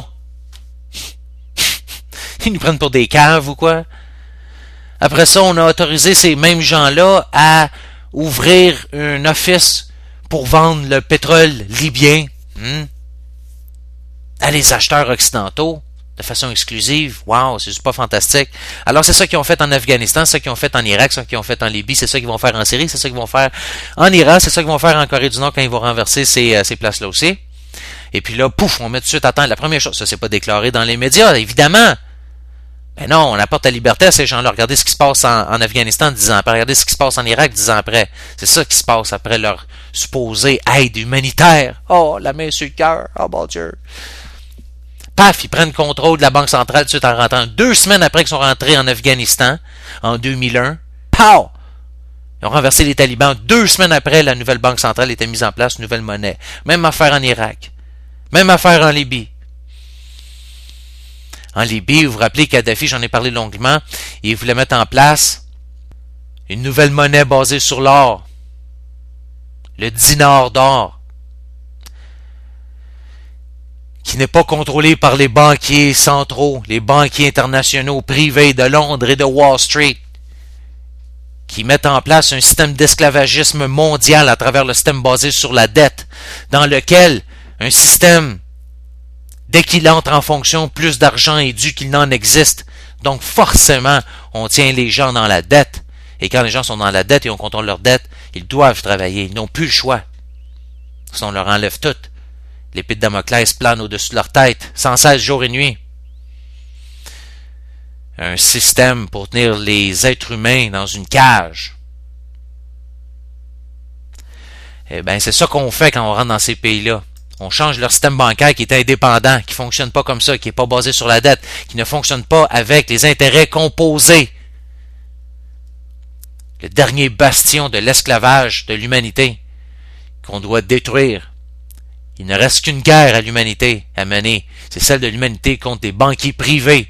Ils nous prennent pour des caves ou quoi? Après ça, on a autorisé ces mêmes gens-là à ouvrir un office pour vendre le pétrole libyen hmm, à les acheteurs occidentaux de façon exclusive. Wow, c'est pas fantastique. Alors c'est ça qu'ils ont fait en Afghanistan, c'est ça qu'ils ont fait en Irak, c'est ça qu'ils ont fait en Libye, c'est ça qu'ils vont faire en Syrie, c'est ça qu'ils vont faire en Iran, c'est ça qu'ils vont faire en Corée du Nord quand ils vont renverser ces, ces places-là aussi. Et puis là, pouf, on met tout de suite à temps. La première chose, ça c'est pas déclaré dans les médias, évidemment. Mais non, on apporte la liberté à ces gens-là. Regardez ce qui se passe en, en Afghanistan dix ans après. Regardez ce qui se passe en Irak dix ans après. C'est ça qui se passe après leur supposée aide humanitaire. Oh, la main sur le cœur. Oh, mon Dieu. Paf, ils prennent contrôle de la Banque centrale tout de suite en rentrant. Deux semaines après qu'ils sont rentrés en Afghanistan, en deux mille un, pow! Ils ont renversé les talibans. Deux semaines après, la nouvelle Banque centrale était mise en place, nouvelle monnaie. Même affaire en Irak. Même affaire en Libye. En Libye, vous vous rappelez, Kadhafi, j'en ai parlé longuement, il voulait mettre en place une nouvelle monnaie basée sur l'or, le dinar d'or, qui n'est pas contrôlé par les banquiers centraux, les banquiers internationaux privés de Londres et de Wall Street, qui mettent en place un système d'esclavagisme mondial à travers le système basé sur la dette, dans lequel un système, dès qu'il entre en fonction, plus d'argent est dû qu'il n'en existe. Donc forcément, on tient les gens dans la dette. Et quand les gens sont dans la dette et on contrôle leur dette, ils doivent travailler. Ils n'ont plus le choix. Sinon, on leur enlève tout. L'épée de Damoclès plane au-dessus de leur tête, sans cesse jour et nuit. Un système pour tenir les êtres humains dans une cage. Eh bien, c'est ça qu'on fait quand on rentre dans ces pays-là. On change leur système bancaire qui est indépendant, qui ne fonctionne pas comme ça, qui n'est pas basé sur la dette, qui ne fonctionne pas avec les intérêts composés. Le dernier bastion de l'esclavage de l'humanité qu'on doit détruire. Il ne reste qu'une guerre à l'humanité à mener. C'est celle de l'humanité contre des banquiers privés.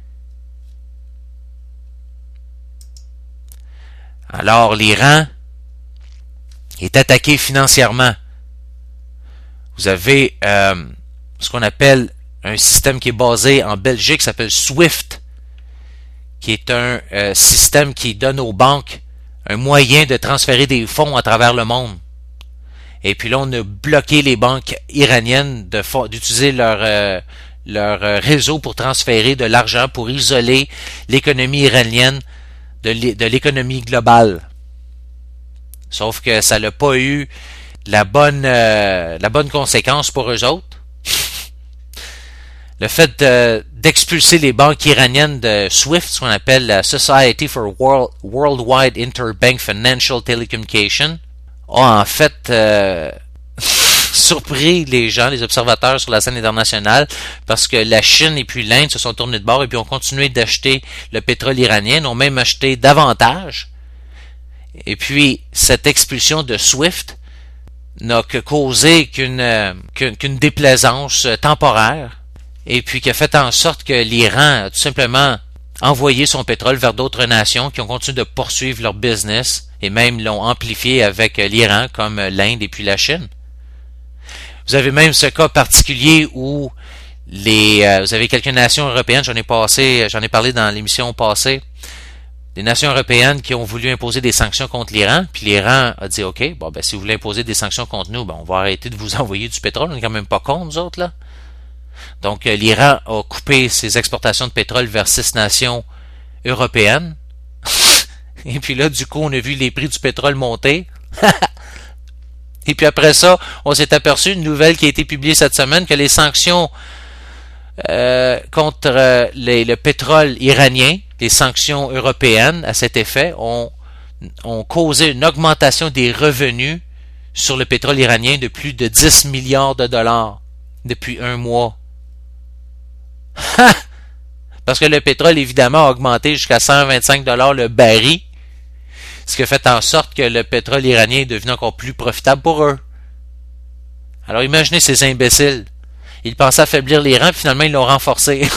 Alors l'Iran est attaqué financièrement. Vous avez euh, ce qu'on appelle un système qui est basé en Belgique, qui s'appelle SWIFT, qui est un euh, système qui donne aux banques un moyen de transférer des fonds à travers le monde. Et puis là, on a bloqué les banques iraniennes de d'utiliser leur, euh, leur réseau pour transférer de l'argent, pour isoler l'économie iranienne de l'économie globale. Sauf que ça n'a pas eu la bonne, euh, la bonne conséquence pour eux autres. Le fait de, d'expulser les banques iraniennes de SWIFT, ce qu'on appelle la Society for World, Worldwide Interbank Financial Telecommunication, a en fait euh, surpris les gens, les observateurs sur la scène internationale, parce que la Chine et puis l'Inde se sont tournés de bord et puis ont continué d'acheter le pétrole iranien, ont même acheté davantage. Et puis, cette expulsion de SWIFT n'a que causé qu'une, euh, qu'une déplaisance temporaire, et puis qui a fait en sorte que l'Iran a tout simplement envoyé son pétrole vers d'autres nations qui ont continué de poursuivre leur business et même l'ont amplifié avec l'Iran comme l'Inde et puis la Chine. Vous avez même ce cas particulier où les euh, vous avez quelques nations européennes, j'en ai passé, j'en ai parlé dans l'émission passée, des nations européennes qui ont voulu imposer des sanctions contre l'Iran, puis l'Iran a dit OK, bon ben si vous voulez imposer des sanctions contre nous, ben on va arrêter de vous envoyer du pétrole, on n'est quand même pas contre nous autres là. Donc, euh, l'Iran a coupé ses exportations de pétrole vers six nations européennes. Et puis là, du coup, on a vu les prix du pétrole monter. Et puis après ça, on s'est aperçu, une nouvelle qui a été publiée cette semaine, que les sanctions euh, contre euh, les, le pétrole iranien, les sanctions européennes à cet effet, ont, ont causé une augmentation des revenus sur le pétrole iranien de plus de dix milliards de dollars depuis un mois. Parce que le pétrole, évidemment, a augmenté jusqu'à cent vingt-cinq dollars le baril, ce qui a fait en sorte que le pétrole iranien est devenu encore plus profitable pour eux. Alors imaginez ces imbéciles. Ils pensaient affaiblir l'Iran, puis finalement ils l'ont renforcé.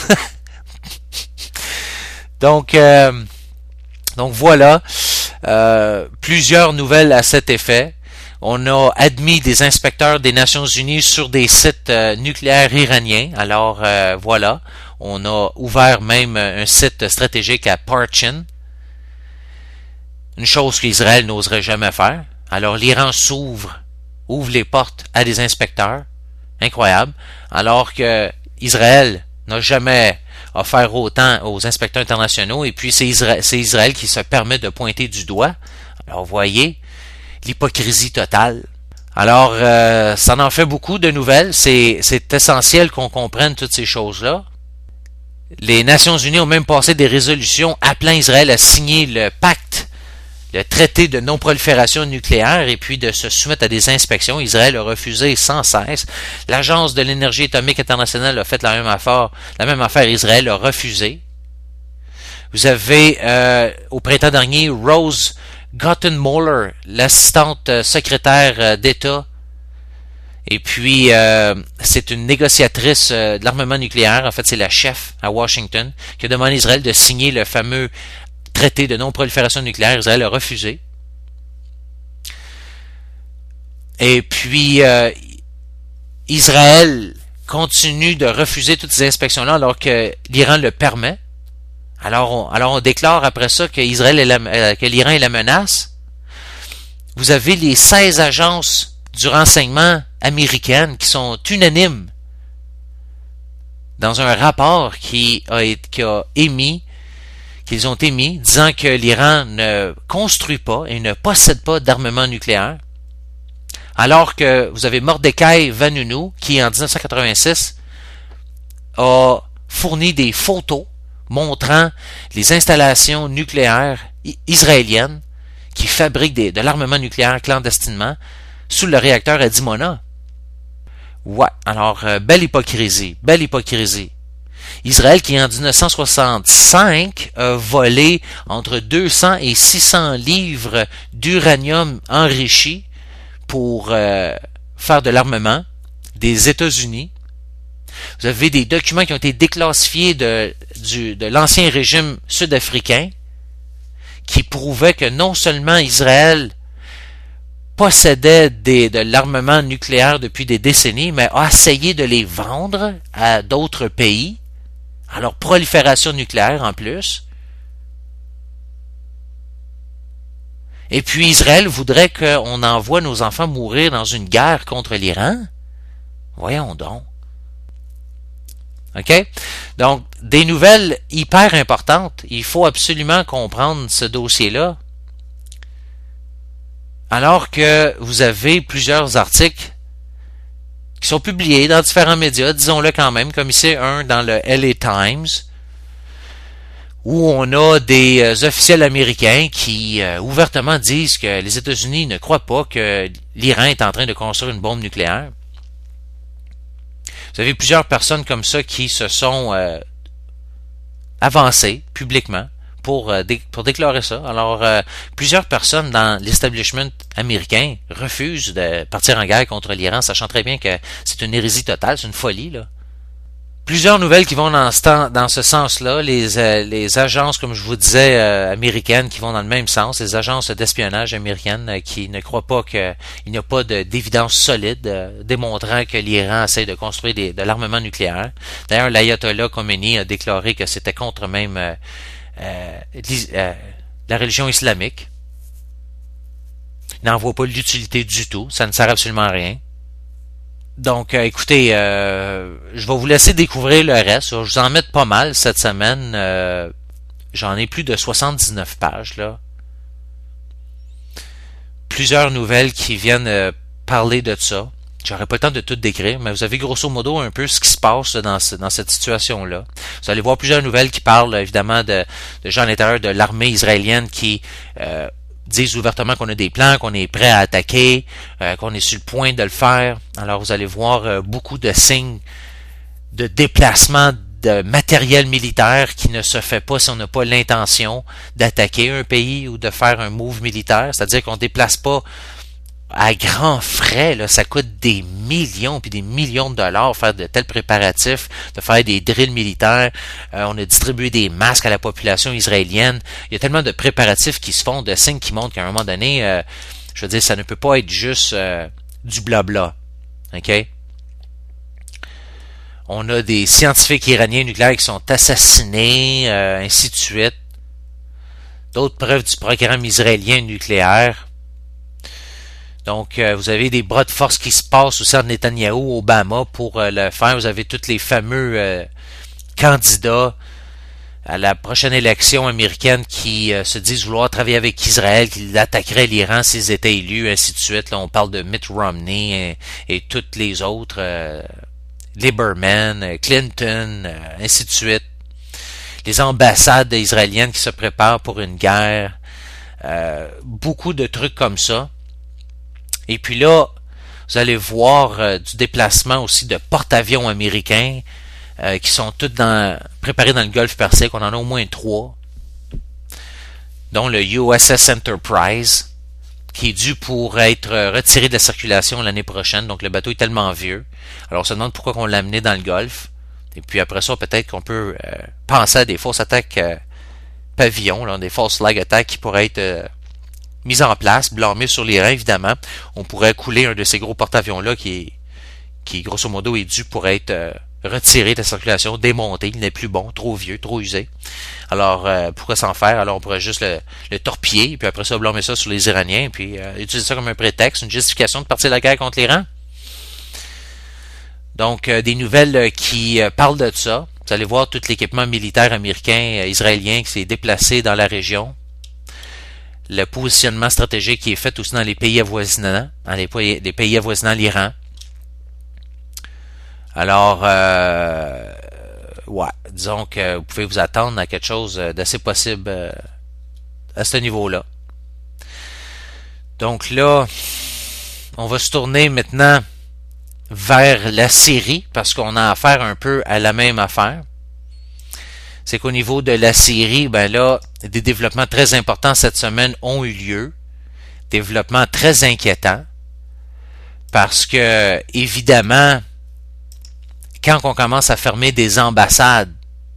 donc, euh, donc voilà, euh, plusieurs nouvelles à cet effet. On a admis des inspecteurs des Nations Unies sur des sites euh, nucléaires iraniens. Alors euh, voilà, on a ouvert même un site stratégique à Parchin. Une chose qu'Israël n'oserait jamais faire. Alors l'Iran s'ouvre, ouvre les portes à des inspecteurs. Incroyable. Alors que Israël n'a jamais offert autant aux inspecteurs internationaux. Et puis c'est Israël, c'est Israël qui se permet de pointer du doigt. Alors vous voyez, l'hypocrisie totale. Alors, euh, ça en fait beaucoup de nouvelles. C'est, c'est essentiel qu'on comprenne toutes ces choses-là. Les Nations Unies ont même passé des résolutions appelant Israël à signer le pacte, le traité de non-prolifération nucléaire, et puis de se soumettre à des inspections. Israël a refusé sans cesse. L'Agence de l'énergie atomique internationale a fait la même affaire. La même affaire, Israël a refusé. Vous avez, euh, au printemps dernier, Rose Gottenmoeller, l'assistante secrétaire d'État, et puis euh, c'est une négociatrice euh, de l'armement nucléaire, en fait c'est la chef à Washington, qui a demandé à Israël de signer le fameux traité de non-prolifération nucléaire. Israël a refusé. Et puis euh, Israël continue de refuser toutes ces inspections-là alors que l'Iran le permet. Alors on, alors on déclare après ça que, Israël est la, euh, que l'Iran est la menace. Vous avez les seize agences du renseignement américaines qui sont unanimes dans un rapport qui a, qui a émis, qu'ils ont émis, disant que l'Iran ne construit pas et ne possède pas d'armement nucléaire. Alors que vous avez Mordecai Vanunu, qui en dix-neuf cent quatre-vingt-six a fourni des photos montrant les installations nucléaires israéliennes qui fabriquent des, de l'armement nucléaire clandestinement sous le réacteur à Dimona. Ouais, alors, euh, belle hypocrisie, belle hypocrisie. Israël qui, en dix-neuf cent soixante-cinq, a volé entre deux cents et six cents livres d'uranium enrichi pour euh, faire de l'armement des États-Unis. Vous avez des documents qui ont été déclassifiés de, du, de l'ancien régime sud-africain qui prouvaient que non seulement Israël possédait des, de l'armement nucléaire depuis des décennies, mais a essayé de les vendre à d'autres pays. Alors, prolifération nucléaire en plus. Et puis, Israël voudrait qu'on envoie nos enfants mourir dans une guerre contre l'Iran. Voyons donc. OK? Donc, des nouvelles hyper importantes. Il faut absolument comprendre ce dossier-là. Alors que vous avez plusieurs articles qui sont publiés dans différents médias, disons-le quand même, comme ici un dans le L A Times, où on a des euh, officiels américains qui euh, ouvertement disent que les États-Unis ne croient pas que l'Iran est en train de construire une bombe nucléaire. Vous avez plusieurs personnes comme ça qui se sont euh, avancées publiquement pour, euh, dé- pour déclarer ça. Alors, euh, plusieurs personnes dans l'establishment américain refusent de partir en guerre contre l'Iran, sachant très bien que c'est une hérésie totale, c'est une folie, là. Plusieurs nouvelles qui vont dans ce, temps, dans ce sens-là, les, euh, les agences, comme je vous disais, euh, américaines qui vont dans le même sens, les agences d'espionnage américaines euh, qui ne croient pas qu'il n'y a pas de, d'évidence solide euh, démontrant que l'Iran essaie de construire des, de l'armement nucléaire. D'ailleurs, l'ayatollah Khomeini a déclaré que c'était contre même euh, euh, euh, la religion islamique. Il n'en voit pas l'utilité du tout, ça ne sert absolument à rien. Donc, euh, écoutez, euh, je vais vous laisser découvrir le reste. Je vous en mets pas mal cette semaine. Euh, j'en ai plus de soixante-dix-neuf pages, là. Plusieurs nouvelles qui viennent euh, parler de ça. J'aurais pas le temps de tout décrire, mais vous avez grosso modo un peu ce qui se passe dans, ce, dans cette situation-là. Vous allez voir plusieurs nouvelles qui parlent, évidemment, de, de gens à l'intérieur de l'armée israélienne qui euh, disent ouvertement qu'on a des plans, qu'on est prêt à attaquer, euh, qu'on est sur le point de le faire. Alors, vous allez voir euh, beaucoup de signes de déplacement de matériel militaire qui ne se fait pas si on n'a pas l'intention d'attaquer un pays ou de faire un move militaire. C'est-à-dire qu'on ne déplace pas à grands frais, là, ça coûte des millions puis des millions de dollars faire de tels préparatifs, de faire des drills militaires. Euh, on a distribué des masques à la population israélienne. Il y a tellement de préparatifs qui se font, de signes qui montrent qu'à un moment donné, euh, je veux dire, ça ne peut pas être juste euh, du blabla. OK? On a des scientifiques iraniens nucléaires qui sont assassinés, euh, ainsi de suite. D'autres preuves du programme israélien nucléaire. Donc, euh, vous avez des bras de force qui se passent aussi entre Netanyahou, Obama pour euh, le faire. Vous avez tous les fameux euh, candidats à la prochaine élection américaine qui euh, se disent vouloir travailler avec Israël, qui attaqueraient l'Iran s'ils étaient élus, ainsi de suite. Là, on parle de Mitt Romney et, et toutes les autres, euh, Lieberman, Clinton, euh, ainsi de suite. Les ambassades israéliennes qui se préparent pour une guerre. Euh, beaucoup de trucs comme ça. Et puis là, vous allez voir euh, du déplacement aussi de porte-avions américains euh, qui sont tous dans, préparés dans le Golfe Persique. On en a au moins trois, dont le U S S Enterprise, qui est dû pour être retiré de la circulation l'année prochaine. Donc le bateau est tellement vieux. Alors on se demande pourquoi on l'a amené dans le Golfe. Et puis après ça, peut-être qu'on peut euh, penser à des fausses attaques euh, pavillons, là, des false flag attacks qui pourraient être... Euh, mise en place, blâmée sur l'Iran, évidemment. On pourrait couler un de ces gros porte-avions-là qui, est, qui grosso modo, est dû pour être euh, retiré de la circulation, démonté. Il n'est plus bon, trop vieux, trop usé. Alors, euh, pourquoi s'en faire? Alors, on pourrait juste le, le torpiller, puis après ça, blâmer ça sur les Iraniens, puis euh, utiliser ça comme un prétexte, une justification de partir de la guerre contre l'Iran. Donc, euh, des nouvelles qui euh, parlent de ça. Vous allez voir tout l'équipement militaire américain, euh, israélien qui s'est déplacé dans la région. le positionnement stratégique qui est fait aussi dans les pays avoisinants, dans les pays, les pays avoisinants l'Iran. Alors, euh, ouais, disons que vous pouvez vous attendre à quelque chose d'assez possible euh, à ce niveau-là. Donc là, on va se tourner maintenant vers la Syrie, parce qu'on a affaire un peu à la même affaire. C'est qu'au niveau de la Syrie, ben là, des développements très importants cette semaine ont eu lieu. Développements très inquiétants. Parce que, évidemment, quand on commence à fermer des ambassades,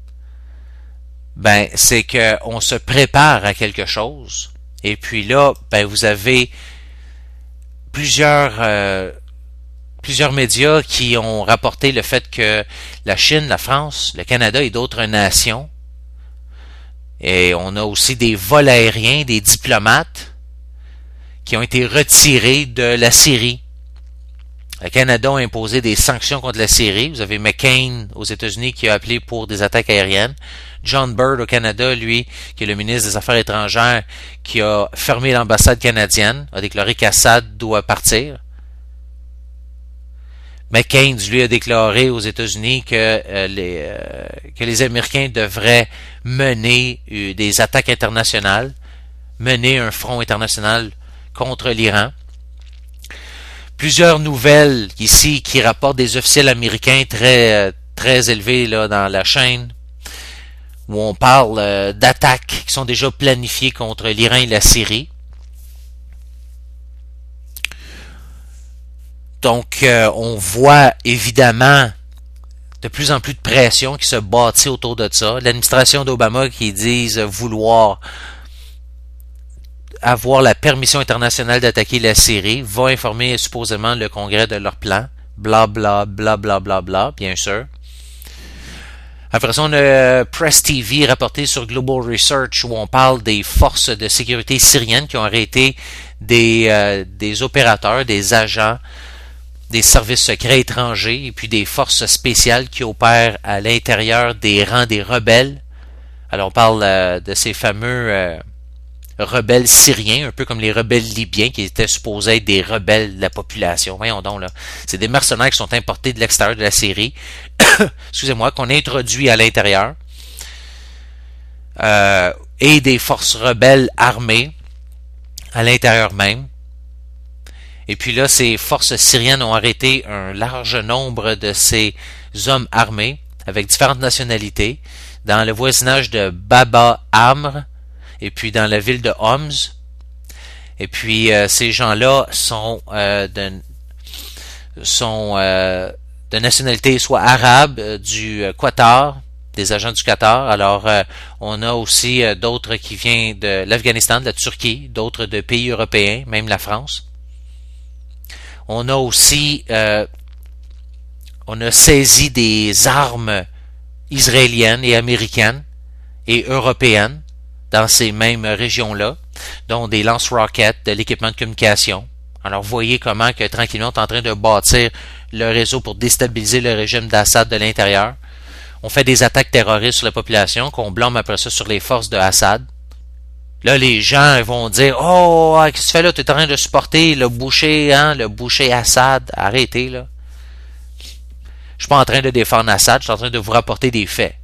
ben, c'est qu'on se prépare à quelque chose. Et puis là, ben, vous avez plusieurs, euh, plusieurs médias qui ont rapporté le fait que la Chine, la France, le Canada et d'autres nations, et on a aussi des vols aériens, des diplomates qui ont été retirés de la Syrie. Le Canada a imposé des sanctions contre la Syrie. Vous avez McCain aux États-Unis qui a appelé pour des attaques aériennes. John Byrd au Canada, lui, qui est le ministre des Affaires étrangères, qui a fermé l'ambassade canadienne, a déclaré qu'Assad doit partir. McCain, lui, a déclaré aux États-Unis que, euh, les, euh, que les Américains devraient mener euh, des attaques internationales, mener un front international contre l'Iran. Plusieurs nouvelles ici qui rapportent des officiels américains très, euh, très élevés là, dans la chaîne, où on parle euh, d'attaques qui sont déjà planifiées contre l'Iran et la Syrie. Donc, euh, on voit évidemment de plus en plus de pression qui se bâtit autour de ça. L'administration d'Obama qui disent vouloir avoir la permission internationale d'attaquer la Syrie va informer supposément le Congrès de leur plan. Bla bla bla bla bla bla, bien sûr. Après ça, on a Press T V rapporté sur Global Research où on parle des forces de sécurité syriennes qui ont arrêté des, euh, des opérateurs, des agents, des services secrets étrangers et puis des forces spéciales qui opèrent à l'intérieur des rangs des rebelles. Alors on parle euh, de ces fameux euh, rebelles syriens, un peu comme les rebelles libyens qui étaient supposés être des rebelles de la population. Voyons donc là. C'est des mercenaires qui sont importés de l'extérieur de la Syrie. Excusez-moi, qu'on introduit à l'intérieur. Euh, et des forces rebelles armées à l'intérieur même. Et puis là, ces forces syriennes ont arrêté un large nombre de ces hommes armés avec différentes nationalités dans le voisinage de Baba Amr et puis dans la ville de Homs. Et puis euh, ces gens-là sont euh, de sont euh, de nationalité soit arabe, euh, du euh, Qatar, des agents du Qatar. Alors euh, on a aussi euh, d'autres qui viennent de l'Afghanistan, de la Turquie, d'autres de pays européens, même la France. On a aussi euh, on a saisi des armes israéliennes et américaines et européennes dans ces mêmes régions-là, dont des lance-roquettes, de l'équipement de communication. Alors vous voyez comment que tranquillement on est en train de bâtir le réseau pour déstabiliser le régime d'Assad de l'intérieur. On fait des attaques terroristes sur la population, qu'on blâme après ça sur les forces de Assad. Là, les gens vont dire « Oh, qu'est-ce que tu fais là? Tu es en train de supporter le boucher, hein, le boucher Assad. Arrêtez, là. » Je suis pas en train de défendre Assad, je suis en train de vous rapporter des faits.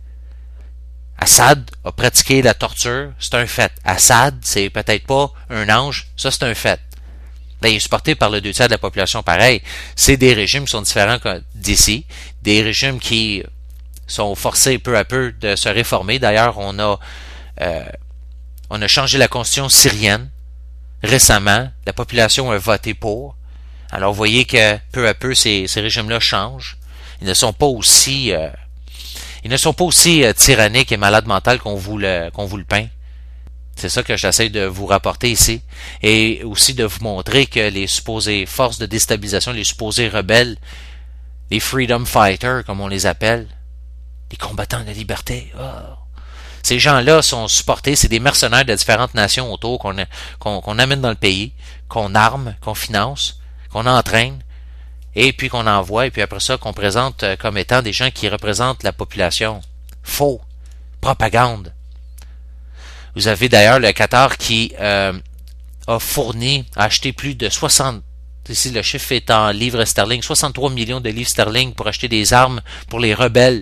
Assad a pratiqué la torture, c'est un fait. Assad, c'est peut-être pas un ange, ça c'est un fait. Là, il est supporté par le deux tiers de la population pareil. C'est des régimes qui sont différents d'ici, des régimes qui sont forcés peu à peu de se réformer. D'ailleurs, on a... Euh, On a changé la constitution syrienne récemment. La population a voté pour. Alors, vous voyez que peu à peu, ces, ces régimes-là changent. Ils ne sont pas aussi, euh, ils ne sont pas aussi euh, tyranniques et malades mentales qu'on vous le, qu'on vous le peint. C'est ça que j'essaie de vous rapporter ici. Et aussi de vous montrer que les supposées forces de déstabilisation, les supposés rebelles, les freedom fighters, comme on les appelle, les combattants de la liberté, oh. Ces gens-là sont supportés, c'est des mercenaires de différentes nations autour qu'on, qu'on, qu'on amène dans le pays, qu'on arme, qu'on finance, qu'on entraîne, et puis qu'on envoie, et puis après ça, qu'on présente comme étant des gens qui représentent la population. Faux. Propagande. Vous avez d'ailleurs le Qatar qui euh, a fourni, a acheté plus de soixante, ici le chiffre est en livres sterling, soixante-trois millions de livres sterling pour acheter des armes pour les rebelles.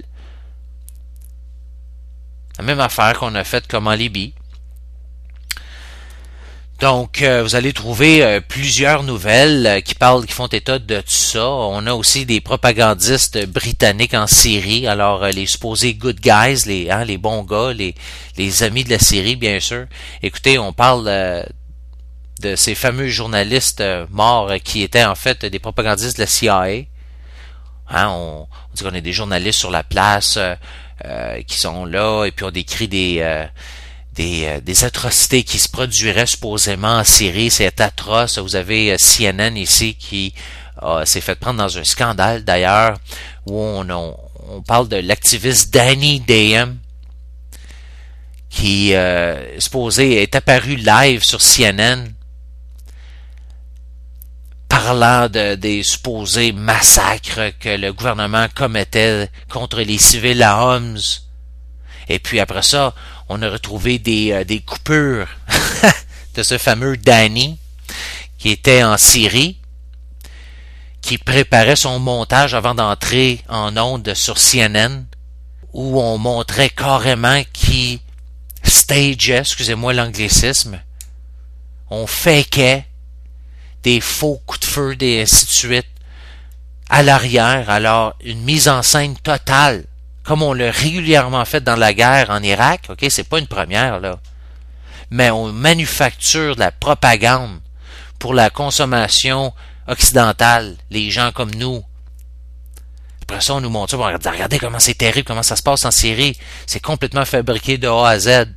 La même affaire qu'on a faite comme en Libye. Donc, euh, vous allez trouver euh, plusieurs nouvelles euh, qui parlent, qui font état de tout ça. On a aussi des propagandistes britanniques en Syrie. Alors, euh, les supposés good guys, les, hein, les bons gars, les, les amis de la Syrie, bien sûr. Écoutez, on parle euh, de ces fameux journalistes euh, morts euh, qui étaient en fait des propagandistes de la C I A. Hein, on, on dit qu'on a des journalistes sur la place euh, euh, qui sont là et puis on décrit des... Euh, Des, euh, des atrocités qui se produiraient supposément en Syrie. C'est atroce. Vous avez euh, C N N ici qui euh, s'est fait prendre dans un scandale d'ailleurs où on, on, on parle de l'activiste Danny Dayem qui euh, supposé est apparu live sur C N N parlant de, des supposés massacres que le gouvernement commettait contre les civils à Homs. Et puis après ça, on a retrouvé des, euh, des coupures de ce fameux Danny qui était en Syrie, qui préparait son montage avant d'entrer en ondes sur C N N, où on montrait carrément qu'il stageait, excusez-moi l'anglicisme, on fakeait des faux coups de feu, et ainsi de suite, à l'arrière. Alors, une mise en scène totale, comme on l'a régulièrement fait dans la guerre en Irak, ok, c'est pas une première, là. Mais on manufacture de la propagande pour la consommation occidentale, les gens comme nous. Après ça, on nous montre ça, on regarde, regardez comment c'est terrible, comment ça se passe en Syrie. C'est complètement fabriqué de A à Z.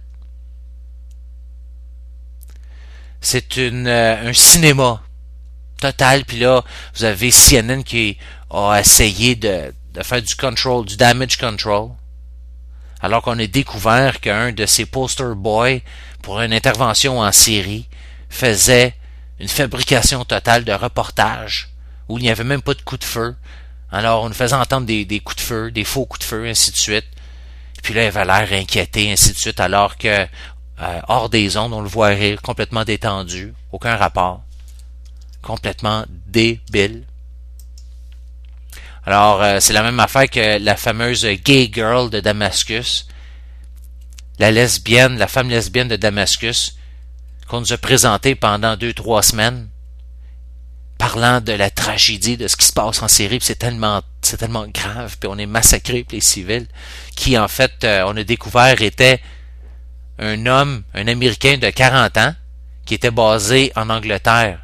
C'est une, euh, un cinéma total, puis là, vous avez C N N qui a essayé de de faire du control, du damage control, alors qu'on a découvert qu'un de ses poster boys pour une intervention en Syrie faisait une fabrication totale de reportages où il n'y avait même pas de coups de feu. Alors on nous faisait entendre des, des coups de feu, des faux coups de feu, ainsi de suite. Et puis là, il avait l'air inquiété, ainsi de suite, alors que euh, hors des ondes, on le voit rire, complètement détendu, aucun rapport, complètement débile. Alors, euh, c'est la même affaire que la fameuse gay girl de Damascus, la lesbienne, la femme lesbienne de Damascus, qu'on nous a présentée pendant deux, trois semaines, parlant de la tragédie de ce qui se passe en Syrie, puis c'est tellement, c'est tellement grave, puis on est massacré, puis les civils, qui en fait, euh, on a découvert était un homme, un Américain de quarante ans, qui était basé en Angleterre.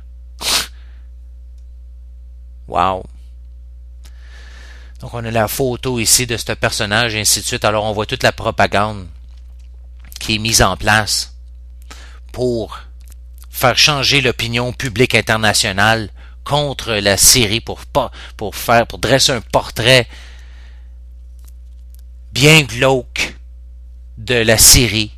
Wow! Donc, on a la photo ici de ce personnage, et ainsi de suite. Alors, on voit toute la propagande qui est mise en place pour faire changer l'opinion publique internationale contre la Syrie, pour pas, pour faire, pour dresser un portrait bien glauque de la Syrie.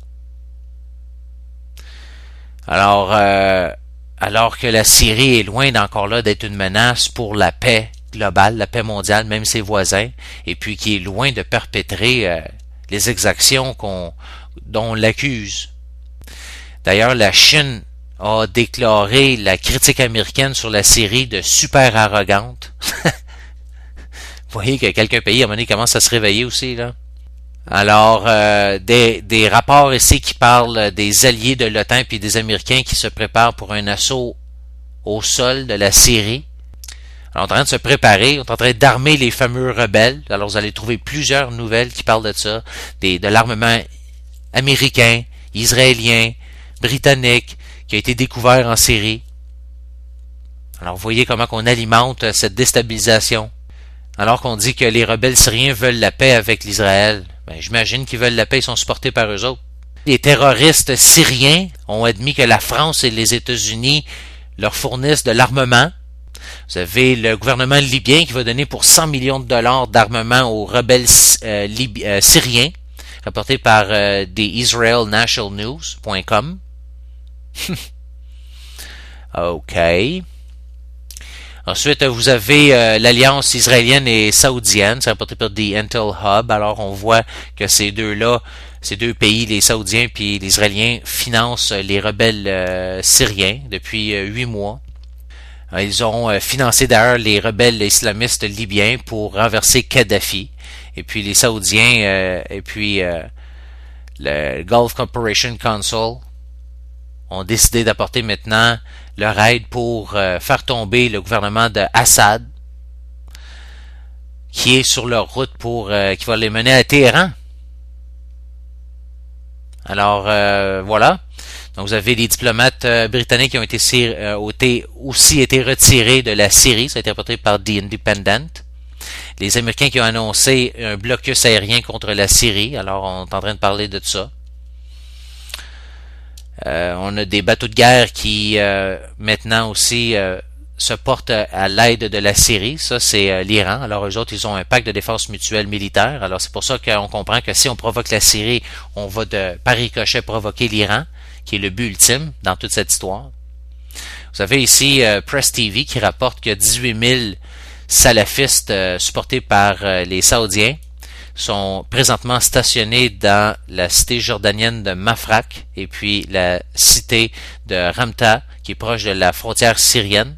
Alors, euh, alors que la Syrie est loin d'encore là d'être une menace pour la paix globale, la paix mondiale, même ses voisins, et puis qui est loin de perpétrer euh, les exactions qu'on, dont on l'accuse. D'ailleurs, la Chine a déclaré la critique américaine sur la Syrie de super arrogante. Vous voyez que quelques pays, à un moment donné, commencent à se réveiller aussi, là. Alors, euh, des, des rapports ici qui parlent des alliés de l'OTAN puis des Américains qui se préparent pour un assaut au sol de la Syrie. Alors, on est en train de se préparer, on est en train d'armer les fameux rebelles. Alors, vous allez trouver plusieurs nouvelles qui parlent de ça, des, de l'armement américain, israélien, britannique, qui a été découvert en Syrie. Alors, vous voyez comment on alimente cette déstabilisation. Alors qu'on dit que les rebelles syriens veulent la paix avec l'Israël. Ben, j'imagine qu'ils veulent la paix, ils sont supportés par eux autres. Les terroristes syriens ont admis que la France et les États-Unis leur fournissent de l'armement. Vous avez le gouvernement libyen qui va donner pour cent millions de dollars d'armement aux rebelles euh, Lib- euh, syriens, rapporté par euh, des Israel National News point com. OK. Ensuite, vous avez euh, l'alliance israélienne et saoudienne, c'est rapporté par The Intel Hub. Alors, on voit que ces deux-là ces deux pays, les Saoudiens puis les Israéliens, financent les rebelles euh, syriens depuis euh, huit mois. Ils ont euh, financé d'ailleurs les rebelles islamistes libyens pour renverser Kadhafi. Et puis les Saoudiens euh, et puis euh, le Gulf Cooperation Council ont décidé d'apporter maintenant leur aide pour euh, faire tomber le gouvernement de Assad, qui est sur leur route pour euh, qui va les mener à Téhéran. Alors euh, voilà. Donc vous avez les diplomates euh, britanniques qui ont été euh, aussi été retirés de la Syrie. Ça a été rapporté par The Independent. Les Américains qui ont annoncé un blocus aérien contre la Syrie. Alors on est en train de parler de ça. Euh, on a des bateaux de guerre qui euh, maintenant aussi euh, se portent à l'aide de la Syrie. Ça, c'est euh, l'Iran. Alors eux autres, ils ont un pacte de défense mutuelle militaire. Alors c'est pour ça qu'on comprend que si on provoque la Syrie, on va de par ricochet provoquer l'Iran, qui est le but ultime dans toute cette histoire. Vous avez ici euh, Press T V qui rapporte que dix-huit mille salafistes euh, supportés par euh, les Saoudiens sont présentement stationnés dans la cité jordanienne de Mafraq et puis la cité de Ramta, qui est proche de la frontière syrienne.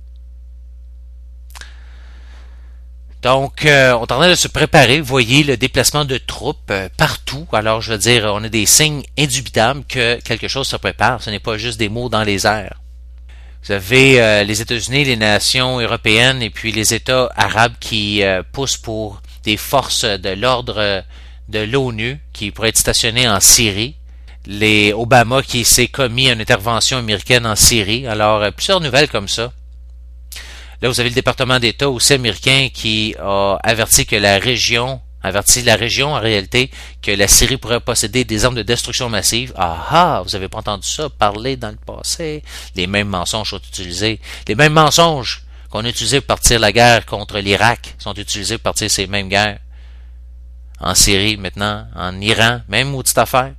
Donc, euh, on est en train de se préparer. Vous voyez le déplacement de troupes euh, partout. Alors, je veux dire, on a des signes indubitables que quelque chose se prépare. Ce n'est pas juste des mots dans les airs. Vous avez euh, les États-Unis, les nations européennes et puis les États arabes qui euh, poussent pour des forces de l'ordre de l'ONU qui pourraient être stationnées en Syrie. Les Obama qui s'est commis une intervention américaine en Syrie. Alors, euh, plusieurs nouvelles comme ça. Là, vous avez le département d'État aussi américain qui a averti que la région, averti la région en réalité, que la Syrie pourrait posséder des armes de destruction massive. Ah ah, vous avez pas entendu ça parler dans le passé. Les mêmes mensonges sont utilisés. Les mêmes mensonges qu'on a utilisés pour partir la guerre contre l'Irak sont utilisés pour partir ces mêmes guerres. En Syrie maintenant, en Iran, même maudite affaire.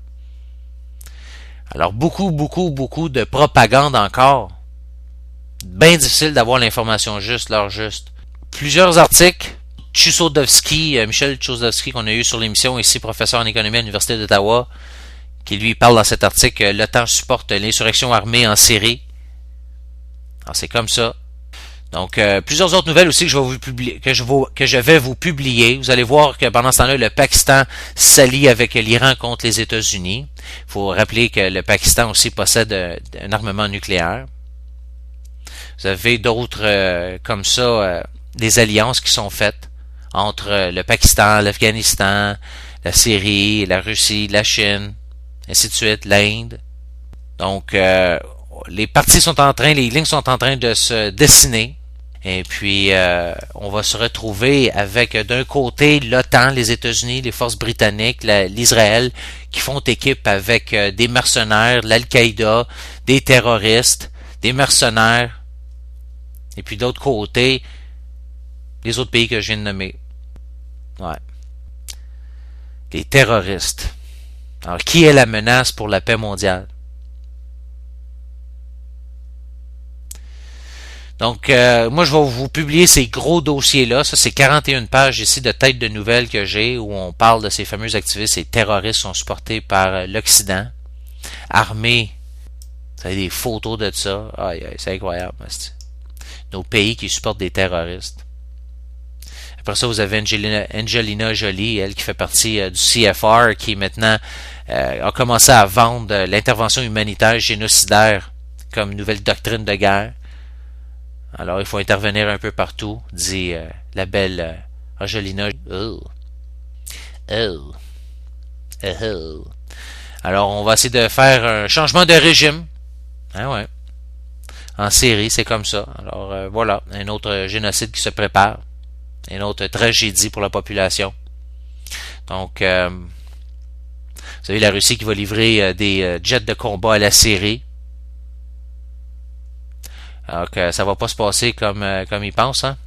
Alors beaucoup, beaucoup, beaucoup de propagande encore. Bien difficile d'avoir l'information juste, l'heure juste. Plusieurs articles. Tchousodowski, Michel Tchousodowski, qu'on a eu sur l'émission ici, professeur en économie à l'Université d'Ottawa, qui lui parle dans cet article que l'OTAN supporte l'insurrection armée en Syrie. Alors c'est comme ça. Donc euh, plusieurs autres nouvelles aussi que je vais vous publier, que je vais, que je vais vous publier. Vous allez voir que pendant ce temps-là, le Pakistan s'allie avec l'Iran contre les États-Unis. Il faut rappeler que le Pakistan aussi possède un armement nucléaire. Vous avez d'autres euh, comme ça, euh, des alliances qui sont faites entre euh, le Pakistan, l'Afghanistan, la Syrie, la Russie, la Chine, ainsi de suite, l'Inde. Donc, euh, les parties sont en train, les lignes sont en train de se dessiner. Et puis, euh, on va se retrouver avec d'un côté l'OTAN, les États-Unis, les forces britanniques, la, l'Israël, qui font équipe avec euh, des mercenaires, l'Al-Qaïda, des terroristes, des mercenaires. Et puis d'autre côté, les autres pays que je viens de nommer. Ouais. Les terroristes. Alors, qui est la menace pour la paix mondiale? Donc, euh, moi, je vais vous publier ces gros dossiers-là. Ça, c'est quarante et une pages ici de têtes de nouvelles que j'ai où on parle de ces fameux activistes. Ces terroristes sont supportés par l'Occident. Armés. Vous avez des photos de ça. Aïe, aïe, c'est incroyable. C'est... Nos pays qui supportent des terroristes. Après ça, vous avez Angelina, Angelina Jolie, elle qui fait partie euh, du C F R, qui maintenant euh, a commencé à vendre euh, l'intervention humanitaire génocidaire comme nouvelle doctrine de guerre. Alors, il faut intervenir un peu partout, dit euh, la belle euh, Angelina. Oh. Oh. Oh. Alors, on va essayer de faire un changement de régime. Ah ouais. En Syrie, c'est comme ça. Alors euh, voilà, un autre génocide qui se prépare. Une autre tragédie pour la population. Donc, euh, vous savez, la Russie qui va livrer euh, des euh, jets de combat à la Syrie. Alors que ça va pas se passer comme, euh, comme ils pensent, hein?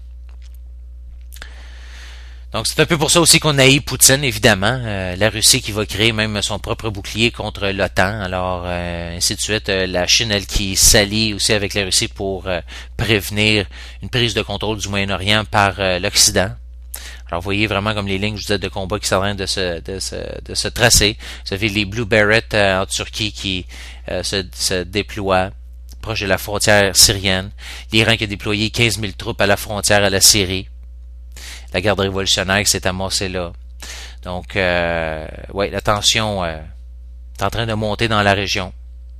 Donc, c'est un peu pour ça aussi qu'on haït Poutine, évidemment. Euh, la Russie qui va créer même son propre bouclier contre l'OTAN. Alors, euh, ainsi de suite. Euh, la Chine, elle, qui s'allie aussi avec la Russie pour euh, prévenir une prise de contrôle du Moyen-Orient par euh, l'Occident. Alors, vous voyez vraiment comme les lignes, je vous disais, de combat qui sont en train de se, de se, de se tracer. Vous avez les Blue Berets euh, en Turquie qui euh, se, se déploient proche de la frontière syrienne. L'Iran qui a déployé quinze mille troupes à la frontière à la Syrie. La garde révolutionnaire qui s'est amassée là. Donc, euh, ouais, la tension euh, est en train de monter dans la région.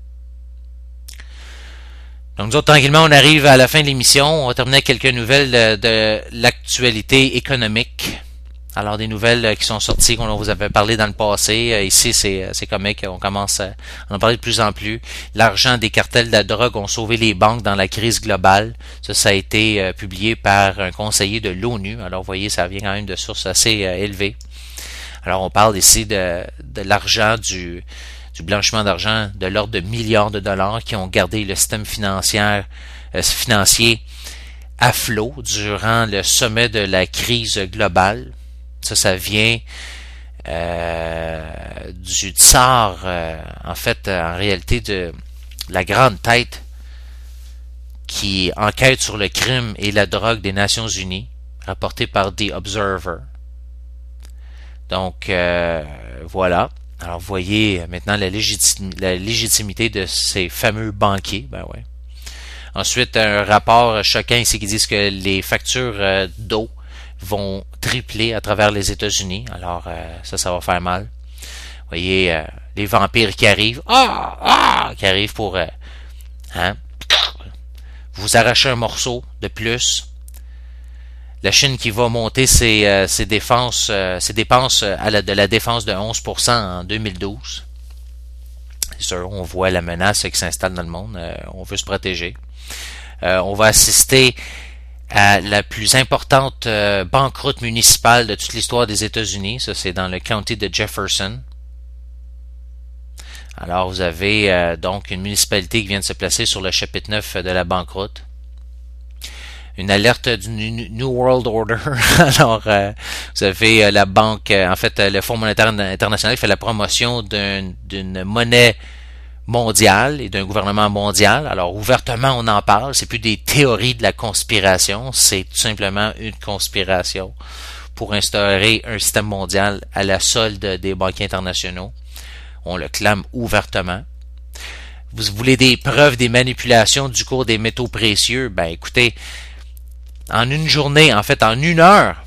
Donc, nous autres, tranquillement, on arrive à la fin de l'émission. On va terminer avec quelques nouvelles de, de l'actualité économique. Alors, des nouvelles qui sont sorties, qu'on vous avait parlé dans le passé. Ici, c'est, c'est comique. On commence à en parler de plus en plus. L'argent des cartels de la drogue ont sauvé les banques dans la crise globale. Ça, ça a été euh, publié par un conseiller de l'ONU. Alors, vous voyez, ça vient quand même de sources assez euh, élevées. Alors, on parle ici de, de l'argent du... du blanchiment d'argent de l'ordre de milliards de dollars qui ont gardé le système financier, euh, financier à flot durant le sommet de la crise globale. Ça, ça vient euh, du tsar, euh, en fait, en réalité, de la grande tête qui enquête sur le crime et la drogue des Nations Unies, rapporté par The Observer. Donc, euh, voilà. Alors, vous voyez maintenant la, légitim- la légitimité de ces fameux banquiers. Ben ouais. Ensuite, un rapport choquant ici qui dit que les factures euh, d'eau vont tripler à travers les États-Unis. Alors, euh, ça, ça va faire mal. Vous voyez, euh, les vampires qui arrivent. Ah! Ah! Qui arrivent pour... Euh, hein? Vous arracher un morceau de plus. La Chine qui va monter ses, euh, ses défenses, euh, ses dépenses à la, de la défense de onze pour cent en deux mille douze. C'est sûr, on voit la menace qui s'installe dans le monde. Euh, on veut se protéger. Euh, on va assister à la plus importante euh, banqueroute municipale de toute l'histoire des États-Unis. Ça, c'est dans le county de Jefferson. Alors, vous avez euh, donc une municipalité qui vient de se placer sur le chapitre neuf de la banqueroute. Une alerte du New World Order. Alors, euh, vous avez euh, la banque, euh, en fait, euh, le Fonds monétaire international fait la promotion d'un, d'une monnaie mondiale et d'un gouvernement mondial. Alors, ouvertement, on en parle. C'est plus des théories de la conspiration. C'est tout simplement une conspiration pour instaurer un système mondial à la solde des banquiers internationaux. On le clame ouvertement. Vous voulez des preuves des manipulations du cours des métaux précieux? Ben, écoutez, en une journée, en fait, en une heure,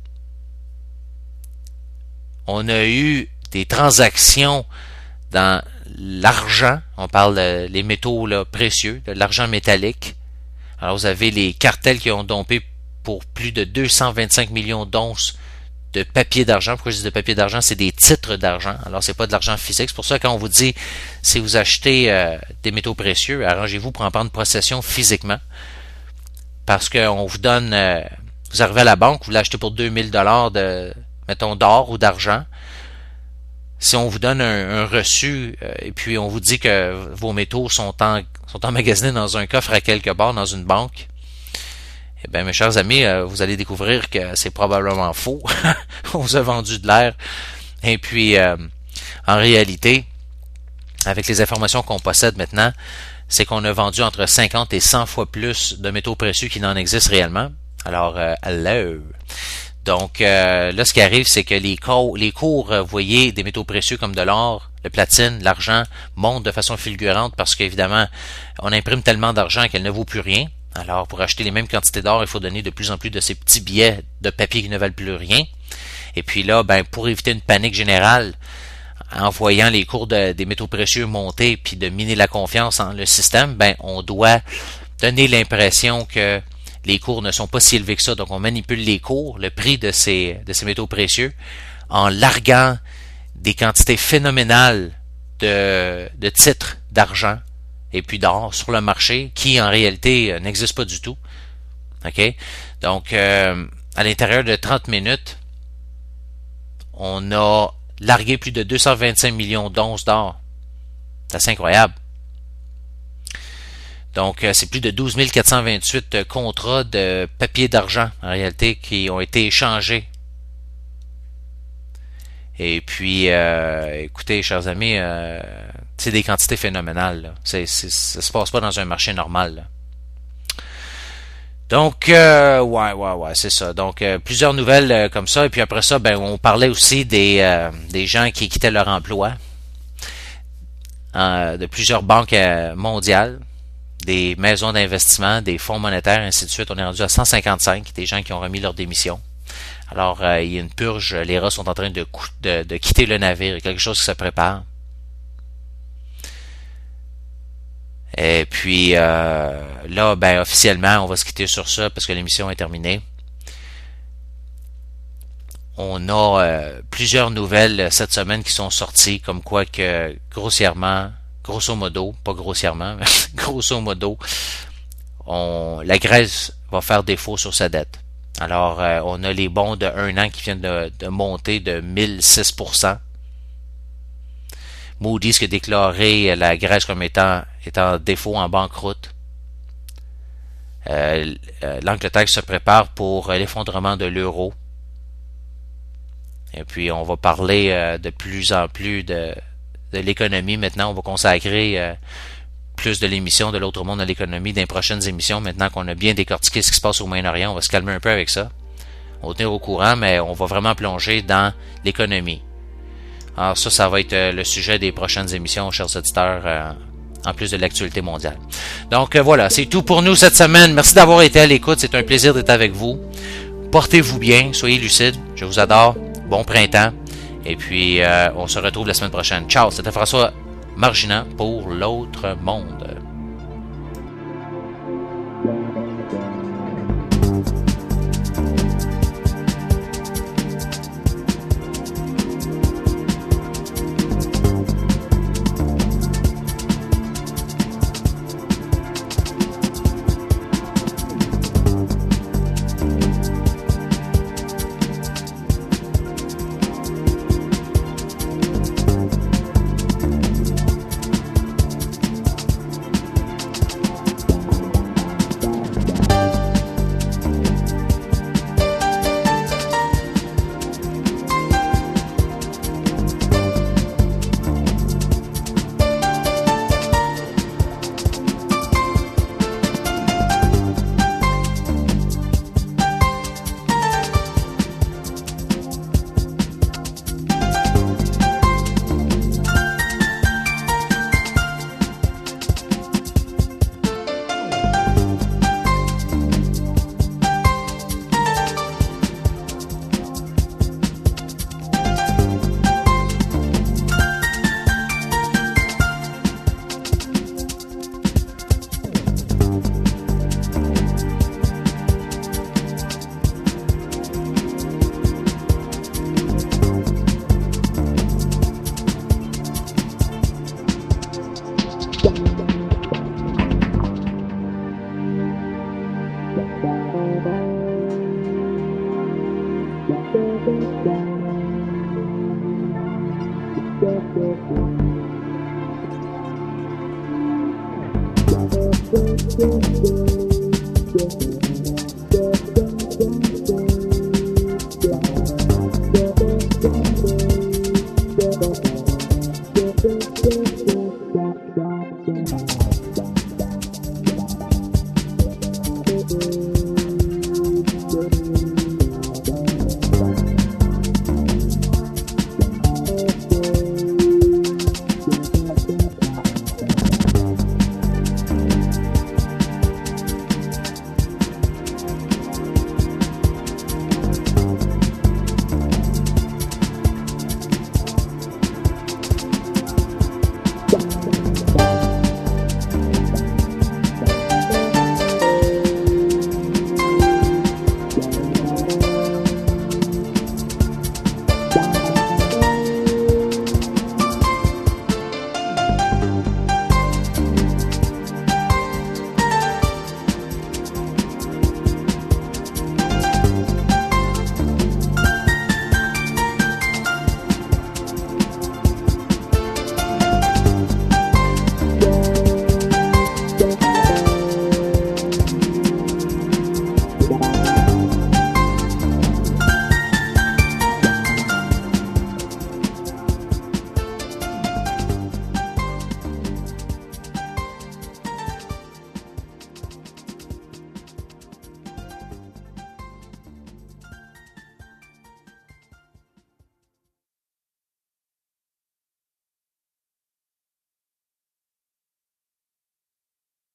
on a eu des transactions dans l'argent. On parle des de, métaux là, précieux, de l'argent métallique. Alors, vous avez les cartels qui ont dompé pour plus de deux cent vingt-cinq millions d'onces de papier d'argent. Pourquoi je dis de papier d'argent? C'est des titres d'argent. Alors, c'est pas de l'argent physique. C'est pour ça que quand on vous dit, si vous achetez euh, des métaux précieux, arrangez-vous pour en prendre possession physiquement. Parce qu'on vous donne, euh, vous arrivez à la banque, vous l'achetez pour deux mille dollars de, mettons, d'or ou d'argent. Si on vous donne un, un reçu, euh, et puis on vous dit que vos métaux sont, en, sont emmagasinés dans un coffre à quelque part, dans une banque, eh bien, mes chers amis, euh, vous allez découvrir que c'est probablement faux. On vous a vendu de l'air. Et puis, euh, en réalité, avec les informations qu'on possède maintenant, c'est qu'on a vendu entre cinquante et cent fois plus de métaux précieux qu'il n'en existe réellement. Alors, euh, hello. Donc, euh, là, ce qui arrive, c'est que les cours, les cours, vous voyez, des métaux précieux comme de l'or, le platine, l'argent, montent de façon fulgurante parce qu'évidemment, on imprime tellement d'argent qu'elle ne vaut plus rien. Alors, pour acheter les mêmes quantités d'or, il faut donner de plus en plus de ces petits billets de papier qui ne valent plus rien. Et puis là, ben, pour éviter une panique générale, en voyant les cours de, des métaux précieux monter puis de miner la confiance en le système, ben, on doit donner l'impression que les cours ne sont pas si élevés que ça. Donc, on manipule les cours, le prix de ces, de ces métaux précieux, en larguant des quantités phénoménales de, de titres d'argent et puis d'or sur le marché qui, en réalité, n'existent pas du tout. OK? Donc, euh, à l'intérieur de trente minutes, on a largué plus de deux cent vingt-cinq millions d'onces d'or. C'est assez incroyable. Donc, c'est plus de douze mille quatre cent vingt-huit contrats de papier d'argent, en réalité, qui ont été échangés. Et puis, euh, écoutez, chers amis, euh, c'est des quantités phénoménales. Là. C'est, c'est, ça se passe pas dans un marché normal. Là. Donc, euh, ouais, ouais, ouais, c'est ça. Donc, euh, plusieurs nouvelles euh, comme ça. Et puis après ça, ben, on parlait aussi des, euh, des gens qui quittaient leur emploi, euh, de plusieurs banques euh, mondiales, des maisons d'investissement, des fonds monétaires, ainsi de suite. On est rendu à cent cinquante-cinq, des gens qui ont remis leur démission. Alors, euh, il y a une purge. Les rats sont en train de, de, de quitter le navire. Il y a quelque chose qui se prépare. Et puis euh, là, ben officiellement, on va se quitter sur ça parce que l'émission est terminée. On a euh, plusieurs nouvelles cette semaine qui sont sorties, comme quoi que grossièrement, grosso modo, pas grossièrement, mais grosso modo, on, la Grèce va faire défaut sur sa dette. Alors, euh, on a les bons de un an qui viennent de, de monter de mille six pour cent. Moody's qui a déclaré la Grèce comme étant, étant défaut en banqueroute. Euh, L'Angleterre se prépare pour l'effondrement de l'euro. Et puis on va parler euh, de plus en plus de, de l'économie. Maintenant, on va consacrer euh, plus de l'émission de l'autre monde à l'économie dans les prochaines émissions. Maintenant qu'on a bien décortiqué ce qui se passe au Moyen-Orient, on va se calmer un peu avec ça. On va tenir au courant, mais on va vraiment plonger dans l'économie. Alors ça, ça va être le sujet des prochaines émissions, chers auditeurs, euh, en plus de l'actualité mondiale. Donc euh, voilà, c'est tout pour nous cette semaine. Merci d'avoir été à l'écoute, c'est un plaisir d'être avec vous. Portez-vous bien, soyez lucides, je vous adore, bon printemps, et puis euh, on se retrouve la semaine prochaine. Ciao, c'était François Marginant pour l'autre monde. Thank you.